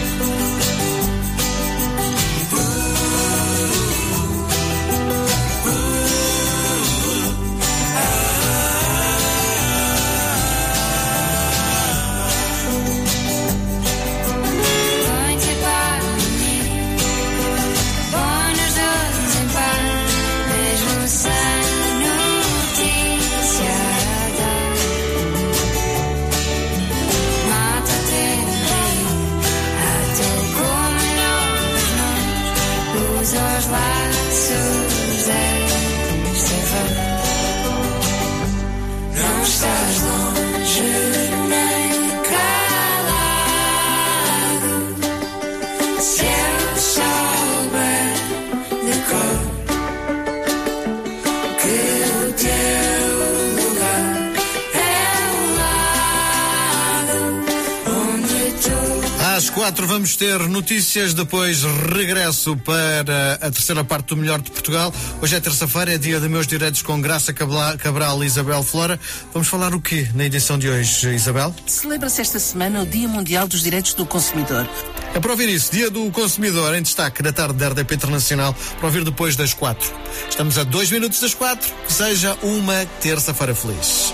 Os laços desta voz. Não estás longe nem calado. Se eu souber de cor que o teu lugar é o lado onde tu. Às quatro vamos ter notícias, depois regresso para a terceira parte do Melhor de Portugal. Hoje é terça-feira, é dia de meus direitos com Graça Cabral e Isabel Flora. Vamos falar o quê na edição de hoje, Isabel? Celebra-se esta semana o Dia Mundial dos Direitos do Consumidor. É para ouvir isso, Dia do Consumidor, em destaque na tarde da R D P Internacional, para ouvir depois das quatro. Estamos a dois minutos das quatro, que seja uma terça-feira feliz.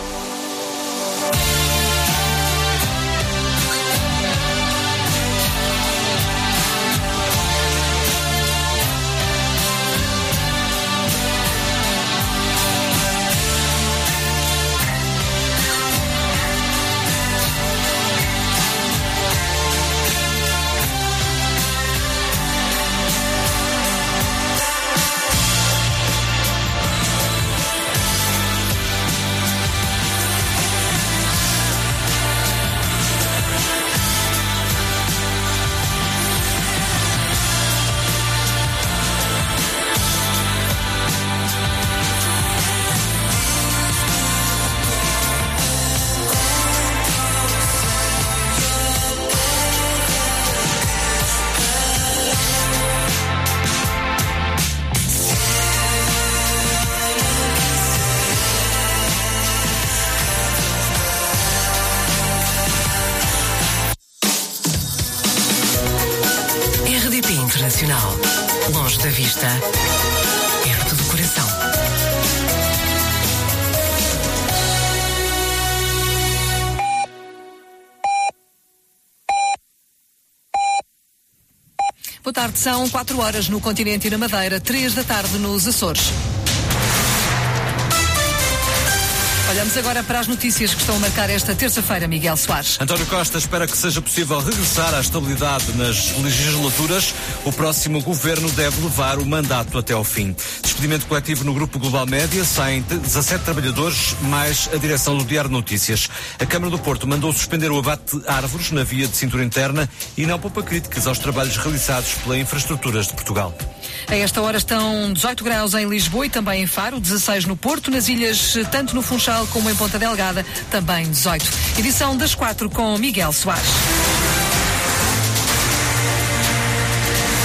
Internacional. Longe da vista, perto do coração. Boa tarde, são quatro horas no continente e na Madeira, três da tarde nos Açores. Olhamos agora para as notícias que estão a marcar esta terça-feira, Miguel Soares. António Costa espera que seja possível regressar à estabilidade nas legislaturas. O próximo governo deve levar o mandato até ao fim. Despedimento coletivo no Grupo Global Média, saem dezassete trabalhadores, mais a direção do Diário Notícias. A Câmara do Porto mandou suspender o abate de árvores na via de cintura interna e não poupa críticas aos trabalhos realizados pela Infraestruturas de Portugal. A esta hora estão dezoito graus em Lisboa e também em Faro, dezasseis no Porto, nas ilhas, tanto no Funchal como em Ponta Delgada, também dezoito. Edição das quatro com Miguel Soares.